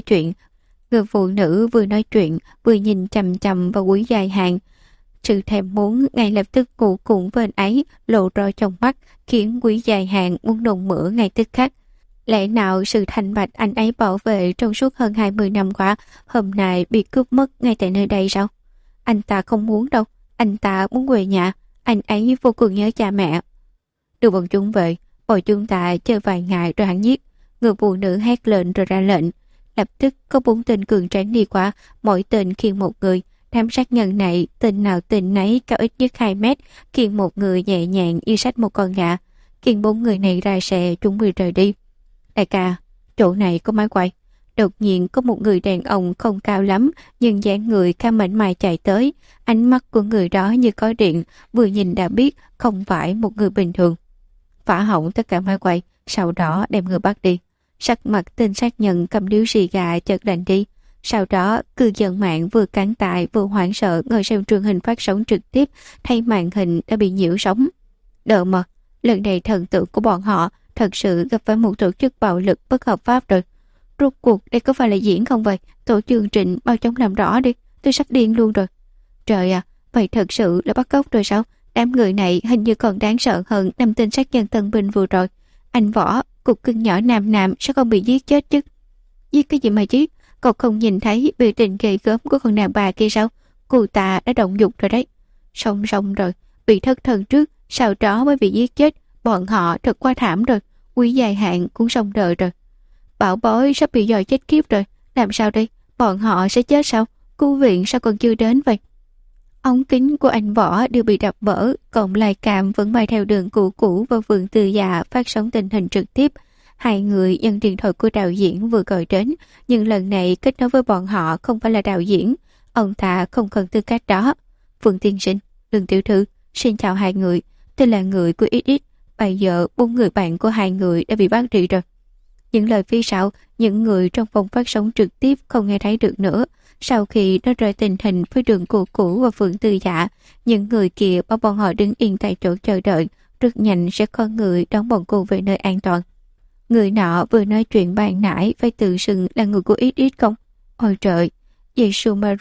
chuyện, vừa nhìn chằm chằm vào Quý Dài Hạn. Sự thèm muốn ngay lập tức ngủ cùng với anh ấy lộ rõ trong mắt, khiến Quý Dài Hạn muốn nôn mửa ngay tức khắc. Lẽ nào sự thanh bạch anh ấy bảo vệ trong suốt hơn 20 năm qua, hôm nay bị cướp mất ngay tại nơi đây sao? Anh ta không muốn đâu, anh ta muốn về nhà, anh ấy vô cùng nhớ cha mẹ. Đưa bọn chúng về, bọn chúng ta chơi vài ngày rồi hắn giết. Người phụ nữ hét lên rồi ra lệnh. Lập tức có 4 tên cường tráng đi qua, mỗi tên khiêng một người. Đám sát nhân này, tên nào tên nấy cao ít nhất 2 mét, khiêng một người nhẹ nhàng như xách một con gà. Khiêng 4 người này ra xe, chuẩn bị rời đi. Đại ca, chỗ này có máy quay. Đột nhiên có một người đàn ông không cao lắm, nhưng dáng người khá mảnh mai chạy tới. Ánh mắt của người đó như có điện, vừa nhìn đã biết không phải một người bình thường. Phá hỏng tất cả máy quay, sau đó đem người bắt đi. Sắc mặt tên sát nhân cầm điếu xì gà chợt lạnh đi. Sau đó, cư dân mạng vừa cắn tại vừa hoảng sợ ngồi xem truyền hình phát sóng trực tiếp, thấy màn hình đã bị nhiễu sóng. Đợi mà, lần này thần tượng của bọn họ thật sự gặp phải một tổ chức bạo lực bất hợp pháp rồi. Rốt cuộc đây có phải là diễn không vậy? Tổ chương trình bao chóng làm rõ đi, tôi sắp điên luôn rồi. Trời à, vậy thật sự là bắt cóc rồi sao? Đám người này hình như còn đáng sợ hơn 5 tên sát nhân Tân Binh vừa rồi. Anh Võ, cục cưng nhỏ Nam sao không bị giết chết chứ? Giết cái gì mà giết? Cậu không nhìn thấy biểu tình ghê gớm của con nàng bà kia sao? Cô ta đã động dục rồi đấy. Xong rồi, bị thất thần trước, sau đó mới bị giết chết. Bọn họ thật quá thảm rồi. Quý Dài Hạn cũng xong đời rồi. Bảo bối sắp bị dòi chết kiếp rồi. Làm sao đây? Bọn họ sẽ chết sao? Cứu viện sao còn chưa đến vậy? Ống kính của anh Võ đều bị đập vỡ, còn Lai Cam vẫn bay theo Đường Cũ Cũ và Phượng Tư Dạ phát sóng tình hình trực tiếp. Hai người nhận điện thoại của đạo diễn vừa gọi đến, nhưng lần này kết nối với bọn họ không phải là đạo diễn. Ông ta không cần tư cách đó. Phượng tiên sinh, Đường tiểu thư, xin chào hai người. Tôi là người của XX. Bây giờ 4 người bạn của hai người đã bị bắt đi rồi. Những lời phía sau, những người trong phòng phát sóng trực tiếp không nghe thấy được nữa. Sau khi nó rơi tình hình với Đường Cũ Cũ và Phượng Tư Dạ, những người kia bảo bọn họ đứng yên tại chỗ chờ đợi, rất nhanh sẽ có người đón bọn cô về nơi an toàn. Người nọ vừa nói chuyện bàn nãy phải tự xưng là người của XX không? Ôi trời, Giê-xu Marie,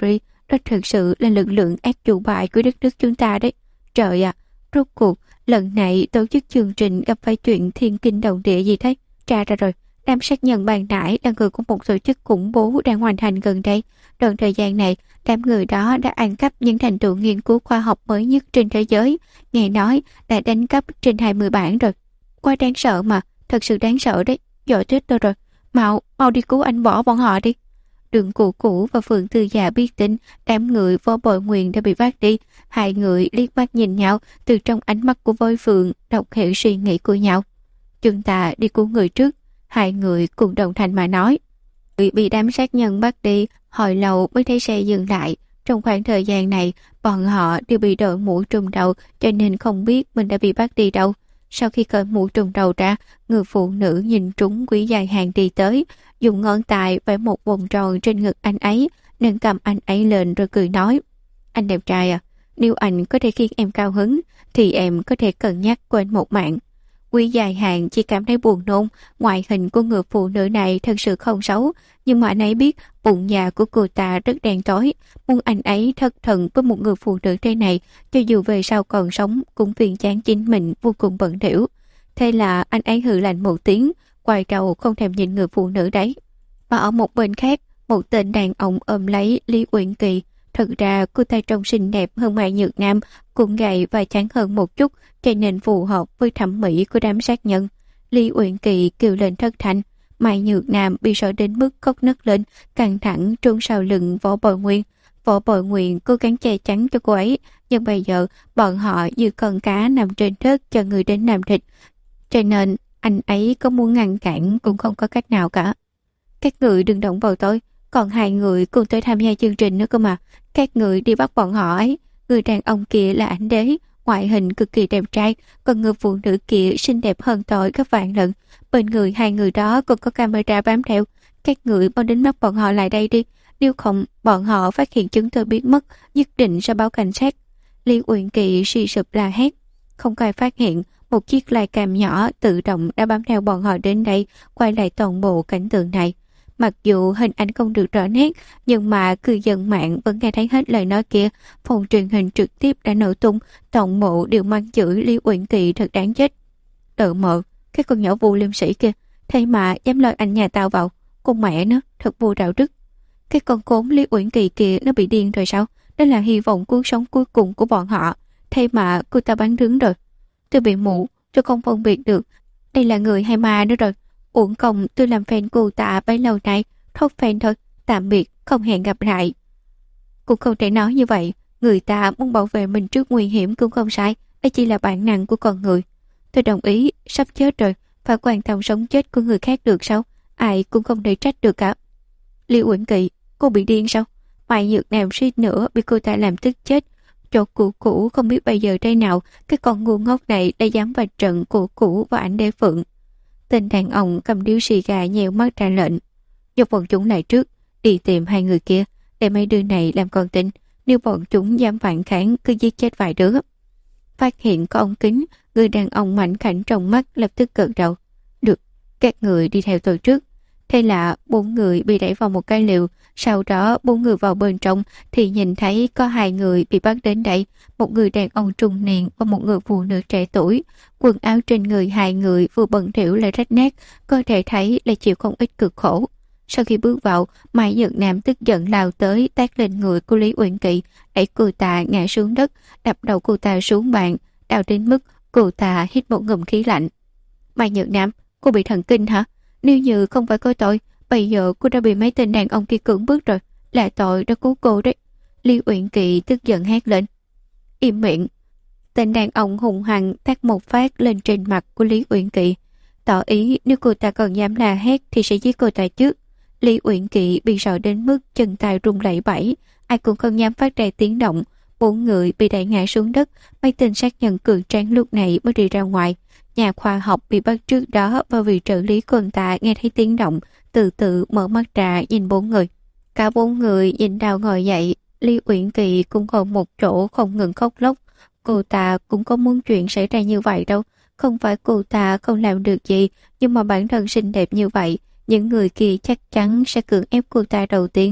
đó thực sự là lực lượng ác chủ bài của đất nước chúng ta đấy. Trời ạ, rốt cuộc lần này tổ chức chương trình gặp phải chuyện thiên kinh động địa gì thế? Tra ra rồi, đám sát nhân ban nãy là người của một tổ chức khủng bố đang hoàn thành gần đây. Đoạn thời gian này, đám người đó đã ăn cắp những thành tựu nghiên cứu khoa học mới nhất trên thế giới. Nghe nói đã đánh cắp trên 20 bản rồi. Quá đáng sợ mà, thật sự đáng sợ đấy. Giỏi chết tôi rồi. Mau đi cứu anh bỏ bọn họ đi. Đường Cụ Cũ và Phượng Tư Dạ biết tin đám người Võ Bội Nguyên đã bị vác đi. Hai người liếc mắt nhìn nhau, từ trong ánh mắt của Voi Phượng đọc hiểu suy nghĩ của nhau. Chúng ta đi cứu người trước. Hai người cùng đồng thanh mà nói. Người bị đám sát nhân bắt đi, hồi lâu mới thấy xe dừng lại. Trong khoảng thời gian này, bọn họ đều bị đội mũ trùm đầu, cho nên không biết mình đã bị bắt đi đâu. Sau khi cởi mũ trùm đầu ra, người phụ nữ nhìn trúng Quý Dài Hàng đi tới, dùng ngón tay vẽ một vòng tròn trên ngực anh ấy, nâng cầm anh ấy lên rồi cười nói. Anh đẹp trai à, nếu anh có thể khiến em cao hứng, thì em có thể cân nhắc quên một mạng. Quý Dài Hàng chỉ cảm thấy buồn nôn, ngoại hình của người phụ nữ này thật sự không xấu, nhưng mà anh ấy biết bụng dạ của cô ta rất đen tối, muốn anh ấy thất thần với một người phụ nữ thế này, cho dù về sau còn sống cũng phiền chán chính mình vô cùng bận rộn. Thế là anh ấy hừ lạnh một tiếng, quay đầu không thèm nhìn người phụ nữ đấy. Mà ở một bên khác, một tên đàn ông ôm lấy Lý Uyển Kỳ. Thật ra cô ta trông xinh đẹp hơn Mai Nhược Nam, cũng gầy và trắng hơn một chút, cho nên phù hợp với thẩm mỹ của đám sát nhân. Lý Uyển Kỳ kêu lên thất thanh. Mai Nhược Nam bị sợ đến mức khóc nấc lên, căng thẳng trốn sau lưng Võ Bội Nguyên. Võ Bội Nguyên cố gắng che chắn cho cô ấy, nhưng bây giờ bọn họ như con cá nằm trên đất chờ người đến làm thịt, cho nên anh ấy có muốn ngăn cản cũng không có cách nào cả. Các người đừng động vào tôi, còn hai người cùng tới tham gia chương trình nữa cơ mà. Các người đi bắt bọn họ ấy. Người đàn ông kia là ảnh đế, ngoại hình cực kỳ đẹp trai, còn người phụ nữ kia xinh đẹp hơn tôi gấp vạn lần. Bên người hai người đó còn có camera bám theo. Các người mau đến bắt bọn họ lại đây đi, nếu không bọn họ phát hiện chúng tôi biến mất, nhất định sẽ báo cảnh sát. Lý Uyển Kỳ suy sụp la hét. Không có ai phát hiện, một chiếc flycam nhỏ tự động đã bám theo bọn họ đến đây, quay lại toàn bộ cảnh tượng này. Mặc dù hình ảnh không được rõ nét, nhưng mà cư dân mạng vẫn nghe thấy hết lời nói kia. Phòng truyền hình trực tiếp đã nổ tung, toàn bộ đều mang chửi Lý Uyển Kỳ thật đáng chết. Đợ mợ, cái con nhỏ vô liêm sĩ kia, thế mà dám lôi anh nhà tao vào, con mẹ nó, thật vô đạo đức. Cái con cốm Lý Uyển Kỳ kia nó bị điên rồi sao? Đó là hy vọng cuộc sống cuối cùng của bọn họ, thế mà cô ta bán đứng rồi. Tôi bị mụ, tôi không phân biệt được, đây là người hay ma nữa rồi. Uổng công tôi làm fan cô ta bấy lâu nay, thốt fan thôi, tạm biệt, không hẹn gặp lại. Cũng không thể nói như vậy, người ta muốn bảo vệ mình trước nguy hiểm cũng không sai, đây chỉ là bản năng của con người. Tôi đồng ý, sắp chết rồi, phải quan tâm sống chết của người khác được sao? Ai cũng không thể trách được cả. Lý Uyển Kỳ, cô bị điên sao? Mai Nhược Nam suýt nữa bị cô ta làm tức chết. Chỗ cũ không biết bây giờ đây nào, cái con ngu ngốc này đã dám vào trận cũ và ảnh đế Phượng. Tên đàn ông cầm điếu xì gà nheo mắt ra lệnh. Dốc bọn chúng lại trước, đi tìm hai người kia, để mấy đứa này làm con tin. Nếu bọn chúng dám phản kháng cứ giết chết vài đứa. Phát hiện có ống kính, người đàn ông mảnh khảnh trong mắt lập tức gật đầu. Được, các người đi theo tôi trước. Thế là 4 người bị đẩy vào một cái liều, sau đó 4 người vào bên trong thì nhìn thấy có 2 người bị bắt đến đây, một người đàn ông trung niên và một người phụ nữ trẻ tuổi. Quần áo trên người 2 người vừa bẩn thỉu lại rách nát, có thể thấy là chịu không ít cực khổ. Sau khi bước vào, Mai Nhược Nam tức giận lao tới tát lên người của Lý Uyển Kỳ, đẩy cô ta ngã xuống đất, đập đầu cô ta xuống bàn, đau đến mức cô ta hít một ngụm khí lạnh. Mai Nhược Nam, cô bị thần kinh hả? Nếu như không phải có tội, bây giờ cô đã bị mấy tên đàn ông kia cưỡng bức rồi, là tội đã cứu cô đấy. Lý Uyển Kỳ tức giận hét lên. Im miệng. Tên đàn ông hùng hăng tát một phát lên trên mặt của Lý Uyển Kỳ, tỏ ý nếu cô ta còn dám la hét thì sẽ giết cô ta trước. Lý Uyển Kỳ bị sợ đến mức chân tay run lẩy bẩy, ai cũng không dám phát ra tiếng động. 4 người bị đẩy ngã xuống đất, mấy tên sát nhân cường tráng lúc này mới đi ra ngoài. Nhà khoa học bị bắt trước đó và vì trợ lý cô ta nghe thấy tiếng động, từ từ mở mắt ra nhìn 4 người. Cả 4 người nhìn đau ngồi dậy, Lý Uyển Kỳ cũng ngồi một chỗ không ngừng khóc lóc. Cô ta cũng có muốn chuyện xảy ra như vậy đâu, không phải cô ta không làm được gì, nhưng mà bản thân xinh đẹp như vậy, những người kia chắc chắn sẽ cưỡng ép cô ta đầu tiên.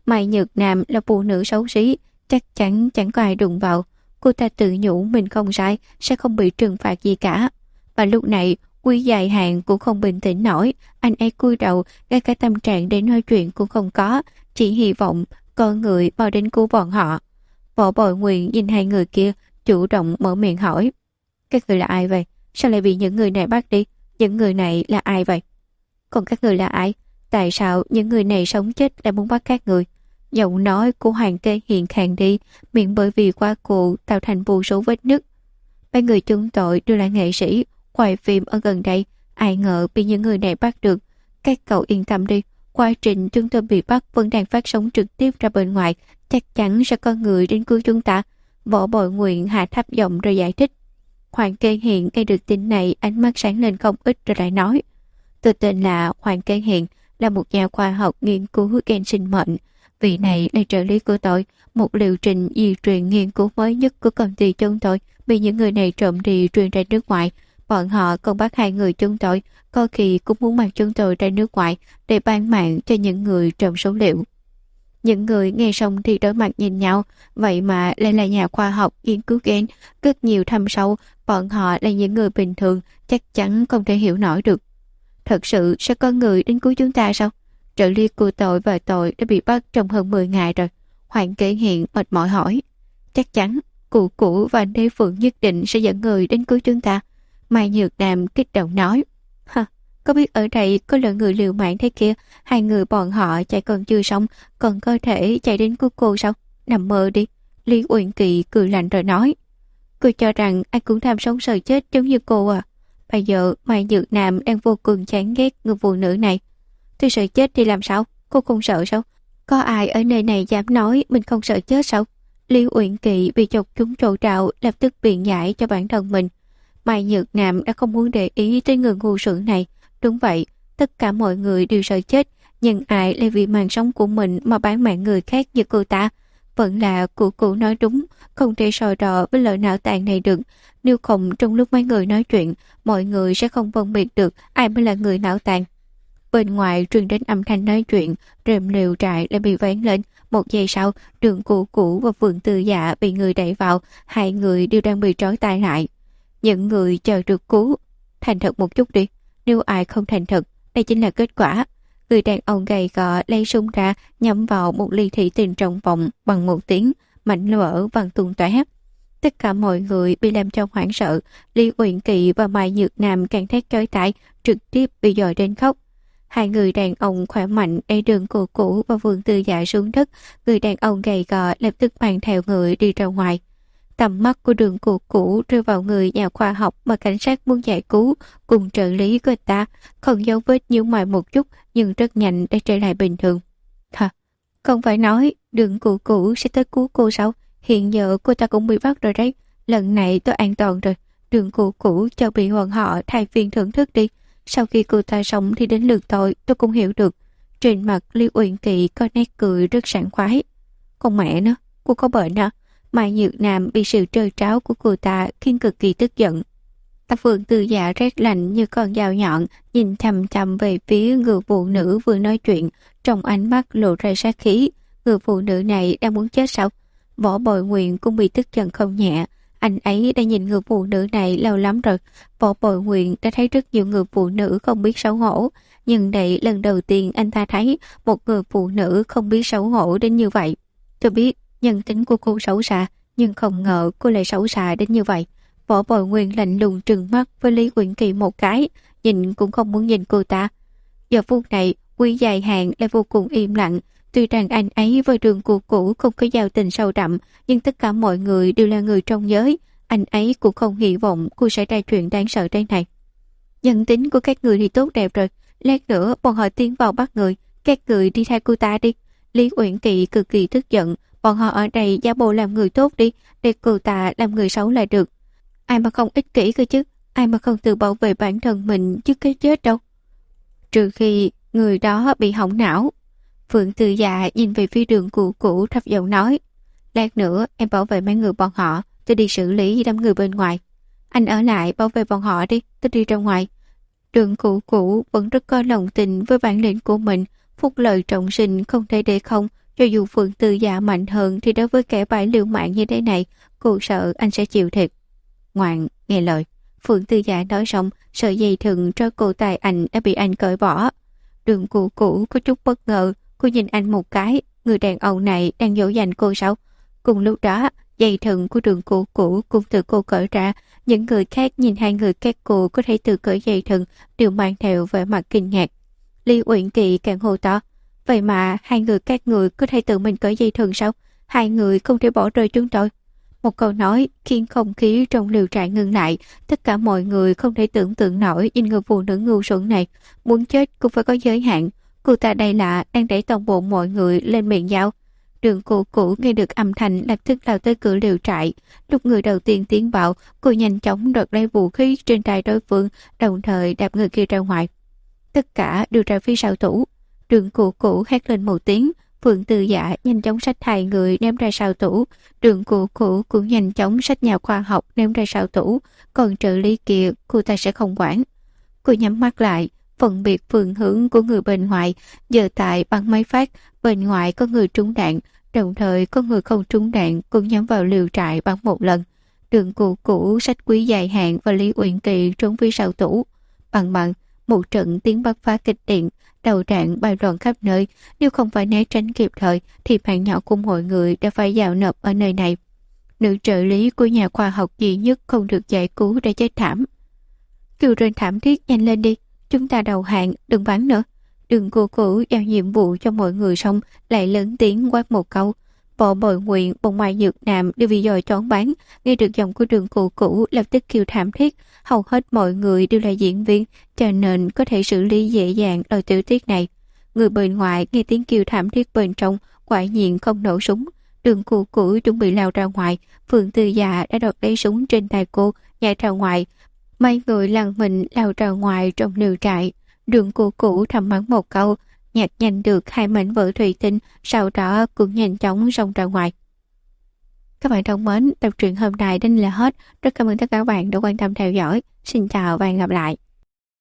Mai Nhược Nam là phụ nữ xấu xí, chắc chắn chẳng có ai đụng vào. Cô ta tự nhủ mình không sai, sẽ không bị trừng phạt gì cả. Và lúc này, Quý Dài Hạn cũng không bình tĩnh nổi. Anh ấy cúi đầu, ngay cả tâm trạng để nói chuyện cũng không có, chỉ hy vọng có người mau đến cứu bọn họ. Võ Bội Nguyện nhìn hai người kia, chủ động mở miệng hỏi. Các người là ai vậy? Sao lại bị những người này bắt đi? Những người này là ai vậy? Còn các người là ai? Tại sao những người này sống chết lại muốn bắt các người? Giọng nói của Hoàng Kê Hiền khàn đi, miệng bởi vì quá cụ tạo thành vô số vết nứt. Ba người chúng tội đều là nghệ sĩ, quay phim ở gần đây, ai ngờ bị những người này bắt được. Các cậu yên tâm đi, quá trình chúng tôi bị bắt vẫn đang phát sóng trực tiếp ra bên ngoài, chắc chắn sẽ có người đến cứu chúng ta. Võ Bội Nguyện hạ thấp giọng rồi giải thích. Hoàng Kê Hiền nghe được tin này, ánh mắt sáng lên không ít rồi lại nói. Tôi tên là Hoàng Kê Hiền, là một nhà khoa học nghiên cứu gen sinh mệnh. Vị này là trợ lý của tôi, một liệu trình di truyền nghiên cứu mới nhất của công ty chúng tôi bị những người này trộm đi truyền ra nước ngoài. Bọn họ còn bắt hai người chúng tôi, có khi cũng muốn mang chúng tôi ra nước ngoài để bán mạng cho những người trộm số liệu. Những người nghe xong thì đối mặt nhìn nhau, vậy mà lại là nhà khoa học nghiên cứu gen, rất nhiều thâm sâu, bọn họ là những người bình thường, chắc chắn không thể hiểu nổi được. Thật sự sẽ có người đến cứu chúng ta sao? Trợ lý của tội và tội đã bị bắt trong hơn 10 ngày rồi. Hoàng Kể Hiện mệt mỏi hỏi. Chắc chắn, cụ cũ và Đế Phượng nhất định sẽ dẫn người đến cứu chúng ta. Mai Nhược Nam kích động nói. Hả, có biết ở đây có lượng người liều mạng thế kia, hai người bọn họ chạy còn chưa xong, còn có thể chạy đến cứu cô sao? Nằm mơ đi. Lý Uyển Kỳ cười lạnh rồi nói. Cô cho rằng ai cũng tham sống sợ chết giống như cô à? Bây giờ Mai Nhược Nam đang vô cùng chán ghét người phụ nữ này. Tôi sợ chết thì làm sao? Cô không sợ sao? Có ai ở nơi này dám nói mình không sợ chết sao? Lý Uyển Kỳ bị chọc trúng trộ trạo lập tức biện giải cho bản thân mình. Mai Nhược Nam đã không muốn để ý tới người ngu xuẩn này. Đúng vậy, tất cả mọi người đều sợ chết, nhưng ai lại vì mạng sống của mình mà bán mạng người khác như cô ta? Vẫn là cụ nói đúng, không thể so đo với lời não tàn này được. Nếu không trong lúc mấy người nói chuyện, mọi người sẽ không phân biệt được ai mới là người não tàn. Bên ngoài truyền đến âm thanh nói chuyện, rèm lều trại lại bị vén lên. Một giây sau, Đường Cũ và Vườn Tư Dạ bị người đẩy vào, hai người đều đang bị trói tay lại. Những người chờ được cứu, thành thật một chút đi. Nếu ai không thành thật, đây chính là kết quả. Người đàn ông gầy gò lấy súng ra, nhắm vào một ly thị tình trong vòng bằng một tiếng, mảnh vỡ văng tung tóe. Tất cả mọi người bị làm cho hoảng sợ. Lý Uyển Kỳ và Mai Nhược Nam càng thét chói tai, trực tiếp bị dội đến khóc. Hai người đàn ông khỏe mạnh đẩy Đường Cũ và Vườn Tư Dạ xuống đất. Người đàn ông gầy gò lập tức mang theo người đi ra ngoài. Tầm mắt của Đường Cũ rơi vào người nhà khoa học mà cảnh sát muốn giải cứu cùng trợ lý của ta, không dấu vết nhíu mày một chút nhưng rất nhanh đã trở lại bình thường. Hả? Không phải nói Đường Cũ sẽ tới cứu cô sao? Hiện giờ cô ta cũng bị bắt rồi đấy. Lần này tôi an toàn rồi. Đường Cũ cho bị bọn họ thay phiên thưởng thức đi. Sau khi cô ta xong thì đến lượt tôi cũng hiểu được. Trên mặt Lý Uyển Kỳ có nét cười rất sảng khoái. Con mẹ nó, cô có bệnh hả? Mai Nhược Nam bị sự trơ tráo của cô ta khiến cực kỳ tức giận. Vườn Tư Dạ rét lạnh như con dao nhọn, nhìn chằm chằm về phía người phụ nữ vừa nói chuyện, trong ánh mắt lộ ra sát khí. Người phụ nữ này đang muốn chết sao? Võ Bội Nguyện cũng bị tức giận không nhẹ. Anh ấy đã nhìn người phụ nữ này lâu lắm rồi. Võ Bội Nguyện đã thấy rất nhiều người phụ nữ không biết xấu hổ, nhưng đây lần đầu tiên anh ta thấy một người phụ nữ không biết xấu hổ đến như vậy. Tôi biết nhân tính của cô xấu xa, nhưng không ngờ cô lại xấu xa đến như vậy. Võ Bội Nguyện lạnh lùng trừng mắt với Lý Uyển Kỳ một cái, nhìn cũng không muốn nhìn cô ta. Giờ phút này, Quý Dài Hạn lại vô cùng im lặng. Tuy rằng anh ấy với Đường Cũ không có giao tình sâu đậm, nhưng tất cả mọi người đều là người trong giới. Anh ấy cũng không hy vọng cô sẽ ra chuyện đáng sợ đây này. Nhân tính của các người thì tốt đẹp rồi. Lát nữa bọn họ tiến vào bắt người. Các người đi theo cô ta đi. Lý Uyển Kỳ cực kỳ tức giận. Bọn họ ở đây giả bộ làm người tốt đi, để cô ta làm người xấu lại được. Ai mà không ích kỷ cơ chứ? Ai mà không tự bảo vệ bản thân mình trước cái chết đâu? Trừ khi người đó bị hỏng não. Phượng Tư Dạ nhìn về phía Đường Cũ thấp giọng nói. Lát nữa em bảo vệ mấy người bọn họ, tôi đi xử lý đám người bên ngoài. Anh ở lại bảo vệ bọn họ đi, tôi đi ra ngoài. Đường Cũ vẫn rất có lòng tin với bản lĩnh của mình. Phúc lợi trọng sinh không thể để không, Cho dù Phượng Tư Dạ mạnh hơn thì đối với kẻ bãi liều mạng như thế này, cô sợ anh sẽ chịu thiệt. Ngoan, nghe lời. Phượng Tư Dạ nói xong, sợi dây thừng cho cổ tay anh đã bị anh cởi bỏ. Đường Cũ Cũ có chút bất ngờ, cô nhìn anh một cái, người đàn ông này đang dỗ dành cô sao? Cùng lúc đó, dây thừng của Đường Cũ Cũ cũng từ cô cởi ra. Những người khác nhìn hai người các cô có thể tự cởi dây thừng đều mang theo vẻ mặt kinh ngạc. Lý Uyển Kỳ càng hô to, vậy mà hai người các người có thể tự mình cởi dây thừng sao? Hai người không thể bỏ rơi chúng tôi. Một câu nói khiến không khí trong liều trại ngưng lại. Tất cả mọi người không thể tưởng tượng nổi nhìn người phụ nữ ngu xuẩn này. Muốn chết cũng phải có giới hạn. Cô ta đây là đang đẩy toàn bộ mọi người lên miệng dao. Đường Cũ Cũ nghe được âm thanh lập tức lao tới cửa liều trại. Lúc người đầu tiên tiến vào, cô nhanh chóng đoạt lấy vũ khí trên tay đối phương, đồng thời đạp người kia ra ngoài. Tất cả đều ra phía sau tủ. Đường Cũ Cũ hét lên một tiếng. Phượng Tư Dạ nhanh chóng xách hai người ném ra sau tủ. Đường Cũ Cũ cũng nhanh chóng xách nhà khoa học ném ra sau tủ. Còn trợ lý kia cô ta sẽ không quản. Cô nhắm mắt lại, phân biệt phương hướng của người bên ngoài. Giờ tại bắn máy phát, bên ngoài có người trúng đạn, đồng thời có người không trúng đạn cũng nhắm vào liều trại bắn một lần. Đường Cũ Cũ xách Quý Dài Hạn và Lý Uyển Kỳ trốn phía sau tủ. Bằng một trận tiếng bắn phá kịch điện, đầu đạn bay loạn khắp nơi. Nếu không phải né tránh kịp thời thì mạng nhỏ của mọi người đã phải giao nộp ở nơi này. Nữ trợ lý của nhà khoa học duy nhất không được giải cứu đã chết thảm. Kêu rên thảm thiết, nhanh lên đi, chúng ta đầu hàng, đừng bắn nữa. Đường Cũ Cũ giao nhiệm vụ cho mọi người xong lại lớn tiếng quát một câu. Võ Bội Nguyện, Bồng Mai Dược Nam đều bị dòi choáng váng. Nghe được giọng của Đường Cũ Cũ lập tức kêu thảm thiết. Hầu hết mọi người đều là diễn viên, cho nên có thể xử lý dễ dàng lời tiểu tiết này. Người bên ngoài nghe tiếng kêu thảm thiết bên trong, quả nhiên không nổ súng. Đường Cũ Cũ chuẩn bị lao ra ngoài, Phượng Tư Dạ đã đoạt lấy súng trên tay cô, nhảy ra ngoài. Mấy người lăn mình lao ra ngoài trong liều trại. Đường Cũ Cũ thầm mắng một câu, nhặt nhanh được hai mảnh vỡ thủy tinh, sau đó cũng nhanh chóng xông ra ngoài. Các bạn thân mến, tập truyện hôm nay đến là hết. Rất cảm ơn tất cả các bạn đã quan tâm theo dõi. Xin chào và hẹn gặp lại.